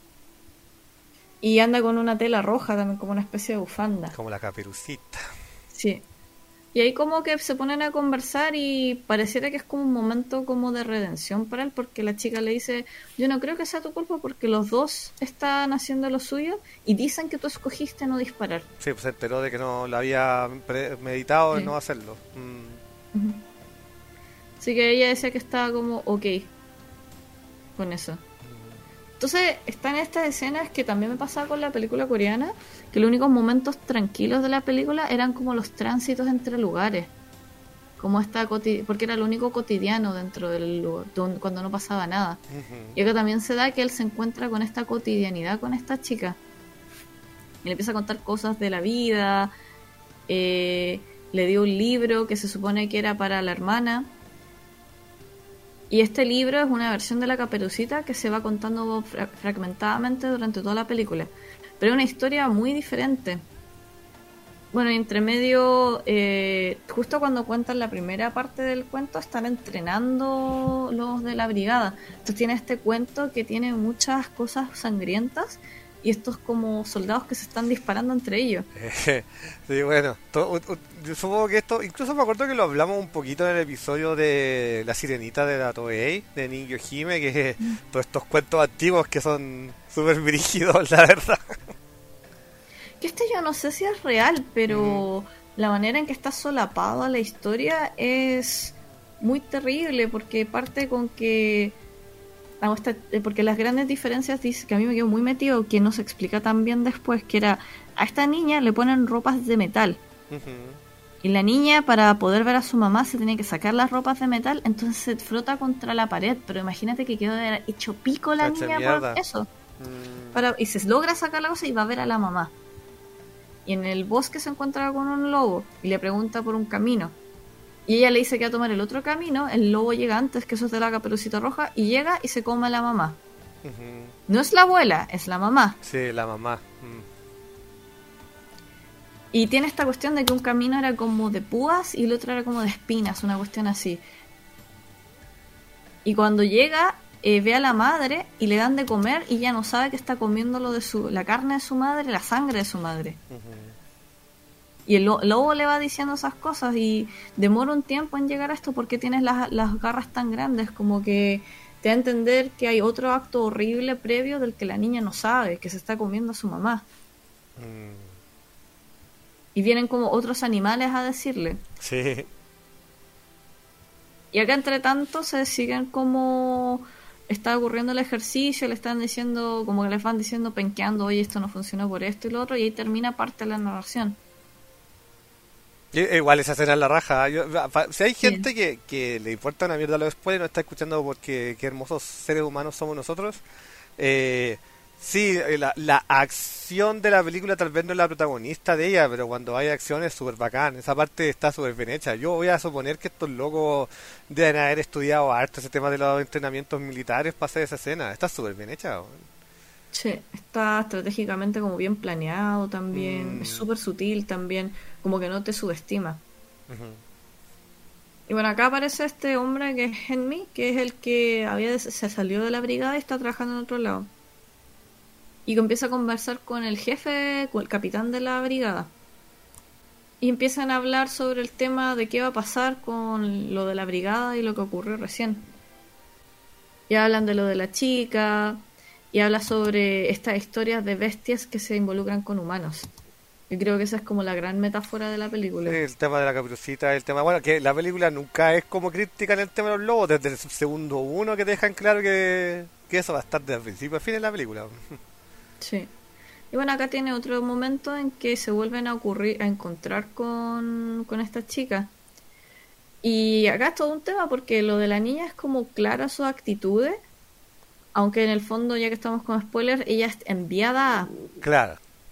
Y anda con una tela roja también, como una especie de bufanda. Como la caperucita. Sí. Y ahí como que se ponen a conversar y pareciera que es como un momento como de redención para él, porque la chica le dice, yo no creo que sea tu culpa porque los dos están haciendo lo suyo y dicen que tú escogiste no disparar. Sí, pues se enteró de que no lo había pre- meditado en Sí. no hacerlo. Mm. Ujú. Así que ella decía que estaba como ok con eso. Entonces están estas escenas que también me pasaba con la película coreana, que los únicos momentos tranquilos de la película eran como los tránsitos entre lugares, como esta coti- porque era lo único cotidiano dentro del lugar, don- cuando no pasaba nada. Y Ujú. acá también se da que él se encuentra con esta cotidianidad con esta chica y le empieza a contar cosas de la vida. eh, le dio un libro que se supone que era para la hermana. Y este libro es una versión de la Caperucita que se va contando fra- fragmentadamente durante toda la película. Pero es una historia muy diferente. Bueno, y entre medio, eh, justo cuando cuentan la primera parte del cuento, están entrenando los de la brigada. Entonces tiene este cuento que tiene muchas cosas sangrientas y estos como soldados que se están disparando entre ellos. Sí, bueno, to- u- u- yo supongo que esto, incluso me acuerdo que lo hablamos un poquito en el episodio de La Sirenita de la Toei, de Niño Hime, que todos estos cuentos antiguos que son súper brígidos, la verdad. Que este yo no sé si es real, pero la manera en que está solapada la historia es muy terrible porque parte con que ah, esta- eh, porque las grandes diferencias dice que a mí me quedó muy metido que no se explica tan bien después que era a esta niña le ponen ropas de metal Ujú. y la niña para poder ver a su mamá se tenía que sacar las ropas de metal, entonces se frota contra la pared, pero imagínate que quedó hecho pico la Cacha niña mierda. por eso. Mm. Para, y se logra sacar la cosa y va a ver a la mamá. Y en el bosque se encuentra con un lobo y le pregunta por un camino. Y ella le dice que va a tomar el otro camino. El lobo llega antes, que eso es de la Caperucita Roja, y llega y se come a la mamá. Ujú. No es la abuela, es la mamá. Sí, la mamá. Mm. Y tiene esta cuestión de que un camino era como de púas y el otro era como de espinas, una cuestión así. Y cuando llega, eh, ve a la madre y le dan de comer y ya no sabe que está comiendo lo de su, la carne de su madre, la sangre de su madre. Ujú. Y el lo- lobo le va diciendo esas cosas y demora un tiempo en llegar a esto porque tienes las, las garras tan grandes, como que te da a entender que hay otro acto horrible previo del que la niña no sabe, que se está comiendo a su mamá. Mm. Y vienen como otros animales a decirle. Sí. Y acá entre tanto se siguen como está ocurriendo el ejercicio, le están diciendo, como que les van diciendo, penqueando, oye, esto no funcionó por esto y lo otro, y ahí termina parte de la narración. Y- Igual esa escena es la raja. Yo- pa- si hay Sí. gente que, que le importa una mierda los spoilers y no está escuchando porque qué hermosos seres humanos somos nosotros. Eh, sí, eh, la, la acción de la película tal vez no es la protagonista de ella, pero cuando hay acción es súper bacán. Esa parte está súper bien hecha. Yo voy a suponer que estos locos deben haber estudiado harto ese tema de los entrenamientos militares para hacer esa escena. Está súper bien hecha. weón. Sí, está estratégicamente como bien planeado también, Mm. es súper sutil también, como que no te subestima. Ujú. Y bueno, acá aparece este hombre que es Henry, que es el que había des- se salió de la brigada y está trabajando en otro lado. Y que empieza a conversar con el jefe, con el capitán de la brigada. Y empiezan a hablar sobre el tema de qué va a pasar con lo de la brigada y lo que ocurrió recién. Y hablan de lo de la chica, y habla sobre estas historias de bestias que se involucran con humanos. Yo creo que esa es como la gran metáfora de la película. El tema de la caperucita, el tema, bueno, que la película nunca es como crítica en el tema de los lobos, desde el segundo uno que te dejan claro que, que eso va a estar desde el principio al fin en la película. Sí. Y bueno, acá tiene otro momento en que se vuelven a ocurrir, a encontrar con, con esta chica. Y acá es todo un tema porque lo de la niña es como clara sus actitudes, aunque en el fondo, ya que estamos con spoilers, ella es enviada a... Claro.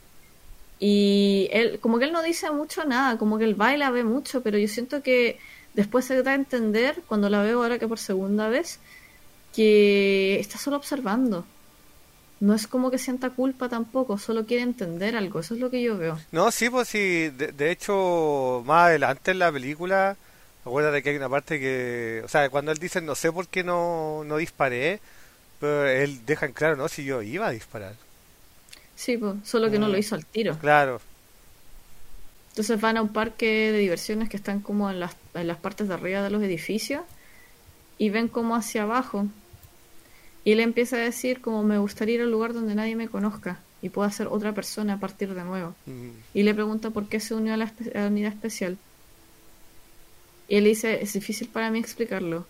Y él, como que él no dice mucho nada, como que él va y la ve mucho, pero yo siento que después se da a entender, cuando la veo ahora que por segunda vez, que está solo observando. No es como que sienta culpa tampoco, solo quiere entender algo, eso es lo que yo veo. No, sí, pues sí, de, de hecho, más adelante en la película, acuérdate que hay una parte que, o sea, cuando él dice no sé por qué no, no disparé, pero él deja en claro, no, si yo iba a disparar. Sí, pues, solo que no lo Mm, hizo al tiro. claro. Entonces van a un parque de diversiones que están como en las, en las partes de arriba de los edificios y ven como hacia abajo. Y él empieza a decir como me gustaría ir a un lugar donde nadie me conozca y pueda ser otra persona a partir de nuevo. Mm, Y le pregunta por qué se unió a la, espe- a la unidad especial. Y él dice, es difícil para mí explicarlo.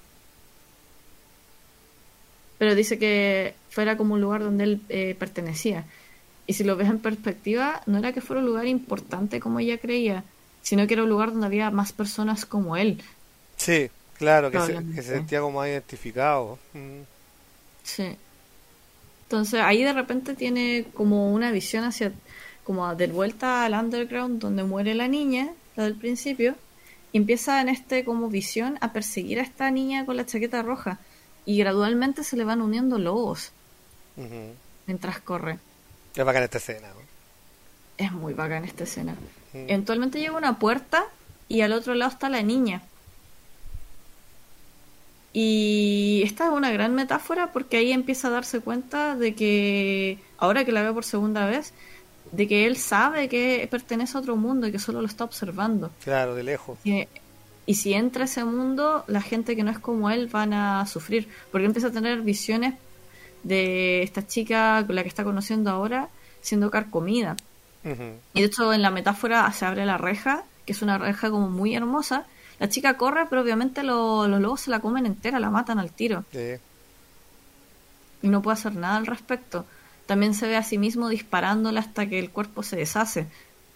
Pero dice que fuera como un lugar donde él eh, pertenecía. Y si lo ves en perspectiva, no era que fuera un lugar importante como ella creía, sino que era un lugar donde había más personas como él, sí, claro, que se, que se probablemente. sentía como más identificado. Mm, Sí. Entonces ahí de repente tiene como una visión hacia, como de vuelta al underground donde muere la niña, la del principio, y empieza en este como visión a perseguir a esta niña con la chaqueta roja. Y gradualmente se le van uniendo lobos ujú. mientras corre. Es bacana esta escena, ¿no? Es muy bacán esta escena. Mm, Eventualmente llega a una puerta y al otro lado está la niña. Y esta es una gran metáfora porque ahí empieza a darse cuenta de que, ahora que la veo por segunda vez, de que él sabe que pertenece a otro mundo y que solo lo está observando. claro, de lejos. Y, y si entra a ese mundo, la gente que no es como él van a sufrir. Porque empieza a tener visiones de esta chica con la que está conociendo ahora siendo carcomida. Ujú, Y de hecho en la metáfora se abre la reja, que es una reja como muy hermosa. La chica corre, pero obviamente lo- los lobos se la comen entera, la matan al tiro. sí. Y no puede hacer nada al respecto. También se ve a sí mismo disparándola hasta que el cuerpo se deshace.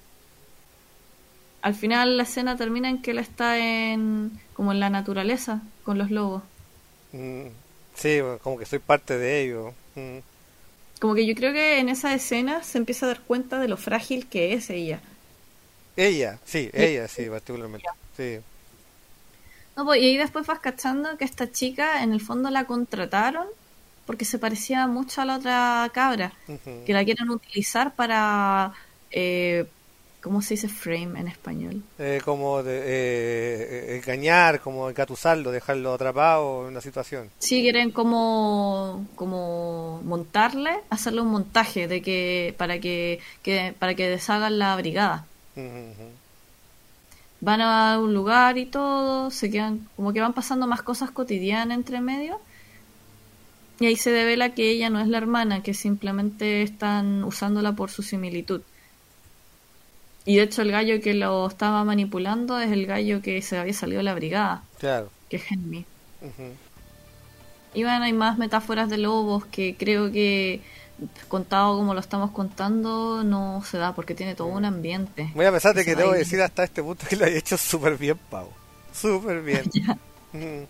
Al final la escena termina en que él está en como en la naturaleza con los lobos. Mm, sí, como que soy parte de ello. Mm. Como que yo creo que en esa escena se empieza a dar cuenta de lo frágil que es ella. Ella, sí, Y, ella, sí, particularmente. Sí. no, pues, y ahí después vas cachando que esta chica en el fondo la contrataron porque se parecía mucho a la otra cabra, Ujú. que la quieren utilizar para, eh, ¿cómo se dice frame en español? Eh, como de, eh, eh, engañar, como engatusarlo, dejarlo atrapado en una situación. Sí, quieren como, como montarle, hacerle un montaje de que para que, que para que deshagan la brigada. Ujú, ujú. Van a un lugar y todo, se quedan, como que van pasando más cosas cotidianas entre medio, y ahí se devela que ella no es la hermana, que simplemente están usándola por su similitud. Y de hecho el gallo que lo estaba manipulando es el gallo que se había salido de la brigada, Claro. que es Henry. Ujú. Y bueno, hay más metáforas de lobos que creo que contado como lo estamos contando no se da porque tiene todo un ambiente Muy a pesar que de se que va debo ahí. decir hasta este punto que lo he hecho súper bien, Pau. Súper bien. Ya. Ujú.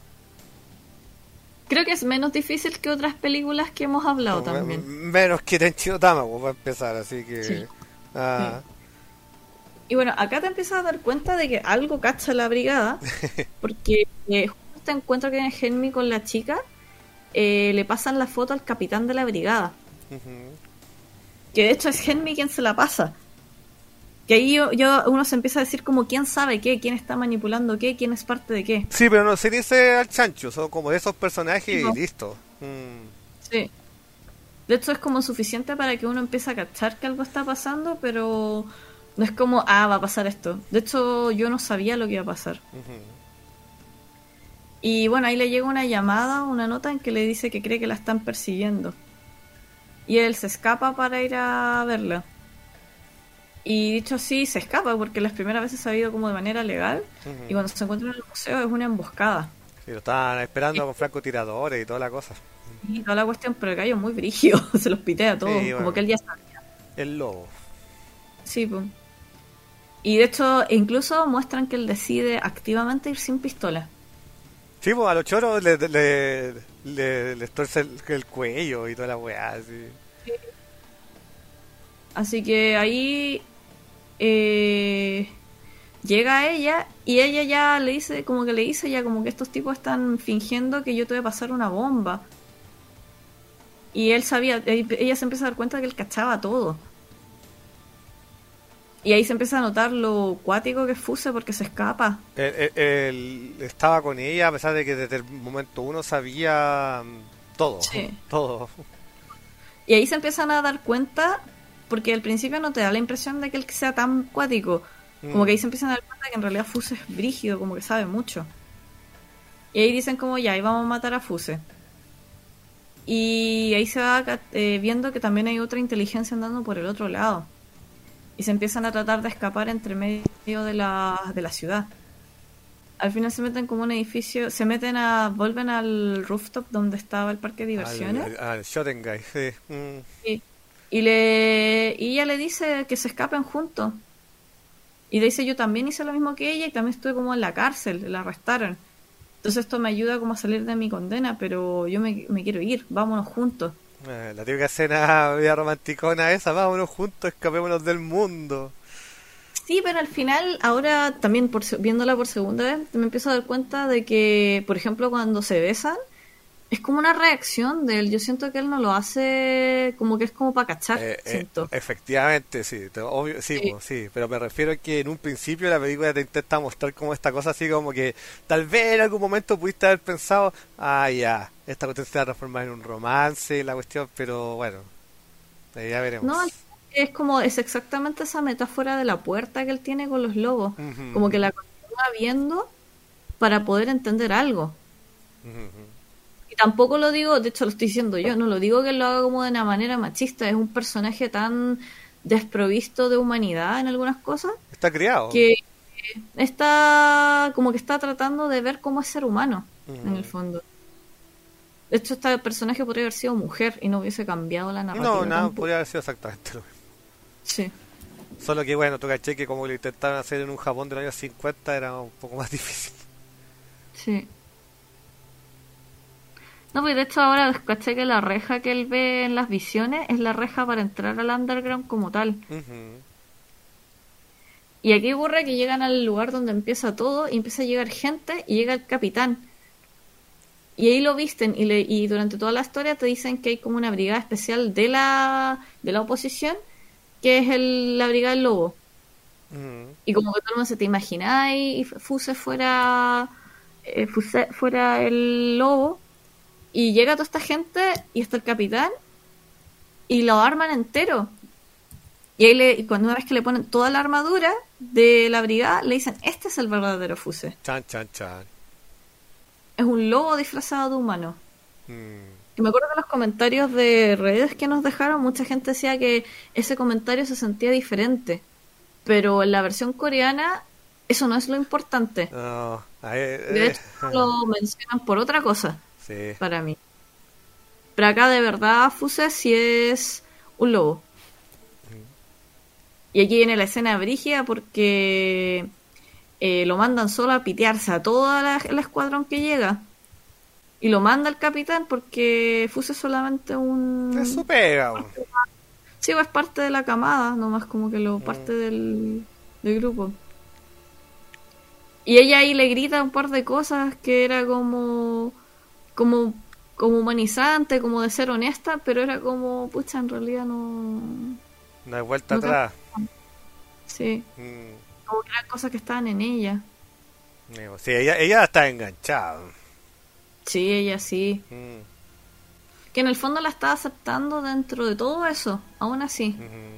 Creo que es menos difícil que otras películas que hemos hablado Me- también. menos que Tenchi Tamago para empezar, así Sí. que... Sí. Ah, Y bueno, acá te empiezas a dar cuenta de que algo cacha la brigada, porque eh, justo este encuentro que tiene Henry con la chica, eh, le pasan la foto al capitán de la brigada, ujú. que de hecho es Henry quien se la pasa. Que ahí yo, yo- uno se empieza a decir como quién sabe qué, quién está manipulando qué, quién es parte de qué. Sí, pero no se dice al chancho, son como de esos personajes Sí, y po. listo. Mm, Sí. De hecho es como suficiente para que uno empiece a cachar que algo está pasando, pero no es como, ah, va a pasar esto. De hecho yo no sabía lo que iba a pasar. ujú. Y bueno, ahí le llega una llamada, una nota en que le dice que cree que la están persiguiendo. Y él se escapa para ir a verla. Y dicho así, se escapa porque las primeras veces ha ido como de manera legal. Y Ujú. cuando se encuentra en el museo es una emboscada. Sí, lo estaban esperando con francotiradores y toda la cosa. Y toda la cuestión, pero el gallo es muy brígido, se los pitea a todos, Sí, como bueno. que él ya sabía. El lobo. Sí, pues. Y de hecho, incluso muestran que él decide activamente ir sin pistola. Sí, pues a los choros le, le, le, les torce el, el cuello y toda la weá, así. Así que ahí eh, llega ella y ella ya le dice, como que le dice ya como que estos tipos están fingiendo que yo te voy a pasar una bomba. Y él sabía, ella se empieza a dar cuenta de que él cachaba todo. Y ahí se empieza a notar lo cuático que es Fuse porque se escapa. Él, él- él estaba con ella a pesar de que desde el momento uno sabía mm, todo, Sí. todo. Y ahí se empiezan a dar cuenta, porque al principio no te da la impresión de que él sea tan cuático. Como que ahí Mm. se empiezan a dar cuenta que en realidad Fuse es brígido, como que sabe mucho. Y ahí dicen como ya, ahí vamos a matar a Fuse. Y ahí se va ca- eh, viendo que también hay otra inteligencia andando por el otro lado. Y se empiezan a tratar de escapar entre medio de la, de la ciudad. Al final se meten como un edificio, se meten a, vuelven al rooftop donde estaba el parque de diversiones. Al, al, al Shotengai, sí. Mm. Sí. Y le y ella le dice que se escapen juntos. Y le dice yo también hice lo mismo que ella y también estuve como en la cárcel, la arrestaron. Entonces esto me ayuda como a salir de mi condena, pero yo me, me quiero ir, vámonos juntos. Eh, la típica escena media romanticona esa, vámonos juntos, escapémonos del mundo. Sí, pero al final, ahora también por, se- viéndola por segunda vez, me empiezo a dar cuenta de que, por ejemplo, cuando se besan, es como una reacción de él. Yo siento que él no lo hace como que es como para cachar, Eh, eh, siento. efectivamente, sí, te- obvio, sí, Sí. po, sí, pero me refiero a que en un principio la película te intenta mostrar como esta cosa así como que tal vez en algún momento pudiste haber pensado, ah, ya, esta cuestión se va a transformar en un romance, la cuestión, pero bueno, eh, ya veremos. No, es como, es exactamente esa metáfora de la puerta que él tiene con los lobos. Como que Ujú, la continúa viendo para poder entender algo. ujú, ujú. Y tampoco lo digo, de hecho lo estoy diciendo yo, no lo digo que lo haga como de una manera machista, es un personaje tan desprovisto de humanidad en algunas cosas Está criado. que está como que está tratando de ver cómo es ser humano en el Ujú. fondo. De hecho, este personaje podría haber sido mujer y no hubiese cambiado la No, narrativa nada, tampoco. podría haber sido exactamente lo mismo. Sí, Solo que bueno, tú caché que como lo intentaron hacer en un Japón de los años cincuenta era un poco más difícil. sí. No, pues de hecho ahora caché que la reja que él ve en las visiones es la reja para entrar al underground como tal. Ujú. Y aquí ocurre que llegan al lugar donde empieza todo y empieza a llegar gente y llega el capitán. Y ahí lo visten y, le, y durante toda la historia te dicen que hay como una brigada especial de la, de la oposición que es el, la brigada del lobo. Ujú. Y como que todo el mundo se te imagináis y Fuse fuera, eh, Fuse fuera el lobo. Y llega toda esta gente y está el capitán y lo arman entero. Y ahí le, y cuando una vez que le ponen toda la armadura de la brigada, le dicen, este es el verdadero Fuse. Chan, chan, chan. Es un lobo disfrazado de humano. Mm. Y me acuerdo que en los comentarios de redes que nos dejaron, mucha gente decía que ese comentario se sentía diferente. Pero en la versión coreana, eso no es lo importante. No, ahí, De eh, hecho, lo mencionan por otra cosa, sí. para mí. Pero acá de verdad Fuse sí es un lobo. Y aquí viene la escena brígida porque eh, lo mandan solo a pitearse a todo la, el escuadrón que llega. Y lo manda el capitán porque Fuse es solamente un... Es su pega, bo. Sí, es parte de la camada, nomás como que lo Mm. parte del, del grupo. Y ella ahí le grita un par de cosas que era como... como como humanizante, como de ser honesta, pero era como, pucha, en realidad no... No hay vuelta no te- atrás. Sí, Mm. como que eran cosas que estaban en ella. Digo, sí, ella, ella está enganchada. Sí, ella sí. Mm. Que en el fondo la estaba aceptando dentro de todo eso, aún así. Ujú.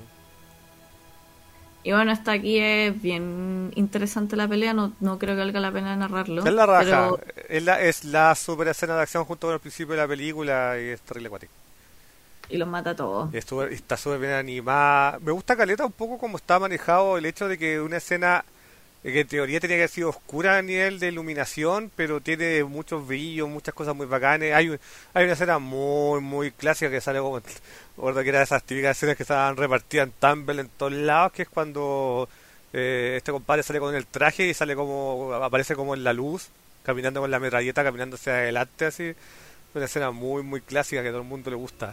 Y bueno, hasta aquí es bien interesante la pelea, no, no creo que valga la pena narrarlo. Es la raja. Pero Es la, es la super escena de acción junto con el principio de la película y es terrible cuático. y los mata a todos. Y es súper- está súper bien animada. Me gusta caleta un poco como está manejado el hecho de que una escena que en teoría tenía que haber sido oscura a nivel de iluminación, pero tiene muchos brillos, muchas cosas muy bacanes. Hay, un- hay una escena muy, muy clásica que sale como, recuerdo que era de esas típicas escenas que estaban repartidas en Tumblr en todos lados, que es cuando eh, este compadre sale con el traje y sale como, aparece como en la luz, caminando con la metralleta, caminando hacia adelante así. Una escena muy, muy clásica que a todo el mundo le gusta.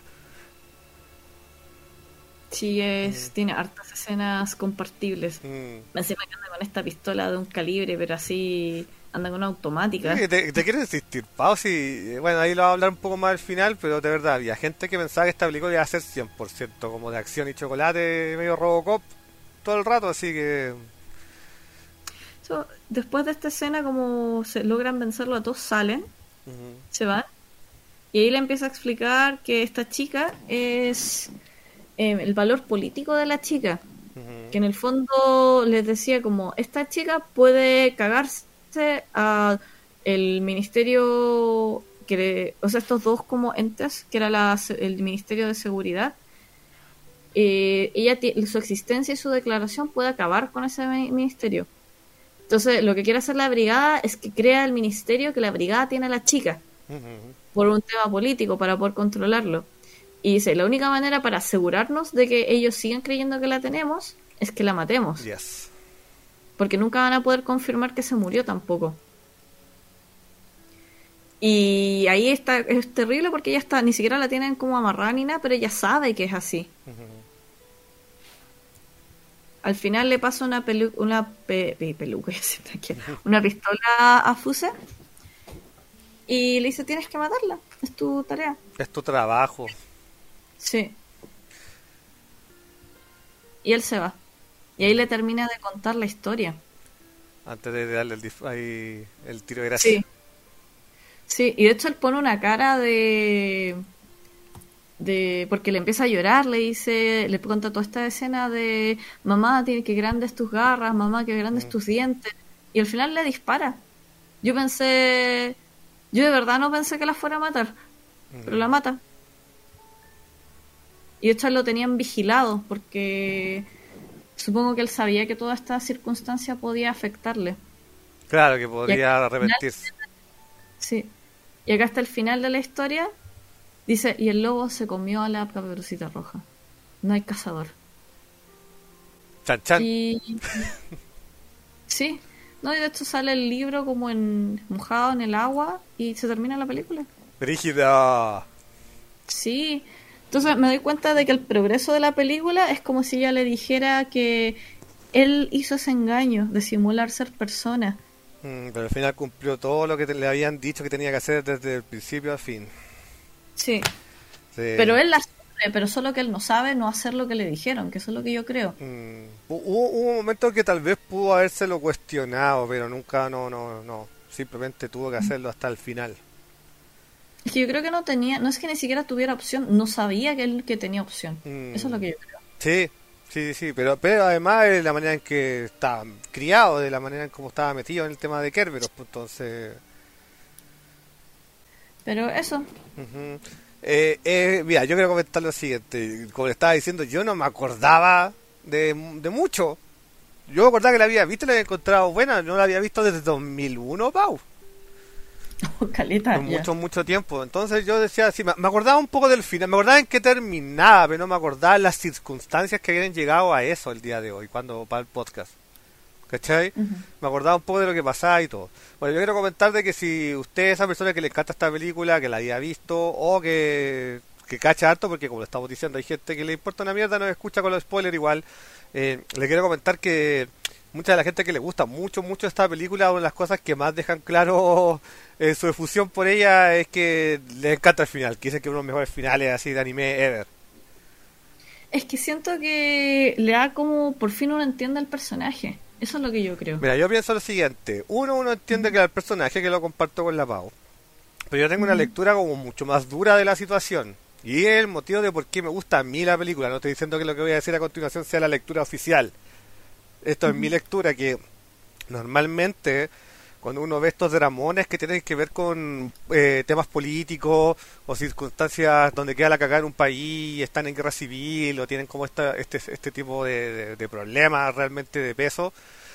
Sí, Mm, es, tiene hartas escenas compartibles. mm. Encima que anda con esta pistola de un calibre, pero así anda con una Sí, automática. te, te quiero insistir, Pau, sí, bueno, ahí lo voy a hablar un poco más al final, pero de verdad, había gente que pensaba que esta película iba a ser cien por ciento como de acción y chocolate, medio Robocop, todo el rato, así que... So, después de esta escena, como se logran vencerlo a todos, salen, Ujú, se van, y ahí le empieza a explicar que esta chica es eh, el valor político de la chica. Que ujú, en el fondo les decía como, esta chica puede cagarse a el ministerio, que le- o sea, estos dos como entes, que era la, el Ministerio de Seguridad, eh, ella ti- su existencia y su declaración puede acabar con ese mi- ministerio. Entonces, lo que quiere hacer la brigada es que crea el ministerio que la brigada tiene a la chica, ujú. por un tema político, para poder controlarlo. Y dice, la única manera para asegurarnos de que ellos sigan creyendo que la tenemos es que la matemos. Yes. Porque nunca van a poder confirmar que se murió tampoco. Y ahí está, es terrible porque ella está, ni siquiera la tienen como amarrada ni nada, pero ella sabe que es así. Ujú. Al final le pasa una pelu una pe pe- peluca, ya se me queda, una pistola a Fuse y le dice, tienes que matarla, es tu tarea. Es tu trabajo. Sí. Y él se va. Y ahí le termina de contar la historia. Antes de darle el, dif- ahí, el tiro de gracia. Sí. Sí, y de hecho él pone una cara de de porque le empieza a llorar, le dice, le cuenta toda esta escena de mamá, tiene que grandes tus garras, mamá, que grandes Mm, tus dientes, y al final le dispara. Yo pensé, yo de verdad no pensé que la fuera a matar, pero la ujú. mata. Y de hecho lo tenían vigilado porque supongo que él sabía que toda esta circunstancia podía afectarle. Claro que Y acá, podría al final- arrepentirse. sí. Y acá está el final de la historia. Dice, y el lobo se comió a la caperucita roja. No hay cazador. Chan, chan. Y sí, no, y de hecho sale el libro como en mojado en el agua y se termina la película. Brígida. Sí, entonces me doy cuenta de que el progreso de la película es como si ella le dijera que él hizo ese engaño de simular ser persona. Mm, pero al final cumplió todo lo que te- le habían dicho que tenía que hacer desde el principio al fin. Sí, Sí. pero él la sufre, pero solo que él no sabe no hacer lo que le dijeron, que eso es lo que yo creo. Mm, hu- hubo, hubo un momento que tal vez pudo habérselo cuestionado, pero nunca, no, no, no. Simplemente tuvo que hacerlo hasta el final. Es que yo creo que no tenía, no es que ni siquiera tuviera opción, no sabía que él que tenía opción. Eso es lo Mm, que yo creo. sí, sí, sí, pero, pero además de la manera en que estaba criado, de la manera en cómo estaba metido en el tema de Kerberos, pues entonces... Pero eso, ujú. Eh, eh, mira, yo quiero comentar lo siguiente. Como le estaba diciendo, yo no me acordaba de, de mucho. Yo me acordaba que la había visto y la había encontrado buena. No la había visto desde dos mil uno, Pau. caleta, Por ya. mucho, mucho tiempo. Entonces yo decía, sí, me, me acordaba un poco del final. Me acordaba en qué terminaba, pero no me acordaba las circunstancias que habían llegado a eso el día de hoy, cuando para el podcast. ¿Cachai? Ujú. Me acordaba un poco de lo que pasaba y todo. Bueno, yo quiero comentar de que si usted es esa persona que le encanta esta película, que la haya visto, o que, que cacha harto, porque como le estamos diciendo, hay gente que le importa una mierda, no escucha con los spoilers igual, eh, le quiero comentar que mucha de la gente que le gusta mucho, mucho esta película, una de las cosas que más dejan claro eh, su efusión por ella es que le encanta el final, que dicen que es uno de los mejores finales así de anime ever. Es que siento que le da como por fin uno entiende al personaje. Eso es lo que yo creo. Mira, yo pienso lo siguiente. Uno, uno entiende que el personaje, que lo comparto con la Pau. Pero yo tengo una Ujú. lectura como mucho más dura de la situación. Y es el motivo de por qué me gusta a mí la película. No estoy diciendo que lo que voy a decir a continuación sea la lectura oficial. Esto es mi Ujú. lectura, que normalmente cuando uno ve estos dramones que tienen que ver con eh, temas políticos o circunstancias donde queda la cagada en un país, están en guerra civil o tienen como esta, este, este tipo de, de- de problemas realmente de peso,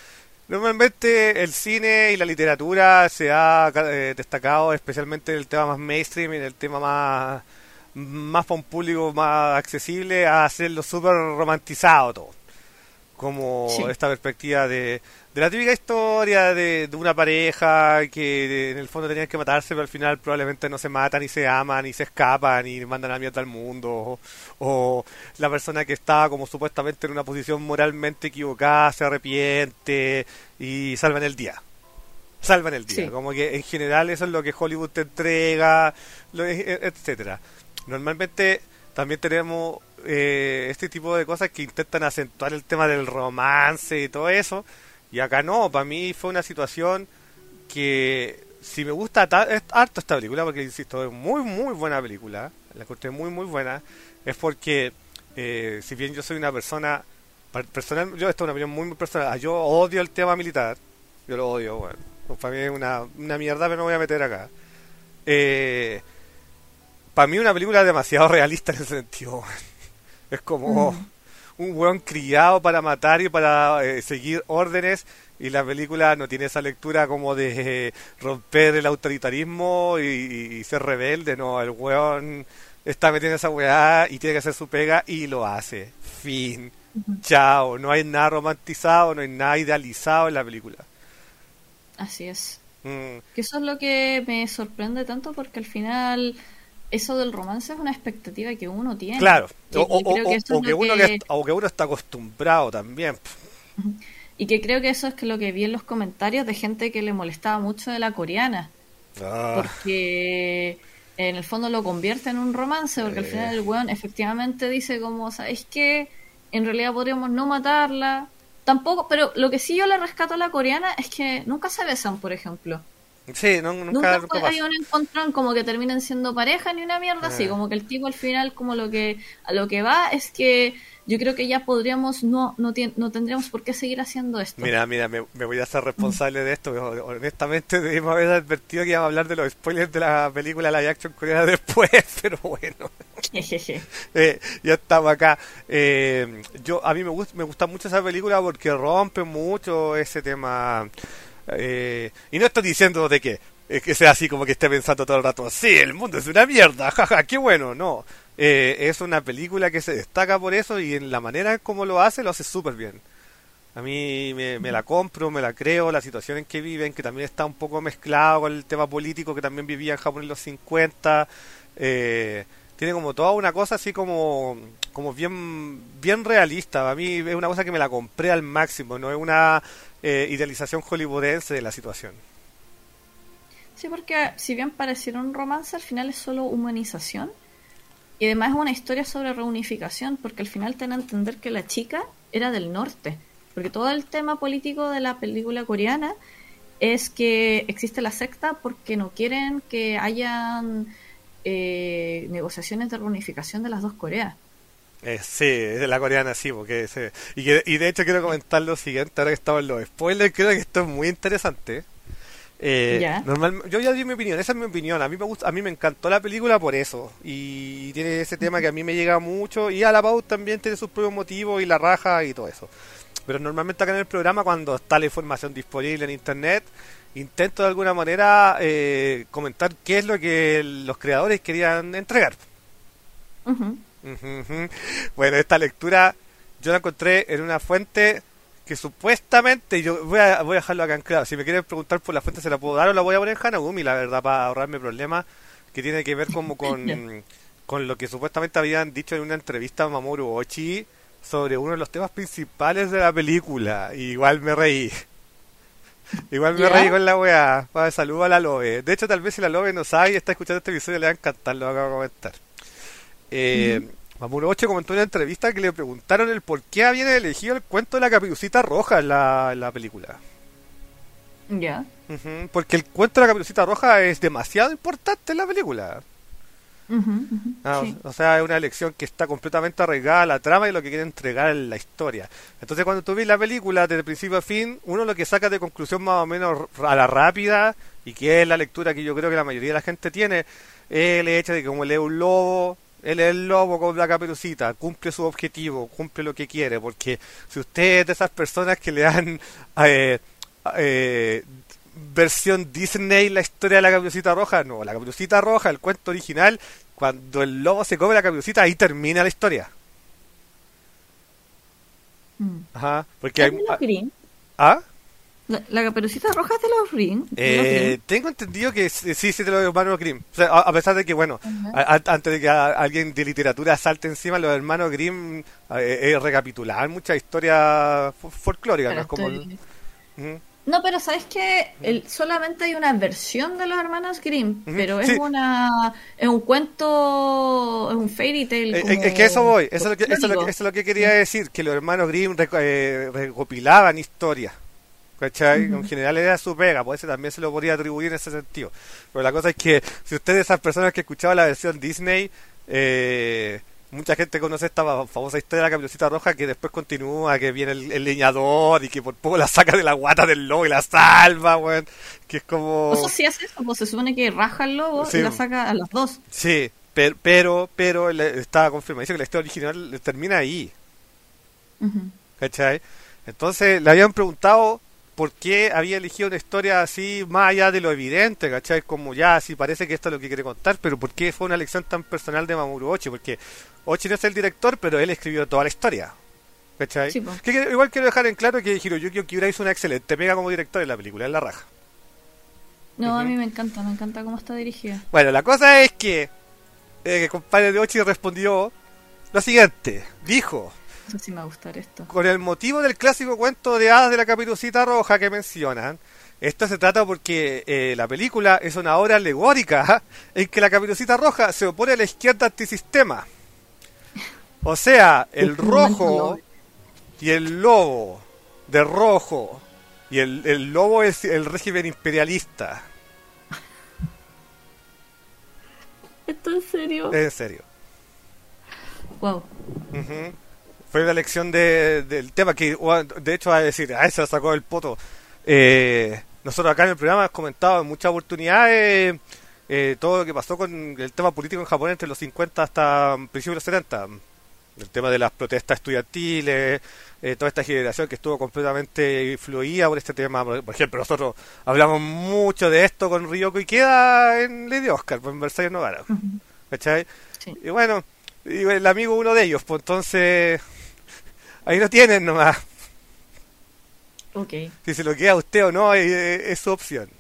Normalmente el cine y la literatura se ha eh, destacado especialmente en el tema más mainstream y en el tema más, más para un público más accesible a hacerlo súper romantizado todo. Como Sí. esta perspectiva de, de la típica historia de, de una pareja que en el fondo tenían que matarse, pero al final probablemente no se matan y se aman y se escapan y mandan a la mierda al mundo. O, o la persona que estaba como supuestamente en una posición moralmente equivocada se arrepiente y salvan el día. Salvan el día. Sí. Como que en general eso es lo que Hollywood te entrega, lo- e- e- etcétera. Normalmente también tenemos eh, este tipo de cosas que intentan acentuar el tema del romance y todo eso. Y acá no, para mí fue una situación que si me gusta ta- es harto esta película, porque insisto, es muy muy buena película, la encontré muy muy buena, es porque eh, si bien yo soy una persona, par- personal, yo esto es una opinión muy, muy personal, yo odio el tema militar, yo lo odio, bueno, pues para mí es una, una mierda, pero no voy a meter acá. Eh, para mí una película demasiado realista en ese sentido. Es como Mm. un weón criado para matar y para eh, seguir órdenes, y la película no tiene esa lectura como de eh, romper el autoritarismo y, y ser rebelde. No, el weón está metido en esa weá y tiene que hacer su pega y lo hace. Fin. Ujú. Chao. No hay nada romantizado, no hay nada idealizado en la película. Así es. Mm, Que eso es lo que me sorprende tanto porque al final eso del romance es una expectativa que uno tiene. claro. O, Y o- y creo o- que o- eso o es que lo uno que, que est- o que uno está acostumbrado también. y que creo que eso es que lo que vi en los comentarios de gente que le molestaba mucho de la coreana, Ah, porque en el fondo lo convierte en un romance, porque al eh, final el weón efectivamente dice como, ¿sabes qué? En realidad podríamos no matarla. Tampoco, pero lo que sí yo le rescato a la coreana es que nunca se besan, por ejemplo. sí, no, nunca, Nunca nunca fue, hay pasa. un encontrón como que terminen siendo pareja ni una mierda así, Eh. como que el tipo al final como lo que a lo que va es que yo creo que ya podríamos no no tien- no tendríamos por qué seguir haciendo esto. Mira, mira, me, me voy a hacer responsable de esto. Pero honestamente, debimos haber advertido que íbamos a hablar de los spoilers de la película live action coreana después, pero bueno, Jejeje. eh, ya estamos acá. Eh, yo A mí me gusta, me gusta mucho esa película porque rompe mucho ese tema. Eh, y no estoy diciendo de que, eh, que sea así como que esté pensando todo el rato, sí, el mundo es una mierda, jaja, qué bueno, no. Eh, es una película que se destaca por eso y en la manera en cómo lo hace, lo hace súper bien. A mí me, me la compro, me la creo, la situación en que viven, que también está un poco mezclado con el tema político que también vivía en Japón en los cincuenta. Eh, tiene como toda una cosa así como, como bien, bien realista. A mí es una cosa que me la compré al máximo, no es una eh, idealización hollywoodense de la situación. Sí, porque si bien pareciera un romance, al final es solo humanización. Y además es una historia sobre reunificación, porque al final te dan a entender que la chica era del norte. Porque todo el tema político de la película coreana es que existe la secta porque no quieren que hayan eh, negociaciones de reunificación de las dos Coreas. Eh, sí, es de la coreana, sí, porque se- y, que- y de hecho quiero comentar lo siguiente, ahora que estamos en los spoilers, creo que esto es muy interesante. Eh, Ya. normal, yo ya di mi opinión, esa es mi opinión. A mí me gusta, a mí me encantó la película por eso. Y tiene ese tema que a mí me llega mucho. Y a la Pau también tiene sus propios motivos y la raja y todo eso. Pero normalmente acá en el programa, cuando está la información disponible en internet, intento de alguna manera eh, comentar qué es lo que los creadores querían entregar. Ujú. Ujú, ujú. Bueno, esta lectura yo la encontré en una fuente que supuestamente, yo voy a, voy a dejarlo acá en claro, si me quieren preguntar por la fuente se la puedo dar o la voy a poner en Hanagumi, la verdad, para ahorrarme problemas, que tiene que ver como con, con lo que supuestamente habían dicho en una entrevista a Mamoru Oshii sobre uno de los temas principales de la película. Y igual me reí. Igual me ¿Ya? reí con la weá. Pa, saludo a la Lobe. De hecho, tal vez si la Lobe no sabe y está escuchando este episodio, le va a encantar lo que acabo de comentar. Eh, Ujú. Mamoru Oshii comentó en una entrevista que le preguntaron el por qué habían elegido el cuento de la Caperucita Roja en la, en la película. Ya. Ujú, porque el cuento de la Caperucita Roja es demasiado importante en la película. Ujú, ujú. Ah, Sí. o, o sea, es una elección que está completamente arraigada a la trama y lo que quiere entregar en la historia. Entonces, cuando tú ves la película desde principio a fin, uno lo que saca de conclusión más o menos a la rápida, y que es la lectura que yo creo que la mayoría de la gente tiene, es el hecho de que como él es un lobo, él es el lobo con la Caperucita, cumple su objetivo, cumple lo que quiere, porque si usted es de esas personas que le dan eh, eh, versión Disney la historia de la Caperucita Roja. No, la Caperucita Roja, el cuento original, cuando el lobo se come la caperucita, ahí termina la historia. Mm. Ajá, porque ¿Es hay... de los Grimm? ¿Ah? La, la Caperucita Roja es de los Grimm. de los Eh, Grimm. tengo entendido que sí, sí, sí, de los hermanos Grimm. O sea, a, a pesar de que, bueno, Ajá. a- a- antes de que a- alguien de literatura salte encima, los hermanos Grimm eh, eh, recapitulaban muchas historias fo- folclóricas, ¿no? Pero Es como... el- estoy- Ujú, No, pero ¿sabes qué? El, solamente hay una versión de los hermanos Grimm, ujú, pero es sí. una es un cuento, es un fairy tale Eh, como eh, es que eso voy, eso es lo que, eso es lo que, folclórico. eso es lo que quería decir, que los hermanos Grimm reco- eh, recopilaban historias, ¿cachai? En Ujú. general era su pega, por eso también se lo podría atribuir en ese sentido. Pero la cosa es que si ustedes, esas personas que escuchaban la versión Disney, eh, mucha gente conoce esta fa- famosa historia de la Caperucita Roja que después continúa, que viene el, el leñador y que por poco la saca de la guata del lobo y la salva, weón. Que es como... O sea, sí hace eso, pues se supone que raja el lobo Sí. y la saca a las dos. Sí, pero, pero, pero le- estaba confirmado, dice que la historia original termina ahí. Ujú. ¿Cachai? Entonces le habían preguntado por qué había elegido una historia así más allá de lo evidente, ¿cachai? Como ya, así parece que esto es lo que quiere contar, pero ¿por qué fue una elección tan personal de Mamoru Oshii? Porque Oshii no es el director, pero él escribió toda la historia, ¿cachai? Sí, po. Que, que igual quiero dejar en claro que Hiroyuki Okura hizo una excelente pega como director en la película, en la raja. No, a Ujú. mí me encanta, me encanta cómo está dirigida. Bueno, la cosa es que eh, el compadre de Oshii respondió lo siguiente, dijo... No sé si me va a gustar esto. Con el motivo del clásico cuento de hadas de la Caperucita Roja que mencionan, esto se trata porque eh, la película es una obra alegórica en que la Caperucita Roja se opone a la izquierda antisistema. O sea, el Es un momento rojo lobo. y el lobo de rojo y el, el lobo es el régimen imperialista. ¿Esto en serio? En serio. Wow. Ujú. Fue una lección de, del tema que, bueno, de hecho, va a decir, ah, se lo sacó el poto. Eh, nosotros acá en el programa hemos comentado en muchas oportunidades eh, todo lo que pasó con el tema político en Japón entre los cincuenta hasta principios de los setenta. El tema de las protestas estudiantiles, eh, toda esta generación que estuvo completamente influida por este tema. Por, por ejemplo, nosotros hablamos mucho de esto con Ryoko Ikeda en Lady Oscar, pues, en Versailles Novara. Ujú. ¿Cachai? Sí. Y bueno, y el amigo uno de ellos, pues entonces ahí lo tienen nomás. Ok. Si se lo queda a usted o no, es, es su opción.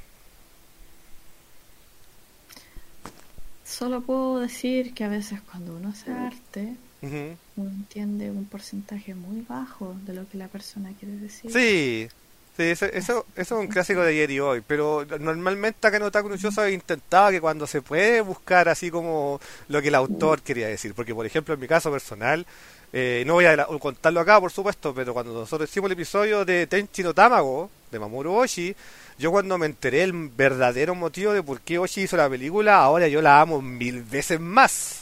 Solo puedo decir que a veces cuando uno hace arte, Ujú. uno entiende un porcentaje muy bajo de lo que la persona quiere decir. Sí, sí, eso, eso, eso es un clásico de ayer y hoy, pero normalmente acá en Otaku no Choso he intentado que cuando se puede buscar así como lo que el autor quería decir, porque por ejemplo en mi caso personal, eh, no voy a la- contarlo acá por supuesto, pero cuando nosotros hicimos el episodio de Tenchi no Tamago, de Mamoru Oshii, yo cuando me enteré el verdadero motivo de por qué Oshii hizo la película, ahora yo la amo mil veces más.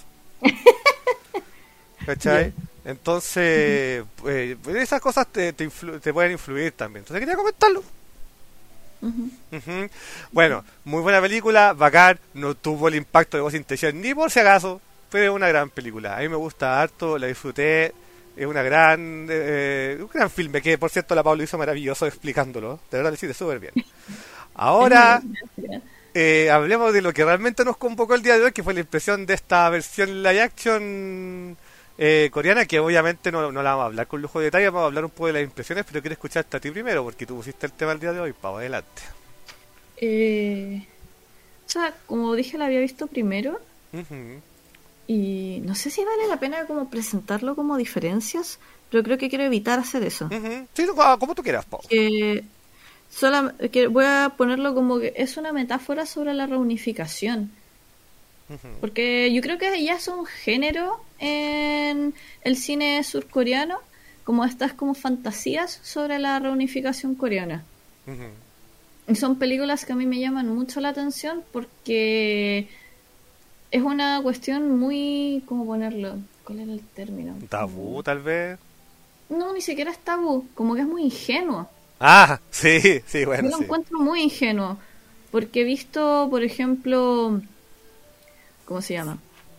¿Cachai? Entonces, eh, esas cosas te, te, influ- te pueden influir también. Entonces quería comentarlo. Ujú. Ujú. Bueno, muy buena película, bacán, no tuvo el impacto de Ghost in the Shell ni por si acaso, pero es una gran película. A mí me gusta harto, la disfruté, es una gran, eh, un gran filme que por cierto la Pablo hizo maravilloso explicándolo, de verdad le hiciste súper bien. Ahora Gracias. eh, hablemos de lo que realmente nos convocó el día de hoy, que fue la impresión de esta versión live action eh, coreana, que obviamente no, no la vamos a hablar con lujo de detalle, vamos a hablar un poco de las impresiones, pero quiero escucharte a ti primero, porque tú pusiste el tema el día de hoy, Pau, adelante. Eh, o sea, como dije, la había visto primero Ujú. y no sé si vale la pena como presentarlo como diferencias, pero creo que quiero evitar hacer eso. Ujú. Sí, tú- ah, como tú quieras, Pau. Que, sola- que voy a ponerlo como que es una metáfora sobre la reunificación. Ujú. Porque yo creo que ya es un género en el cine surcoreano, como estas como fantasías sobre la reunificación coreana. Ujú. Y son películas que a mí me llaman mucho la atención porque es una cuestión muy... ¿Cómo ponerlo? ¿Cuál era el término? Tabú, tal vez. No, ni siquiera es tabú, como que es muy ingenuo. Ah, sí, sí, Yo bueno, lo sí. encuentro muy ingenuo, porque he visto, por ejemplo, ¿cómo se llama?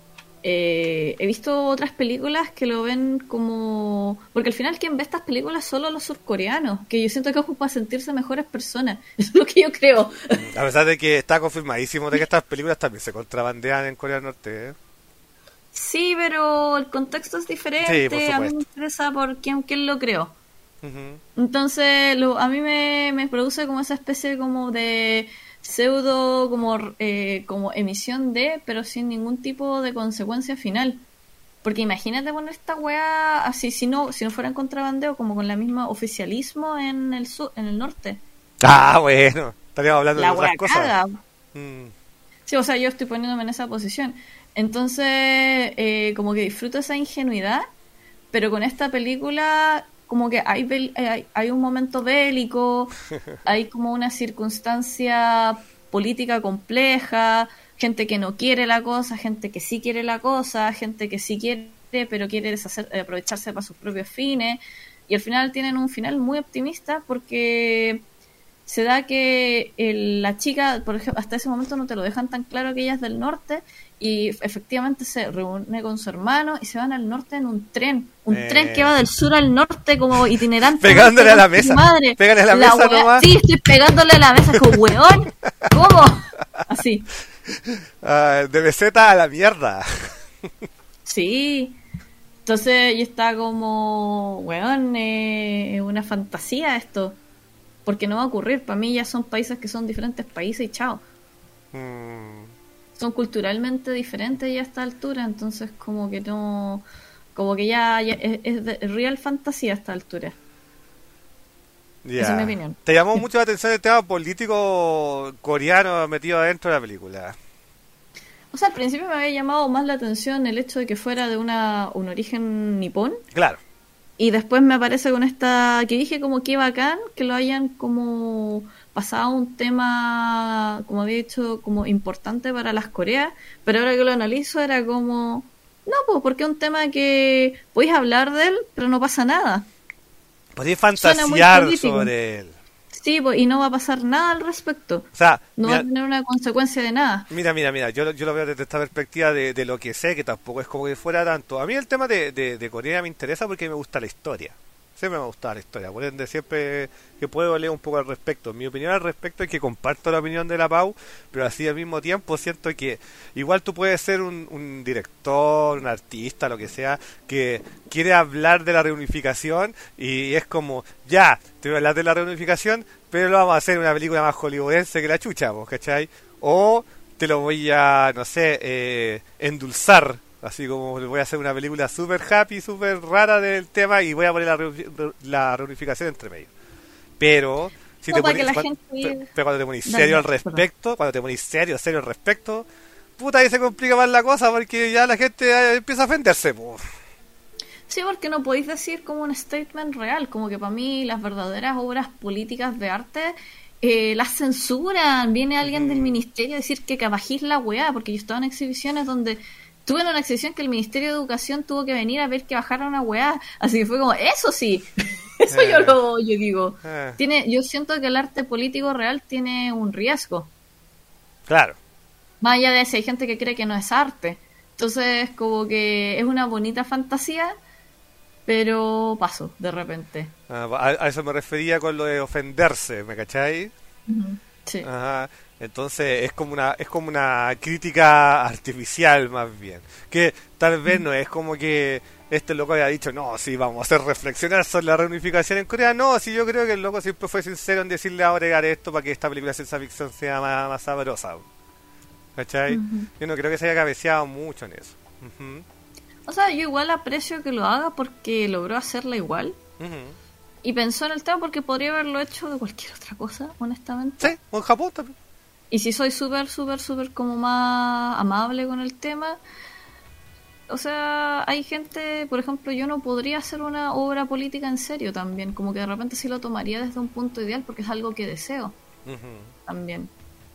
eh, he visto otras películas que lo ven como... Porque al final quien ve estas películas solo los surcoreanos, que yo siento que es como para sentirse mejores personas. Eso es lo que yo creo. A pesar de que está confirmadísimo de que estas películas también se contrabandean en Corea del Norte, ¿eh? Sí, pero el contexto es diferente. Sí, por a mí me supuesto. interesa por quién, quién lo creó. Ujú. Entonces, lo, a mí me, me produce como esa especie como de pseudo, como, eh, como emisión de, pero sin ningún tipo de consecuencia final. Porque imagínate poner esta weá así, si no, si no fuera en contrabandeo, como con la misma oficialismo en el sur, en el norte. Ah, bueno, estaríamos hablando de La otras weá cosas. caga. Mm. Sí, o sea, yo estoy poniéndome en esa posición. Entonces, eh, como que disfruto esa ingenuidad, pero con esta película, como que hay, bel- hay, hay un momento bélico, hay como una circunstancia política compleja, gente que no quiere la cosa, gente que sí quiere la cosa, gente que sí quiere, pero quiere deshacer, eh, aprovecharse para sus propios fines, y al final tienen un final muy optimista porque se da que el- la chica, por ejemplo, hasta ese momento no te lo dejan tan claro que ella es del norte y efectivamente se reúne con su hermano y se van al norte en un tren, un Eh. tren que va del sur al norte como itinerante. Pegándole a la Concha de mesa. madre. Pégale a la mesa weá- nomás. Sí, estoy pegándole a la mesa como weón. ¿Cómo? Así. Ah, de meseta a la mierda. Sí. Entonces yo estaba como, weón, eh, es una fantasía esto. Porque no va a ocurrir. Para mí ya son países que son diferentes países y chao. Mm, Son culturalmente diferentes ya a esta altura, entonces como que no, como que ya, ya es, es de real fantasía a esta altura. ya. Esa es mi opinión. Te llamó mucho la atención el tema político coreano metido adentro de la película. O sea, al principio me había llamado más la atención el hecho de que fuera de una un origen nipón, Claro. y después me aparece con esta, que dije como que bacán que lo hayan como pasado a un tema, como había dicho, como importante para las Coreas, pero ahora que lo analizo era como, no, pues porque es un tema que podéis hablar de él, pero no pasa nada. Podéis Suena muy fantasear político. sobre él. Sí, pues, y no va a pasar nada al respecto. O sea, No va mira, a tener una consecuencia de nada. mira, mira, mira, yo, lo- yo lo veo desde esta perspectiva de, de lo que sé, que tampoco es como que fuera tanto. A mí el tema de, de, de Corea me interesa porque me gusta la historia. Siempre me ha gustado la historia, por ende siempre que puedo leer un poco al respecto. Mi opinión al respecto es que comparto la opinión de la Pau, pero así al mismo tiempo siento que igual tú puedes ser un, un director, un artista, lo que sea, que quiere hablar de la reunificación y es como, ya, te voy a hablar de la reunificación, pero lo vamos a hacer en una película más hollywoodense que la chucha, ¿vos cachai? O te lo voy a, no sé, eh, endulzar. Así como voy a hacer una película super happy, super rara del tema y voy a poner la, reuni- la reunificación entre medio. Pero, si Como te para que pones, la cuan- gente- pe- pero cuando te pones Dale, serio al perdón. respecto, cuando te pones serio, serio al respecto, puta, ahí se complica más la cosa porque ya la gente eh, empieza a ofenderse. Po. Sí, porque no podéis decir como un statement real, como que para mí las verdaderas obras políticas de arte eh, las censuran. Viene alguien del ministerio a decir que cabajís la weá, porque yo estaba en exhibiciones donde tuve una exhibición que el Ministerio de Educación tuvo que venir a ver que bajara una weá, así que fue como, eso sí, eso yo Eh. lo, yo digo, Eh, tiene, yo siento que el arte político real tiene un riesgo. claro. Más allá de eso, hay gente que cree que no es arte. Entonces, como que es una bonita fantasía, pero paso de repente. Ah, a, a eso me refería con lo de ofenderse, ¿me cachai? Ujú. Sí. Ajá. Entonces es como una es como una crítica artificial más bien, que tal vez no es como que este loco haya dicho no, sí, vamos a hacer reflexionar sobre la reunificación en Corea. No, sí, yo creo que el loco siempre fue sincero en decirle a agregar esto para que esta película de ciencia ficción sea más, más sabrosa, ¿cachai? Ujú. Yo no creo que se haya cabeceado mucho en eso. Ujú, O sea, yo igual aprecio que lo haga porque logró hacerla igual. ujú. Y pensó en el tema porque podría haberlo hecho de cualquier otra cosa, honestamente. Sí, o en Japón también. Y si soy súper, súper, súper como más amable con el tema, o sea, hay gente, por ejemplo, yo no podría hacer una obra política en serio también, como que de repente sí lo tomaría desde un punto ideal porque es algo que deseo Ujú. también.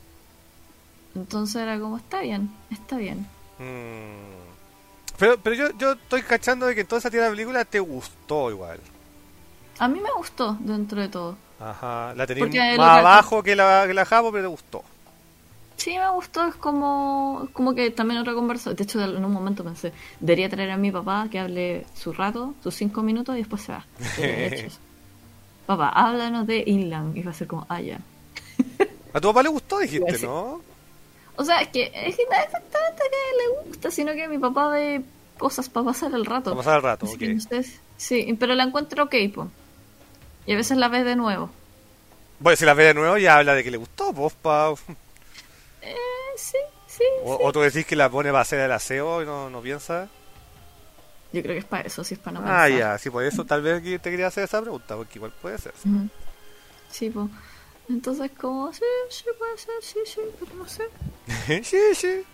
Entonces era como, está bien, está bien. Mm. Pero, pero yo, yo estoy cachando de que entonces a ti la película te gustó igual. A mí me gustó dentro de todo. Ajá, la tenías Porque más lo que- abajo que la, que la Japo, pero te gustó. Sí, me gustó, es como, como que también otra conversación. De hecho, en un momento pensé, debería traer a mi papá que hable su rato, sus cinco minutos y después se va. Debería haber hecho eso. Papá, háblanos de Inland. Y va a ser como, ah, ya. ¿A tu papá le gustó, Iba a dijiste, decir. no? O sea, es que, es que no es exactamente que le gusta, sino que mi papá ve cosas para pasar el rato. Para pasar el rato, Así ok. que no sé, sí, pero la encuentro ok, po. Y a veces la ves de nuevo. Bueno, si la ve de nuevo ya habla de que le gustó, pues, pa... Eh, sí, sí, O, sí. o tú decís que la pone para hacer el aseo y no, no piensa. Yo creo que es para eso, sí es para no Ah, pensar. ya, sí, por eso tal vez que te quería hacer esa pregunta, porque igual puede ser. Ujú. Sí, pues. Entonces, como, sí, sí, puede ser, sí, sí, pero no sé. Sí, sí.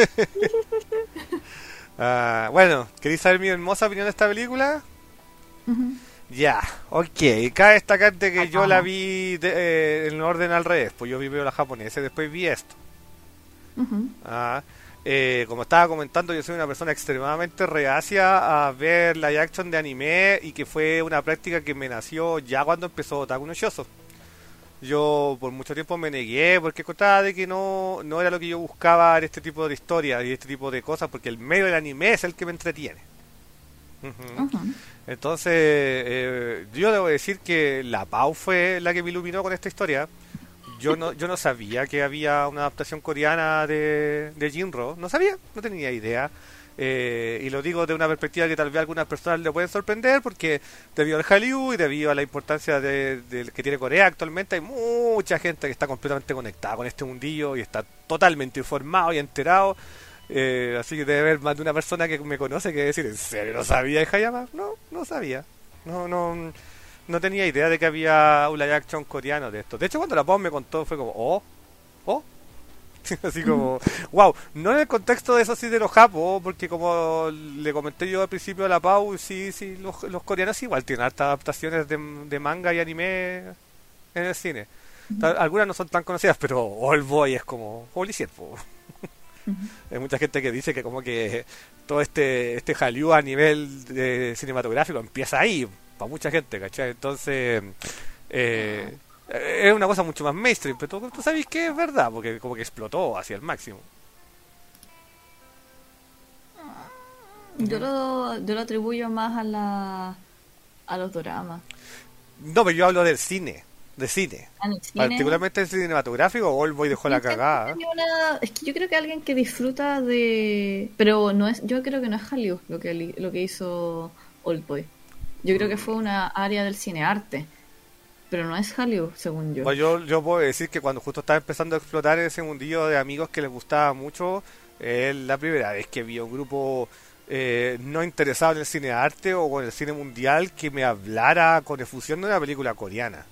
Ah, bueno, ¿queréis saber mi hermosa opinión de esta película? Ujú. Ya, ok. Cabe destacar de que Ah, yo la vamos. vi de- eh, en orden al revés, pues yo vi primero la japonesa y después vi esto. Ujú. Ah, eh, como estaba comentando, yo soy una persona extremadamente reacia a ver live action de anime y que fue una práctica que me nació ya cuando empezó Otaku no Shoujo. Yo por mucho tiempo me negué porque contaba de que no, no era lo que yo buscaba en este tipo de historias y este tipo de cosas, porque el medio del anime es el que me entretiene. Ujú. Ujú. Entonces, eh, yo debo decir que la Pau fue la que me iluminó con esta historia. Yo no, yo no sabía que había una adaptación coreana de, de Jinro. No sabía, no tenía idea. Eh, y lo digo de una perspectiva que tal vez a algunas personas le pueden sorprender, porque debido al Hallyu y debido a la importancia de, de- que tiene Corea actualmente, hay mucha gente que está completamente conectada con este mundillo y está totalmente informado y enterado. Eh, así que debe haber más de una persona que me conoce que decir, ¿en serio no sabía de Hayama? No, no sabía. No, no, no tenía idea de que había un live action coreano de esto. De hecho, cuando la Pau me contó fue como, oh, oh. Así como, wow, no en el contexto de eso sí de los japos, porque como le comenté yo al principio a la Pau, sí, sí, los, los coreanos igual tienen hartas adaptaciones de, de manga y anime en el cine. Tal- algunas no son tan conocidas, pero All Boy es como, holy shit, po. Ujú. Hay mucha gente que dice que como que todo este este Hallyu a nivel de cinematográfico empieza ahí, para mucha gente, ¿cachai? Entonces, eh, es una cosa mucho más mainstream, pero tú, tú sabes que es verdad, porque como que explotó hacia el máximo. Yo lo, yo lo atribuyo más a la a los doramas. No, pero yo hablo del cine, de cine. En el cine. Particularmente el cinematográfico, Oldboy dejó la Yo siento que cagada. tenía una- Es que yo creo que alguien que disfruta de... Pero no es, yo creo que no es Hallyu lo que, li- lo que hizo Oldboy. Yo creo que fue una área del cine arte. Pero no es Hallyu, según yo. Bueno, yo, yo puedo decir que cuando justo estaba empezando a explotar ese mundillo de amigos que les gustaba mucho, es la primera vez que vi un grupo eh, no interesado en el cine arte o en el cine mundial que me hablara con efusión de una película coreana.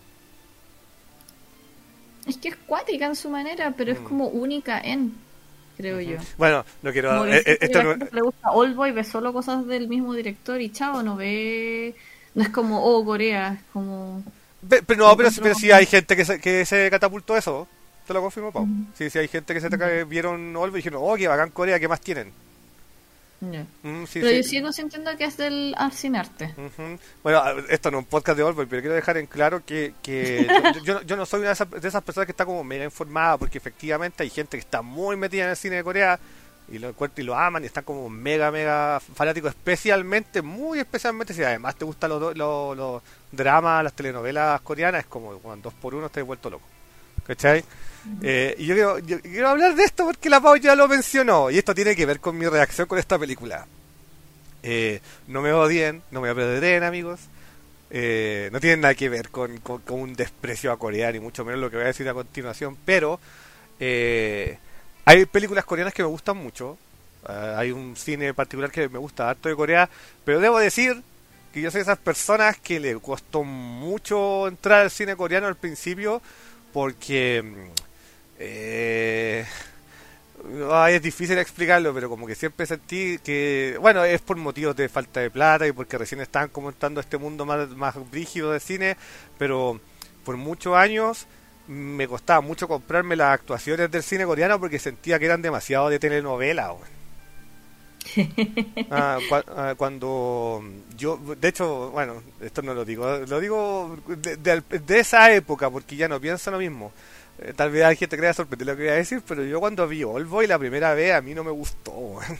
Es que es cuática en su manera, pero es Mm. como única en, creo yo. Bueno, no quiero... Como eh, que eh, siento que esto la no- gente que le gusta Oldboy ve solo cosas del mismo director y chao, no ve... No es como, oh, Corea, es como... Pe- pero Lo no, pero, sí- pero encuentro- sí hay gente que se, que se catapultó eso. Te lo confirmo, Pau. Ujú. Sí, sí hay gente que se te- vieron Oldboy y dijeron, oh, qué bacán Corea, ¿qué más tienen? Ya. Mm, sí, Pero sí. yo sigo sintiendo que es del al cine arte. Ujú. Bueno, a- esto no es un podcast de Oldboy, pero quiero dejar en claro que, que yo, yo, no- yo no soy una de esas, de esas personas que está como mega informada, porque efectivamente hay gente que está muy metida en el cine de Corea y lo encuentran y lo aman y están como mega, mega fanáticos, especialmente, muy especialmente si además te gustan los, do- los, los dramas, las telenovelas coreanas, es como cuando dos por uno te he vuelto loco. ¿Cachai? Eh, y yo quiero, yo quiero hablar de esto porque la Pau ya lo mencionó y esto tiene que ver con mi reacción con esta película. Eh, no me odien, no me apedreen, amigos. Eh, no tiene nada que ver con, con- con un desprecio a Corea, ni mucho menos lo que voy a decir a continuación, pero eh, hay películas coreanas que me gustan mucho. Eh, hay un cine en particular que me gusta harto de Corea, pero debo decir que yo soy de esas personas que le costó mucho entrar al cine coreano al principio porque mm, eh, ay, es difícil explicarlo, pero como que siempre sentí que, bueno, es por motivos de falta de plata y porque recién estaban como entrando a este mundo más, más brígido de cine, pero por muchos años me costaba mucho comprarme las actuaciones del cine coreano porque sentía que eran demasiado de telenovela. weón. Ah, cua- ah, cuando yo, de hecho, bueno, esto no lo digo, lo digo de, de- de esa época porque ya no pienso lo mismo. Eh, tal vez hay gente que le va a sorprender lo que voy a decir, pero yo cuando vi Oldboy la primera vez a mí no me gustó, weón.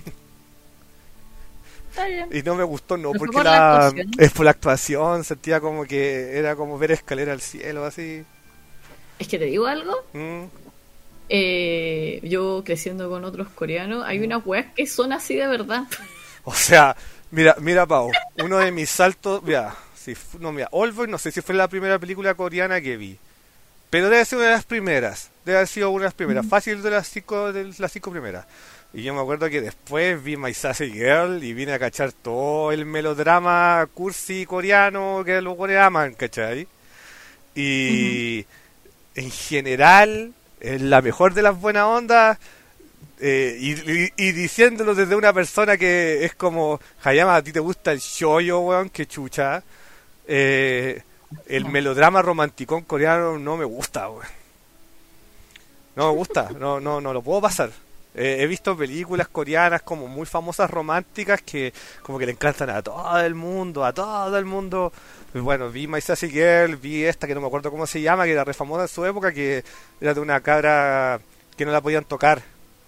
Está bien. Y no me gustó no Pero fue porque por la la actuación. es por la actuación, sentía como que era como ver escalera al cielo, así. Es que te digo algo. Mm. Eh, yo creciendo con otros coreanos, hay unas weas que son así de verdad. O sea, mira, mira Pau, uno de mis saltos, mira, si fu- no, mira, Oldboy no sé si fue la primera película coreana que vi, pero debe ser una de las primeras, debe haber sido una de las primeras, fácil de las cinco, de las cinco primeras. Y yo me acuerdo que después vi My Sassy Girl y vine a cachar todo el melodrama cursi coreano que los coreanos aman, ¿cachai? Y en general, es la mejor de las buenas ondas. Eh, y, y- y diciéndolo desde una persona que es como, Hayama, a ti te gusta el shoyo, weón, que chucha. Eh, el melodrama romanticón coreano no me gusta, weón. No me gusta, no, no, no lo puedo pasar. Eh, he visto películas coreanas como muy famosas románticas que como que le encantan a todo el mundo, a todo el mundo. Pues bueno, vi My Sassy Girl, vi esta que no me acuerdo cómo se llama, que era re famosa en su época, que era de una cabra que no la podían tocar.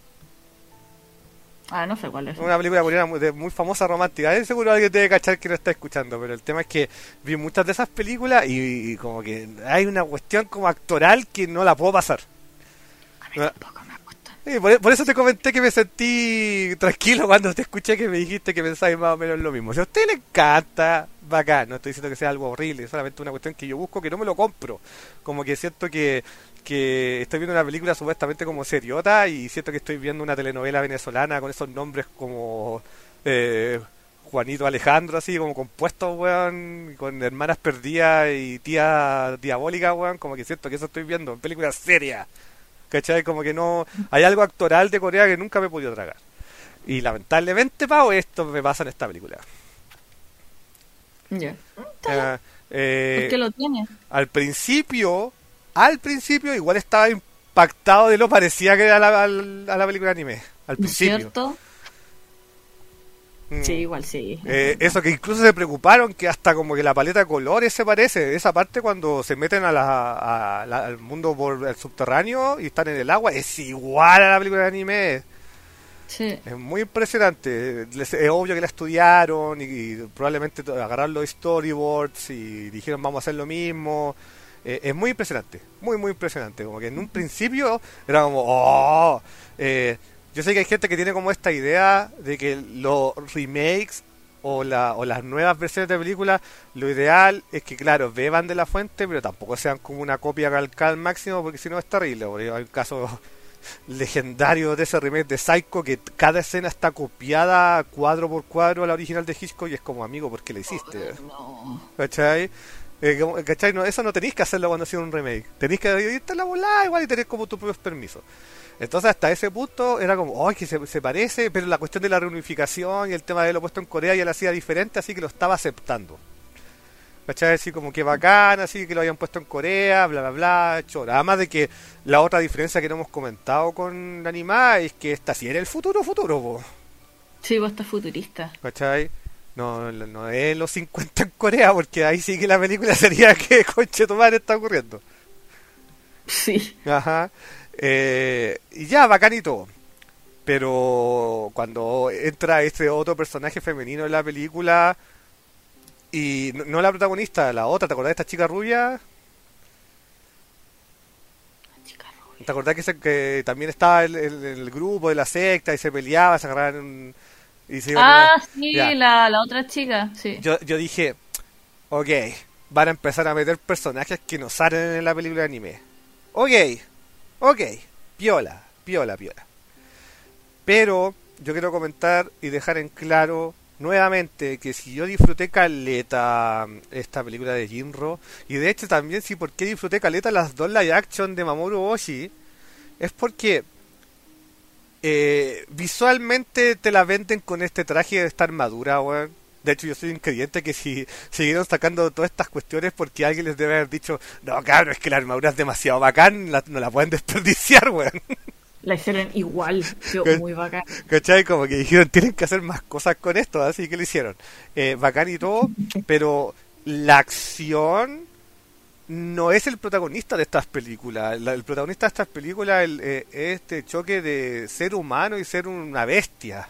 Ah, no sé cuál es. Una película coreana muy, de- muy famosa romántica. Eh, seguro alguien debe cachar que no está escuchando, pero el tema es que vi muchas de esas películas y, y como que hay una cuestión como actoral que no la puedo pasar. A mí No- tampoco me gusta. Sí, por, por eso te comenté que me sentí tranquilo cuando te escuché que me dijiste que pensabas más o menos lo mismo. Si a usted le encanta, bacán, no estoy diciendo que sea algo horrible, es solamente una cuestión que yo busco que no me lo compro. Como que siento que, que estoy viendo una película supuestamente como seriota y siento que estoy viendo una telenovela venezolana con esos nombres como eh, Juanito Alejandro, así como compuestos, weón, con hermanas perdidas y tía diabólica, weón, como que siento que eso estoy viendo en películas serias. ¿Cachai? Como que no... Hay algo actoral de Corea que nunca me he podido tragar. Y lamentablemente, Pau, esto me pasa en esta película. Ya. Eh, eh, ¿Por qué lo tiene? al principio, al principio igual estaba impactado de lo parecía que era la, al- a la película de anime. Al ¿No es principio. cierto? Mm. Sí, igual sí. Eh, eso que incluso se preocuparon que hasta como que la paleta de colores se parece. Esa parte cuando se meten a la, a la- al mundo por el subterráneo y están en el agua es igual a la película de anime. Sí. Es muy impresionante. Les- Es obvio que la estudiaron y, y probablemente to- agarraron los storyboards y dijeron vamos a hacer lo mismo. Eh, es muy impresionante, muy muy impresionante. Como que en un principio era como, oh, eh, yo sé que hay gente que tiene como esta idea de que los remakes o, la, o las nuevas versiones de películas, lo ideal es que, claro, beban de la fuente, pero tampoco sean como una copia calcada al máximo, porque si no es terrible. Porque hay un caso legendario de ese remake de Psycho que t- cada escena está copiada cuadro por cuadro a la original de Hitchcock y es como, amigo, ¿por qué la hiciste? No. ¿Cachai? Eh, como- ¿Cachai? No, eso no tenéis que hacerlo cuando hacía un remake. Tenéis que irte a la volada igual y tener como tus propios permisos. Entonces hasta ese punto era como, ¡ay, que se, se parece! Pero la cuestión de la reunificación y el tema de haberlo puesto en Corea ya lo hacía diferente, así que lo estaba aceptando. ¿Cachai? Así como que bacán, así que lo habían puesto en Corea, bla bla bla, chora. Además de que la otra diferencia que no hemos comentado con la animada es que esta sí era el futuro futuro, po. Sí, vos estás futurista. ¿Cachai? No, no no es los cincuenta en Corea, porque ahí sí que la película sería que conche tu madre está ocurriendo. Sí. Ajá. Eh, y ya, bacán y todo. Pero cuando entra este otro personaje femenino en la película, y no, no la protagonista, la otra, ¿te acordás de esta chica rubia? Chica rubia. ¿Te acordás que, se- que también estaba en el, el grupo de la secta y se peleaba, se agarraban y se iban a- Ah, sí, Ya. la, la otra chica, sí. Yo, yo dije, ok, van a empezar a meter personajes que no salen en la película de anime. Ok, ok, piola, piola, piola. Pero yo quiero comentar y dejar en claro nuevamente que si yo disfruté caleta esta película de Jinro, y de hecho también sí, por qué disfruté caleta las dos live action de Mamoru Oshii, es porque eh, visualmente te la venden con este traje de esta armadura, weón. De hecho, yo soy un creyente que si siguieron sacando todas estas cuestiones porque alguien les debe haber dicho, no, cabrón, es que la armadura es demasiado bacán, la- no la pueden desperdiciar, weón. La hicieron igual, yo, ¿Qué? muy bacán. ¿Cachai? Como que dijeron, tienen que hacer más cosas con esto, así que lo hicieron. Eh, bacán y todo, pero la acción no es el protagonista de estas películas. La- el protagonista de estas películas el, eh, es este choque de ser humano y ser una bestia.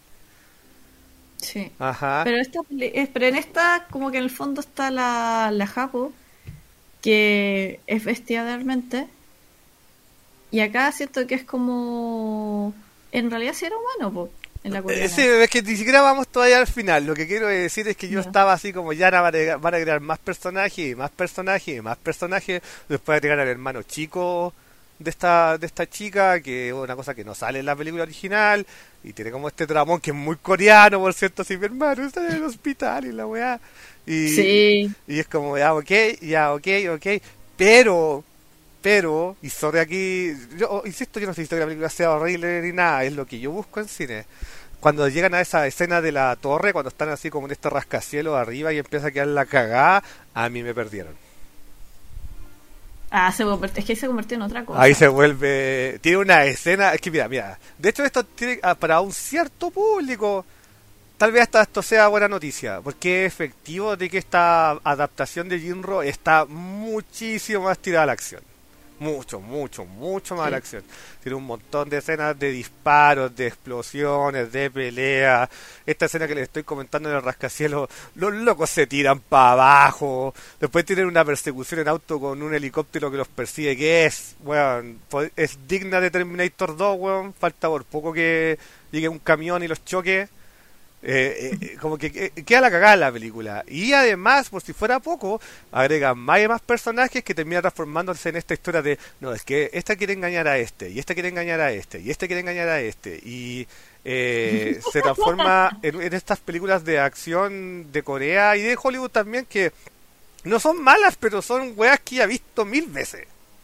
Sí. Ajá. Pero, esta, peli- es- pero en esta, como que en el fondo está la, la Japo, que es bestia realmente. Y acá siento que es como. En realidad sí era humano, po, en la Eh, sí, coreana. es que ni siquiera vamos todavía al final. Lo que quiero decir es que yo Ya. estaba así como ya van a agregar, van a agregar más personajes y más personajes y más personajes. Después agregar al hermano chico de esta de esta chica, que es una cosa que no sale en la película original. Y tiene como este dramón que es muy coreano, por cierto, así mi hermano está en el hospital y la weá. Y, Sí. y es como, ya, ok, ya, ok, ok. Pero, pero, y sobre aquí, yo oh, insisto, yo no sé si que la película sea horrible ni nada, es lo que yo busco en cine. Cuando llegan a esa escena de la torre, cuando están así como en este rascacielos arriba y empieza a quedar la cagada, a mí me perdieron. Ah, se convirtió, es que ahí se convirtió en otra Ahí cosa. se vuelve, tiene una escena, es que mira, mira, de hecho esto tiene ah, para un cierto público, tal vez hasta esto sea buena noticia, porque es efectivo de que esta adaptación de Jinro está muchísimo más tirada a la acción. Mucho, mucho, mucho más a la Sí. acción. Tiene un montón de escenas de disparos, de explosiones, de pelea. Esta escena que les estoy comentando en el rascacielos, los locos se tiran para abajo. Después tienen una persecución en auto con un helicóptero que los persigue, que es, weón, po- es digna de Terminator dos, weón. Falta por poco que llegue un camión y los choque. Eh, eh, como que que- queda la cagada en la película. Y además, por si fuera poco, agregan más y más personajes que terminan transformándose en esta historia de, no, es que esta quiere engañar a este, y esta quiere engañar a este, y este quiere engañar a este. Y eh, se transforma en, en estas películas de acción de Corea y de Hollywood también, que no son malas, pero son weas que ya he visto mil veces.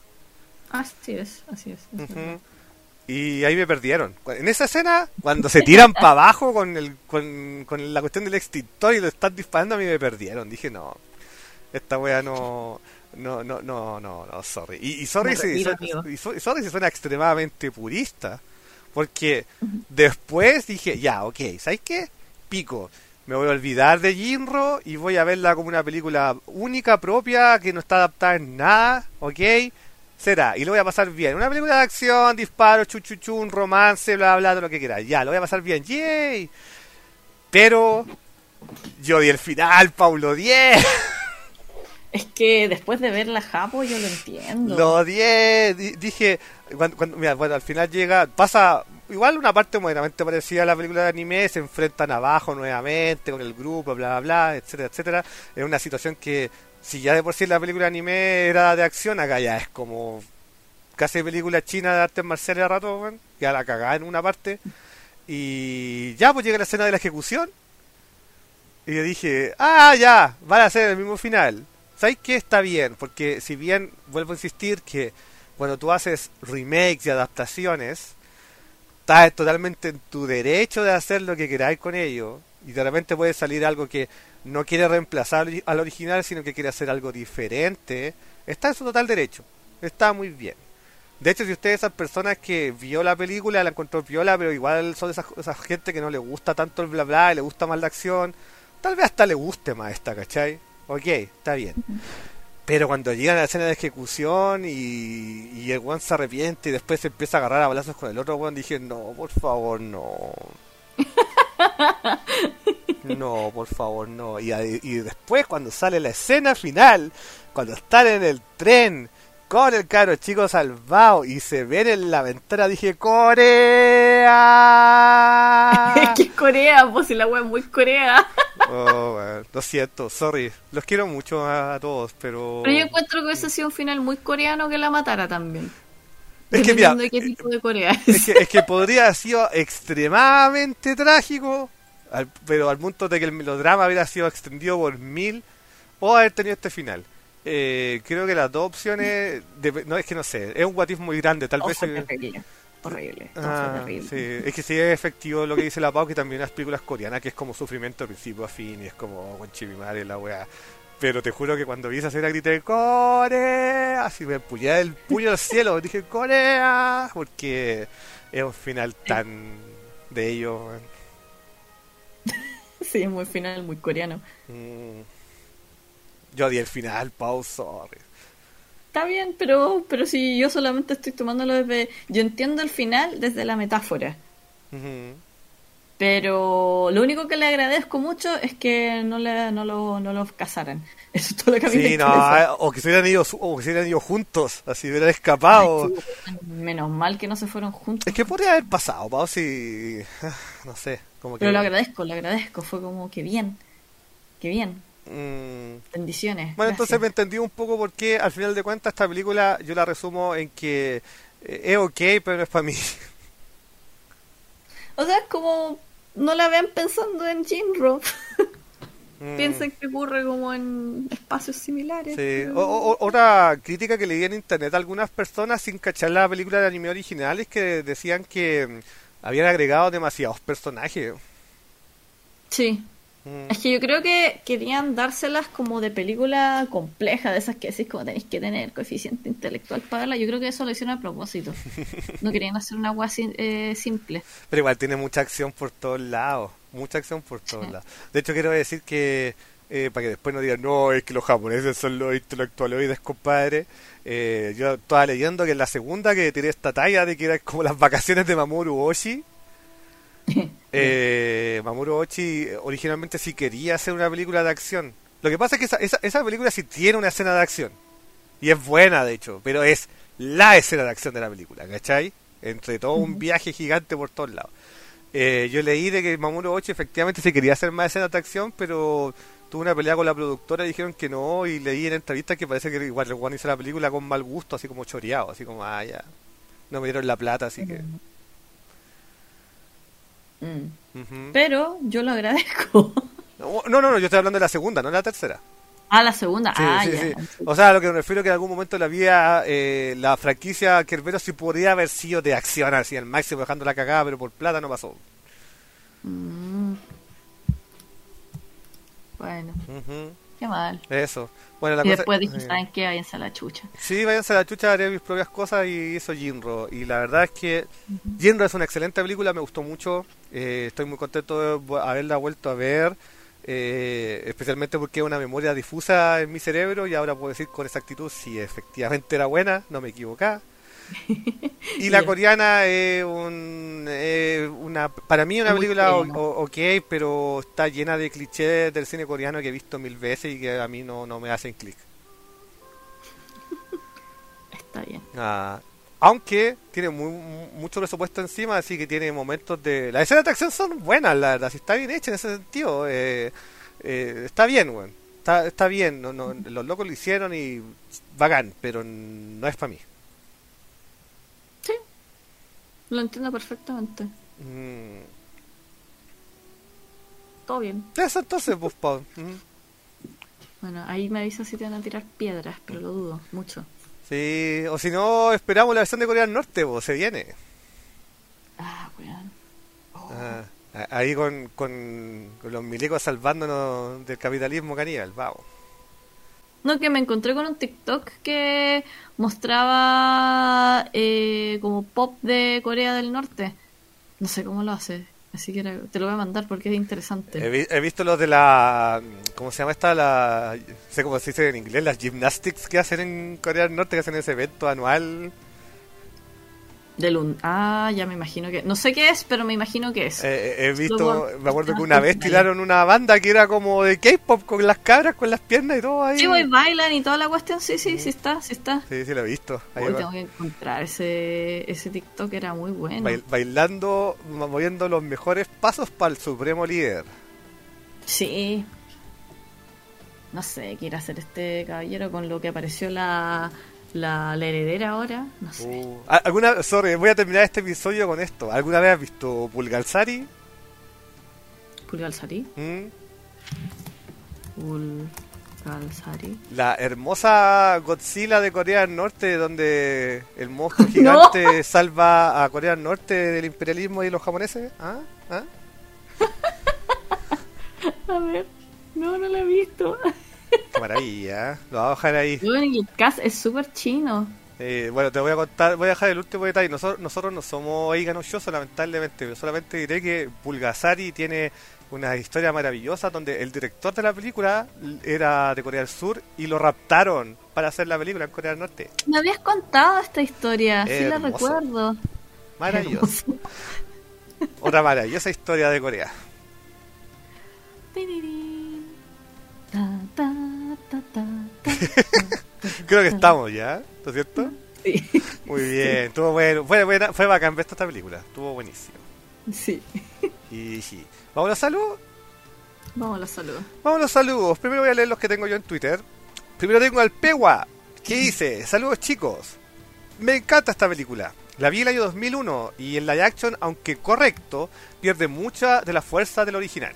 Así es, así es. Es verdad. Ujú. Y ahí me perdieron. Cu- En esa escena, cuando se tiran para abajo con, el, con, con la cuestión del extintor y lo están disparando, a mí me perdieron. Dije, no, esta wea no, no, no, no, no, no, sorry. Y, y Me sorry si, retiro, su- amigo. y su- y sorry si suena extremadamente purista, porque después dije, ya, ok, ¿sabes qué? Pico. Me voy a olvidar de Jinro y voy a verla como una película única, propia, que no está adaptada en nada, ¿ok? Será, y lo voy a pasar bien. Una película de acción, disparos, chuchuchun, romance, bla, bla, todo lo que quieras. Ya, lo voy a pasar bien, yay. Pero yo di el final, Paulo, diez. Es que después de ver la Japo yo lo entiendo. Lo odié, di- dije, cuando, cuando- mira, bueno, al final llega, pasa igual una parte moderadamente parecida a la película de anime, se enfrentan abajo nuevamente con el grupo, bla, bla, bla, etcétera, etcétera. Es una situación que, si ya de por sí la película de anime era de acción, acá ya es como casi película china de artes marciales a rato, weón, que a la cagada en una parte. Y ya, pues llega la escena de la ejecución. Y yo dije, ah, ya, van a hacer el mismo final. ¿Sabes qué? Está bien, porque si bien, vuelvo a insistir que cuando tú haces remakes y adaptaciones, estás totalmente en tu derecho de hacer lo que queráis con ello. Y de repente puede salir algo que no quiere reemplazar al original, sino que quiere hacer algo diferente. Está en su total derecho. Está muy bien. De hecho, si usted es esas personas que vio la película, la encontró viola, pero igual son esas, esas gente que no le gusta tanto el bla bla y le gusta más la acción, tal vez hasta le guste más esta, ¿cachai? Ok, está bien. Pero cuando llegan a la escena de ejecución y, y el weón se arrepiente y después se empieza a agarrar a balazos con el otro weón, dije, no, por favor, no. No, por favor, no. Y, a- y después cuando sale la escena final, cuando están en el tren con el caro chico salvado y se ven en la ventana, dije, Es ¡Corea! que es Corea, pues si la wea es muy Corea. Oh, weón, lo siento, sorry. Los quiero mucho a, a todos, pero... Pero yo encuentro que hubiese sido un final muy coreano que la matara también. Es que mira, Dependiendo de qué tipo de Corea es es. que, es que podría haber sido extremadamente trágico, al- pero al punto de que el melodrama hubiera sido extendido por mil, o haber tenido este final. Eh, creo que las dos opciones, dep- no es que no sé, es un what if muy grande, tal Todo vez... fue eh, terrible. Horrible. Todo ah, fue terrible. sí, es que sí es efectivo lo que dice la Pau, que también las películas coreanas, que es como sufrimiento de principio a fin, y es como con madre la weá. Pero te juro que cuando vi esa escena grité ¡Corea! Así me empuñé el puño al cielo, dije ¡Corea! Porque es un final tan de ellos. Man. Sí, es muy final, muy coreano. Mm. Yo di el final, Pau, sorry. está bien, pero, pero si yo solamente estoy tomándolo desde... Yo entiendo el final desde la metáfora. Ujú. Pero lo único que le agradezco mucho es que no, le, no, lo, no lo casaran. Eso es todo lo que a mí me Sí, no, interesa. eh, o que se hubieran ido, su- o que se hubieran ido juntos, así hubieran Ay, escapado. sí, menos mal que no se fueron juntos. Es que podría haber pasado, Pau, si... No sé, como Pero lo que... agradezco, lo agradezco. Fue como que bien, que bien. mm, Bendiciones, Bueno, entonces gracias. me entendí un poco por qué, al final de cuentas, esta película yo la resumo en que eh, es ok, pero no es para mí. O sea, es como no la vean pensando en Jinro. Mm, Piensen que ocurre como en espacios similares. sí. pero- O- o- o- otra crítica que leí en internet a algunas personas sin cachar la película de anime original es que decían que mm, habían agregado demasiados personajes. Sí. Mm, Es que yo creo que querían dárselas como de película compleja, de esas que decís como tenéis que tener coeficiente intelectual para verla. Yo creo que eso lo hicieron a propósito. No querían hacer una agua simple. Pero igual tiene mucha acción por todos lados, mucha acción por todos Sí. lados. De hecho, quiero decir que, eh, para que después no digan, no, es que los japoneses son los intelectualoides, compadre. Eh, yo estaba leyendo que en la segunda que tiré esta talla de que era como las vacaciones de Mamoru Oshii. Eh, Mamoru Oshii eh, originalmente sí quería hacer una película de acción. Lo que pasa es que esa, esa, esa película sí tiene una escena de acción. Y es buena, de hecho, pero es la escena de acción de la película, ¿cachai? Entre todo un viaje gigante por todos lados. Eh, yo leí de que Mamoru Oshii efectivamente se quería hacer más escenas de acción, pero tuvo una pelea con la productora y dijeron que no, y leí en entrevistas que parece que igual el Juan hizo la película con mal gusto, así como choreado, así como, ah, ya, no me dieron la plata, así que... Mm. ujú. Pero yo lo agradezco. No, no, no, no, yo estoy hablando de la segunda, no de la tercera. Ah, la segunda. Sí, ah, sí, ya. sí. O sea, a lo que me refiero es que en algún momento de la vida eh, la franquicia Kerbero sí podría haber sido de acción así al máximo dejando la cagada, pero por plata no pasó. Mm. Bueno, Ujú. qué mal. Eso. Bueno, la Y cosa... después dije, eh, ¿saben qué? Váyanse a la chucha. sí, váyanse a la chucha, haré mis propias cosas y hizo Jinro. Y la verdad es que Jinro es una excelente película, me gustó mucho. eh, estoy muy contento de vu- haberla vuelto a ver. eh, especialmente porque es una memoria difusa en mi cerebro y ahora puedo decir con exactitud si efectivamente era buena, no me equivoqué. Y la Ya. coreana es un, eh, una, para mí una Muy película o- coreana. o- ok, pero está llena de clichés del cine coreano que he visto mil veces y que a mí no, no me hacen clic. Está bien. Ah, aunque tiene muy, mu- mucho presupuesto encima, así que tiene momentos de... Las escenas de acción son buenas, la verdad, si está bien hecha en ese sentido. eh, eh, está bien, weón. Está, está bien, no, no, los locos lo hicieron y bacán, pero no es para mí. Sí, lo entiendo perfectamente. Mm, Todo bien. eso entonces, pues, Pau. Mm. Bueno, ahí me avisas si te van a tirar piedras, pero lo dudo mucho. Sí, o si no, esperamos la versión de Corea del Norte, pues, se viene. Ah, weón. Ah, a- ahí con, con, con los milicos salvándonos del capitalismo caníbal, vamos. No, que me encontré con un TikTok que mostraba eh, como pop de Corea del Norte. No sé cómo lo hace, así que era- te lo voy a mandar porque es He, interesante. vi- he visto los de la... ¿Cómo se llama esta? La, no sé cómo se dice en inglés, las gymnastics que hacen en Corea del Norte, que hacen ese evento anual. Del un... Ah, ya me imagino que... No sé qué es, pero me imagino que es. Eh, he visto, Luego, me acuerdo que ah, una vez dale. tiraron una banda que era como de K-pop con las cabras, con las piernas y todo ahí. Sí, voy, bailan y toda la cuestión. Sí, sí, sí está, sí está. Sí, sí, lo he visto. Ahí Hoy va. tengo que encontrar ese, ese TikTok, era muy bueno. Bail- bailando, moviendo los mejores pasos para el supremo líder. Sí. No sé, quiere hacer este caballero con lo que apareció la, la, la heredera ahora. No sé. Uh, ¿al- ¿Alguna, sorry, voy a terminar este episodio con esto. ¿Alguna vez has visto Pulgalzari? Pulgalzari. ¿Mm? Pulgalzari. La hermosa Godzilla de Corea del Norte, donde el monstruo gigante salva a Corea del Norte del imperialismo y los japoneses. ¿Ah? ¿Ah? A ver. No, no lo he visto. Qué maravilla, ¿eh? Lo voy a bajar ahí. Bueno, el cast es súper chino. Eh, bueno, te voy a contar, voy a dejar el último detalle. Nosotros, nosotros no somos Eiga no Shoso, lamentablemente, pero solamente diré que Pulgasari tiene una historia maravillosa donde el director de la película era de Corea del Sur y lo raptaron para hacer la película en Corea del Norte. Me habías contado esta historia, sí la Hermoso. recuerdo. Maravilloso. Otra maravillosa historia de Corea. Ta, ta, ta, ta, ta, ta, Creo que ta. estamos ya, ¿no es cierto? Sí, Muy bien, estuvo bueno, fue, buena, fue bacán ver esta película, estuvo buenísimo. sí. Y sí. ¿Vamos a los saludos? Vamos a los saludos. Vamos a los saludos. Primero voy a leer los que tengo yo en Twitter. Primero tengo al Pewa, que dice: saludos chicos, me encanta esta película. La vi el año dos mil uno y en live action, aunque correcto, pierde mucha de la fuerza del original.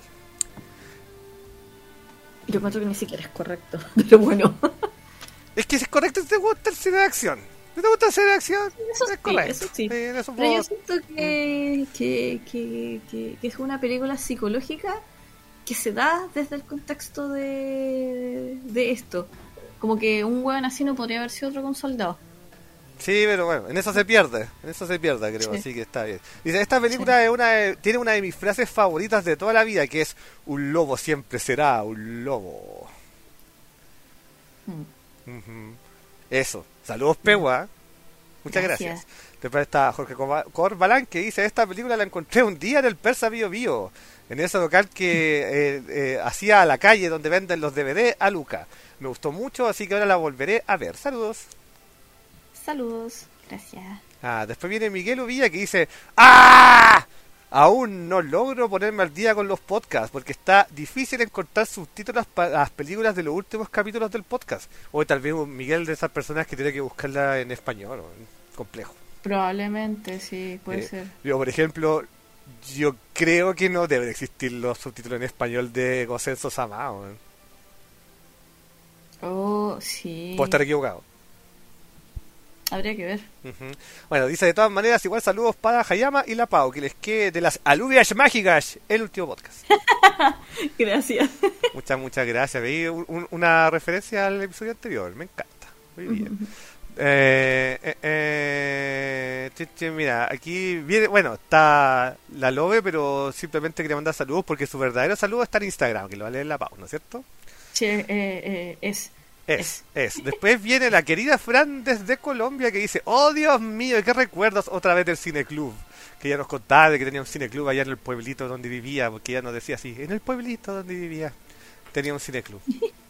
Yo encuentro que ni siquiera es correcto, pero bueno. Es que si es correcto, te gusta el cine de acción. ¿No te gusta el cine de acción? Eso es sí, correcto. eso sí. en eso Pero yo puedo- siento que, que, que, que, que es una película psicológica que se da desde el contexto de, de esto. Como que un hueón así no podría haber sido otro que un soldado. Sí, pero bueno, en eso se pierde. En eso se pierde, creo, Sí. así que está bien. Dice: esta película es una de- tiene una de mis frases favoritas de toda la vida, que es: un lobo siempre será un lobo. Mm. Ujú. Eso. Saludos, Pewa. Muchas gracias. Gracias. Después está Jorge Coma- Corbalán, que dice: esta película la encontré un día en el Persa Bio Bio, en ese local que eh, eh, hacía a la calle donde venden los D V D a Luca. Me gustó mucho, así que ahora la volveré a ver. Saludos. Saludos, gracias. Ah, después viene Miguel Uvilla, que dice: ¡ah! Aún no logro ponerme al día con los podcasts porque está difícil encontrar subtítulos para las películas de los últimos capítulos del podcast. O tal vez un Miguel de esas personas que tiene que buscarla en español, o en complejo. Probablemente, sí, puede Eh, ser. Yo, por ejemplo, yo creo que no deben existir los subtítulos en español de Gocenso Sama. ¿O? Oh, sí. Puedo estar equivocado. Habría que ver. Ujú. Bueno, dice: de todas maneras, igual saludos para Hayama y la Pau, que les quede de las alubias mágicas el último podcast. Gracias. Muchas, muchas gracias. Veí un- un- una referencia al episodio anterior, me encanta. Muy bien. Eh, eh, eh, che, che, mira, aquí viene, bueno, está la Lobe, pero simplemente quería mandar saludos porque su verdadero saludo está en Instagram, que lo va a leer la Pau, ¿no es cierto? Che, eh, eh, es. Es, es. Después viene la querida Fran desde Colombia, que dice: oh Dios mío, qué recuerdos otra vez del cineclub. Que ella nos contaba de que tenía un cineclub allá en el pueblito donde vivía, porque ella nos decía así: en el pueblito donde vivía tenía un cineclub.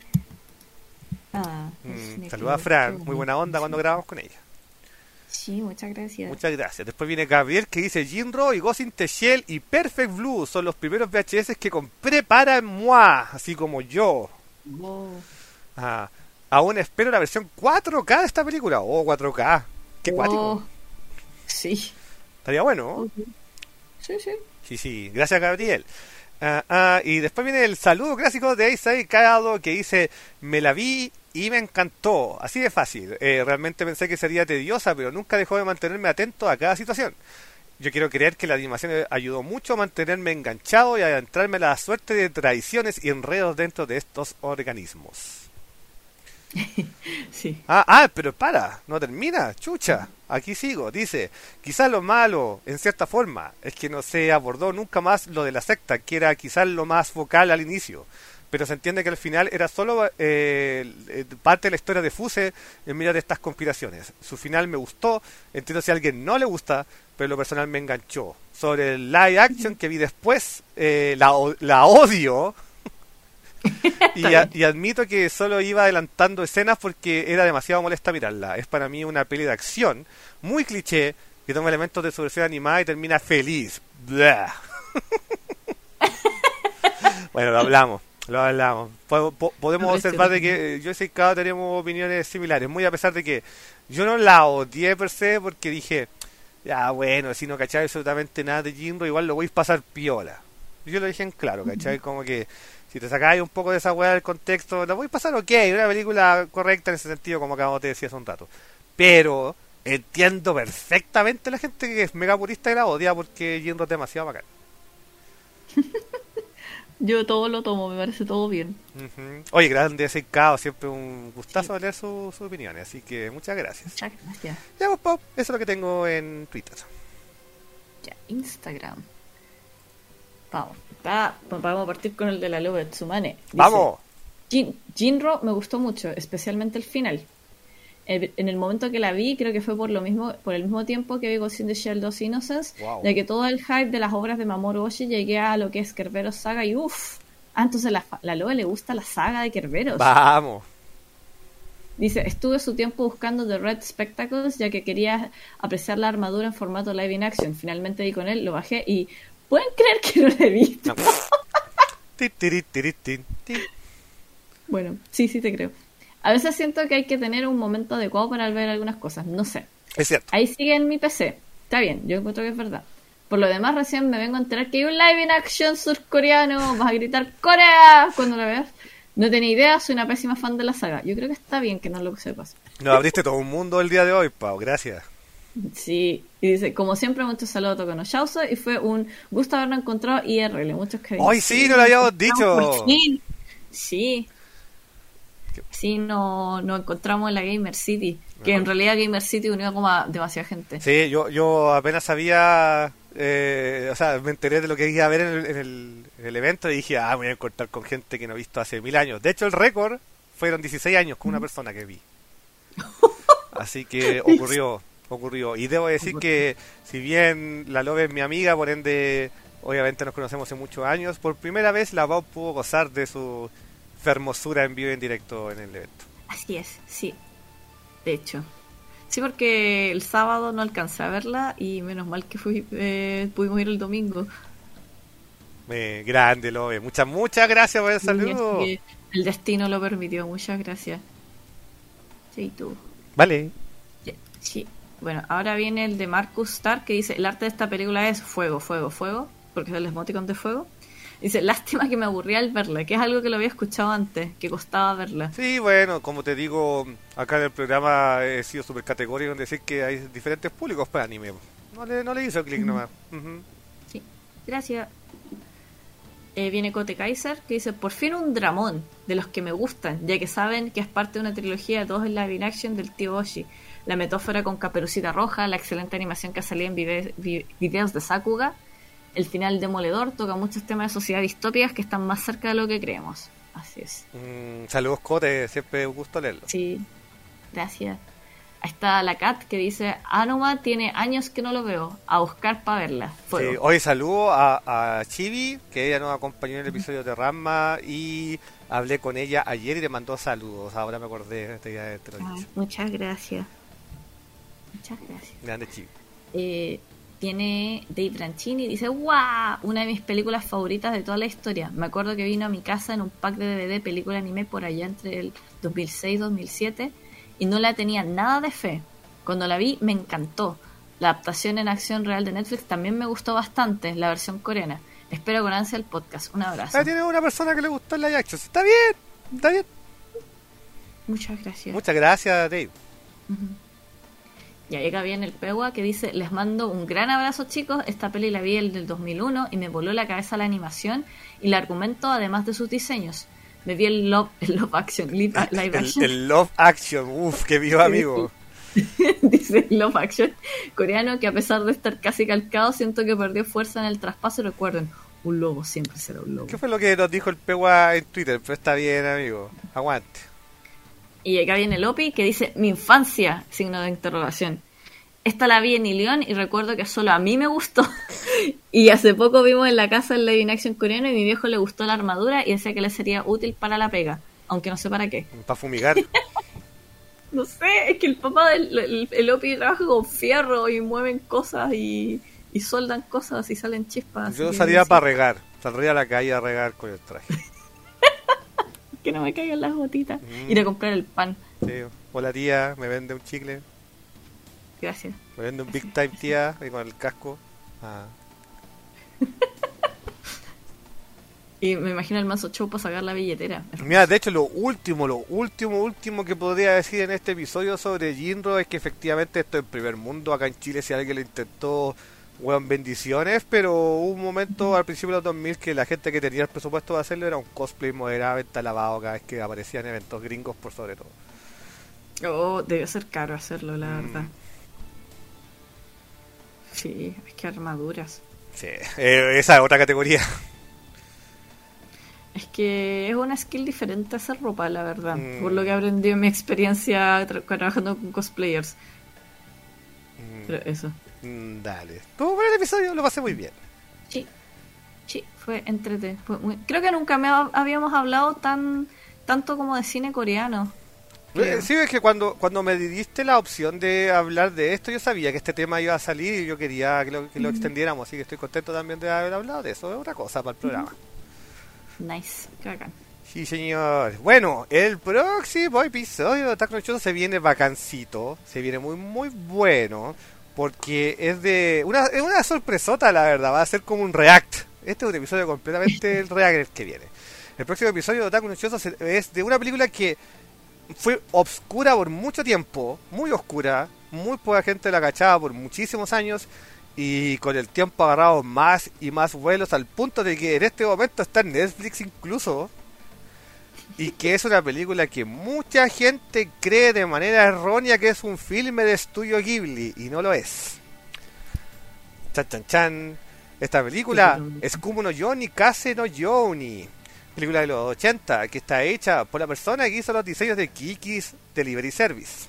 Ah, Mm, es saluda a Fran, muy buena onda cuando grabamos con ella. Sí, muchas gracias. Muchas gracias. Después viene Gabriel, que dice: Jinro y Ghost in the Shell y Perfect Blue son los primeros V H S que compré para moi, así como yo. Oh, Ah, aún espero la versión cuatro K de esta película. Oh, cuatro K. Qué cuático. oh, sí. Estaría bueno, ¿no? Ok. Sí, sí. Sí, sí. Gracias, Gabriel. Ah, ah, y después viene el saludo clásico de Isai Cagado, que dice: me la vi y me encantó. Así de fácil. Eh, realmente pensé que sería tediosa, pero nunca dejó de mantenerme atento a cada situación. Yo quiero creer que la animación ayudó mucho a mantenerme enganchado y a adentrarme a la suerte de traiciones y enredos dentro de estos organismos. Sí. Ah, ah, pero para, no termina, chucha, aquí sigo, dice: quizás lo malo, en cierta forma, es que no se abordó nunca más lo de la secta, que era quizás lo más focal al inicio, pero se entiende que al final era solo eh, eh, parte de la historia de Fuse en medio de estas conspiraciones. Su final me gustó, entiendo si a alguien no le gusta, pero lo personal me enganchó. Sobre el live action que vi después, eh, la, o- la odio. Y, a- y admito que solo iba adelantando escenas porque era demasiado molesta mirarla. Es para mí una peli de acción muy cliché que toma elementos de su versión animada y termina feliz. Blah. Bueno, lo hablamos, lo hablamos. Po- po- podemos Me observar de parece que eh, yo y Seikado tenemos opiniones similares, muy a pesar de que yo no la odié per se porque dije: ya bueno, si no cachai absolutamente nada de Jinro, igual lo voy a pasar piola. Yo lo dije en claro, ¿cachai? Como que si te sacáis un poco de esa weá del contexto, la voy a pasar ok, una película correcta en ese sentido, como acabamos de decir hace un rato. Pero entiendo perfectamente la gente que es mega purista y la odia porque Jinro es demasiado bacán. Yo todo lo tomo, me parece todo bien. Ujú. Oye, grande ese caos, siempre un gustazo leer su- sus opiniones, así que muchas gracias. Muchas gracias. Ya, pues, Pop, eso es lo que tengo en Twitter. Ya, Instagram. Vamos. Va- vamos a partir con el de la Loba Tsumane. Dice, ¡Vamos! Jin- Jinro me gustó mucho, especialmente el final. eh, en el momento que la vi, creo que fue por lo mismo, por el mismo tiempo que vi Ghost in the Shell dos Innocence, Wow. de que todo el hype de las obras de Mamoru Oshii llegué a lo que es Kerberos Saga y uff. Ah, entonces la, la Loe le gusta la saga de Kerberos. Vamos. Dice, estuve su tiempo buscando The Red Spectacles ya que quería apreciar la armadura en formato live in action. Finalmente di con él, lo bajé y ¿pueden creer que no lo he visto? No. Ti, tiri, tiri, tin, tin. Bueno, sí, sí te creo. A veces siento que hay que tener un momento adecuado para ver algunas cosas, no sé. Es cierto. Ahí sigue en mi P C. Está bien, yo encuentro que es verdad. Por lo demás, recién me vengo a enterar que hay un live in action surcoreano. Vas a gritar ¡Corea! Cuando lo veas. No tenía idea, soy una pésima fan de la saga. Yo creo que está bien que no lo sepas. Nos abriste todo un mundo el día de hoy, Pau. Gracias. Sí, y dice, como siempre, muchos saludos a Tokono Shauso y fue un gusto haberlo encontrado I R L. Muchos cariños. ¡Ay, sí! ¡No lo habíamos dicho! Por fin. Sí. Sí, no, nos encontramos en la Gamer City. Que en realidad Gamer City unió como a demasiada gente. Sí, yo, yo apenas sabía... Eh, o sea, me enteré de lo que iba a haber en el, en, el, en el evento y dije, ah, me voy a encontrar con gente que no he visto hace mil años. De hecho, el récord fueron dieciséis años con una persona que vi. Así que ocurrió, ocurrió. Y debo decir que, si bien la Lobe es mi amiga, por ende, obviamente nos conocemos hace muchos años, por primera vez la Bob pudo gozar de su hermosura en vivo y en directo en el evento. Así es, sí. De hecho. Sí, porque el sábado no alcancé a verla y menos mal que fui, eh, pudimos ir el domingo. Eh, grande, Lobe. Muchas, muchas gracias por el Sí, saludo. así que el destino lo permitió. Muchas gracias. Sí, tú. Vale. Yeah, sí. Bueno, ahora viene el de Marcus Starr que dice, el arte de esta película es fuego, fuego, fuego, porque es el emoticon de fuego. Dice, lástima que me aburría al verla, que es algo que lo había escuchado antes, que costaba verla. Sí, bueno, como te digo, acá en el programa he sido súper categórico en decir que hay diferentes públicos para anime. No le, no le hizo clic nomás. Uh-huh. Sí, gracias. Eh, viene Kote Kaiser que dice, por fin un dramón de los que me gustan, ya que saben que es parte de una trilogía de todos en live in action del tío Oshii. La metáfora con Caperucita Roja, la excelente animación que salía en vide- vi- videos de Sakuga, el final demoledor, toca muchos temas de sociedad distópicas que están más cerca de lo que creemos. Así es. Mm, saludos, Cote, siempre un gusto leerlo. Sí, gracias. Ahí está la Kat que dice, Anuma tiene años que no lo veo, a buscar para verla. Fuego. Sí, hoy saludo a, a Chibi, que ella nos acompañó en el episodio de Ramma, y hablé con ella ayer y le mandó saludos. Ahora me acordé, te, te lo he Ay, dicho. muchas gracias. Muchas gracias. Grande Chibi. Eh, tiene Dave Brancini, dice, ¡guau! Una de mis películas favoritas de toda la historia. Me acuerdo que vino a mi casa en un pack de D V D película anime por allá entre el dos mil seis y dos mil siete y no la tenía nada de fe. Cuando la vi me encantó. La adaptación en acción real de Netflix también me gustó bastante, la versión coreana. Espero con ansia el podcast. Un abrazo. Ah, tiene una persona que le gustó el live action. Está bien, está bien. Muchas gracias. Muchas gracias, Dave. Uh-huh. Y ahí acá viene el Pewa que dice, les mando un gran abrazo chicos, esta peli la vi el del dos mil uno y me voló la cabeza la animación y el argumento además de sus diseños. Me vi el Love, el love Action, live, live El, action. el Love Action, uff, qué vivo amigo. Dice Love Action coreano que a pesar de estar casi calcado siento que perdió fuerza en el traspaso. Recuerden, un lobo siempre será un lobo. ¿Qué fue lo que nos dijo el Pegua en Twitter? Pero está bien, amigo. Aguante. Y acá viene Lopi que dice, mi infancia, signo de interrogación. Esta la vi en Ilion y recuerdo que solo a mí me gustó. Y hace poco vimos en la casa el live in action coreano y mi viejo le gustó la armadura y decía que le sería útil para la pega, aunque no sé para qué. Para fumigar. No sé, es que el papá del el, el Lopi trabaja con fierro y mueven cosas y, y soldan cosas y salen chispas. Yo que salía sí, para regar. Saldría a la calle a regar con el traje. que no me caigan las gotitas. Mm. Ir a comprar el pan. Sí. Hola tía, me vende un chicle. Gracias. Me vende un Big Time tía y con el casco. Ah. Y me imagino el manso show para sacar la billetera. Mira, de hecho lo último, lo último, último que podría decir en este episodio sobre Jinro es que efectivamente esto es el primer mundo. Acá en Chile si alguien lo intentó, weón, bendiciones, pero hubo un momento al principio de los dos mil que la gente que tenía el presupuesto de hacerlo era un cosplay moderadamente alabado cada vez que aparecían eventos gringos por sobre todo. Oh, debe ser caro hacerlo, la Mm. verdad. Sí, es que armaduras. Sí, eh, esa es otra categoría. Es que es una skill diferente hacer ropa, la verdad. Mm. Por lo que aprendí en mi experiencia tra- trabajando con cosplayers. Mm, Pero eso. mm, dale. Estuvo bueno el episodio, lo pasé muy bien. Sí, sí, fue entrete. Fue muy- Creo que nunca me ha- habíamos hablado tan tanto como de cine coreano. Creo. Eh, Sí, es que cuando, cuando me diste la opción de hablar de esto, yo sabía que este tema iba a salir y yo quería que lo, que lo extendiéramos, así que estoy contento también de haber hablado de eso. Es otra cosa para el programa. Nice, qué bacán. Sí, señor. Bueno, el próximo episodio de Attack on Titan se viene vacancito, se viene muy, muy bueno, porque es de una, es una sorpresota, la verdad, va a ser como un react. Este es un episodio completamente el react el que viene. El próximo episodio de Attack on Titan es de una película que fue obscura por mucho tiempo, muy oscura, muy poca gente la cachaba por muchísimos años y con el tiempo ha agarrado más y más vuelos al punto de que en este momento está en Netflix incluso y que es una película que mucha gente cree de manera errónea que es un filme de estudio Ghibli y no lo es. Chan chan chan. Esta película es Kumo no Yoni Kase no Yoni, película de los ochenta, que está hecha por la persona que hizo los diseños de Kiki's Delivery Service.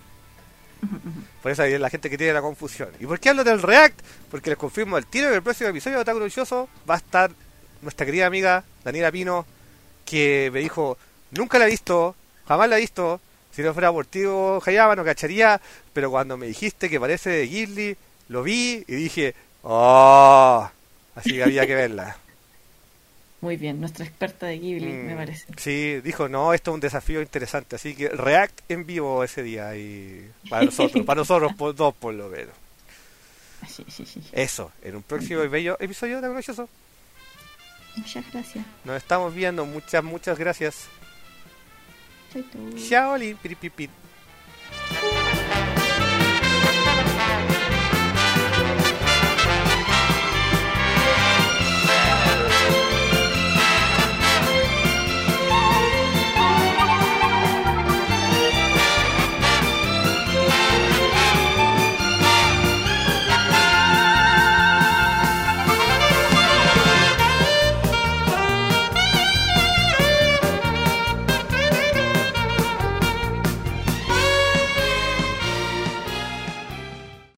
Por eso hay la gente que tiene la confusión. ¿Y por qué hablo del React? Porque les confirmo al tiro que el próximo episodio de Otaku Noticioso va a estar nuestra querida amiga Daniela Pino, que me dijo, nunca la he visto, jamás la he visto, si no fuera por ti o Hayama no cacharía, pero cuando me dijiste que parece de Ghibli, lo vi y dije, oh, así que había que verla. Muy bien, nuestra experta de Ghibli, Mm, me parece. Sí, dijo, no, esto es un desafío interesante, así que React en vivo ese día y para nosotros, para nosotros por, dos por lo menos. Sí, sí, sí. Eso, en un próximo y bello episodio de Noticioso. Muchas gracias. Nos estamos viendo, muchas, muchas gracias. Chaito. Chao, Lin, piripipit.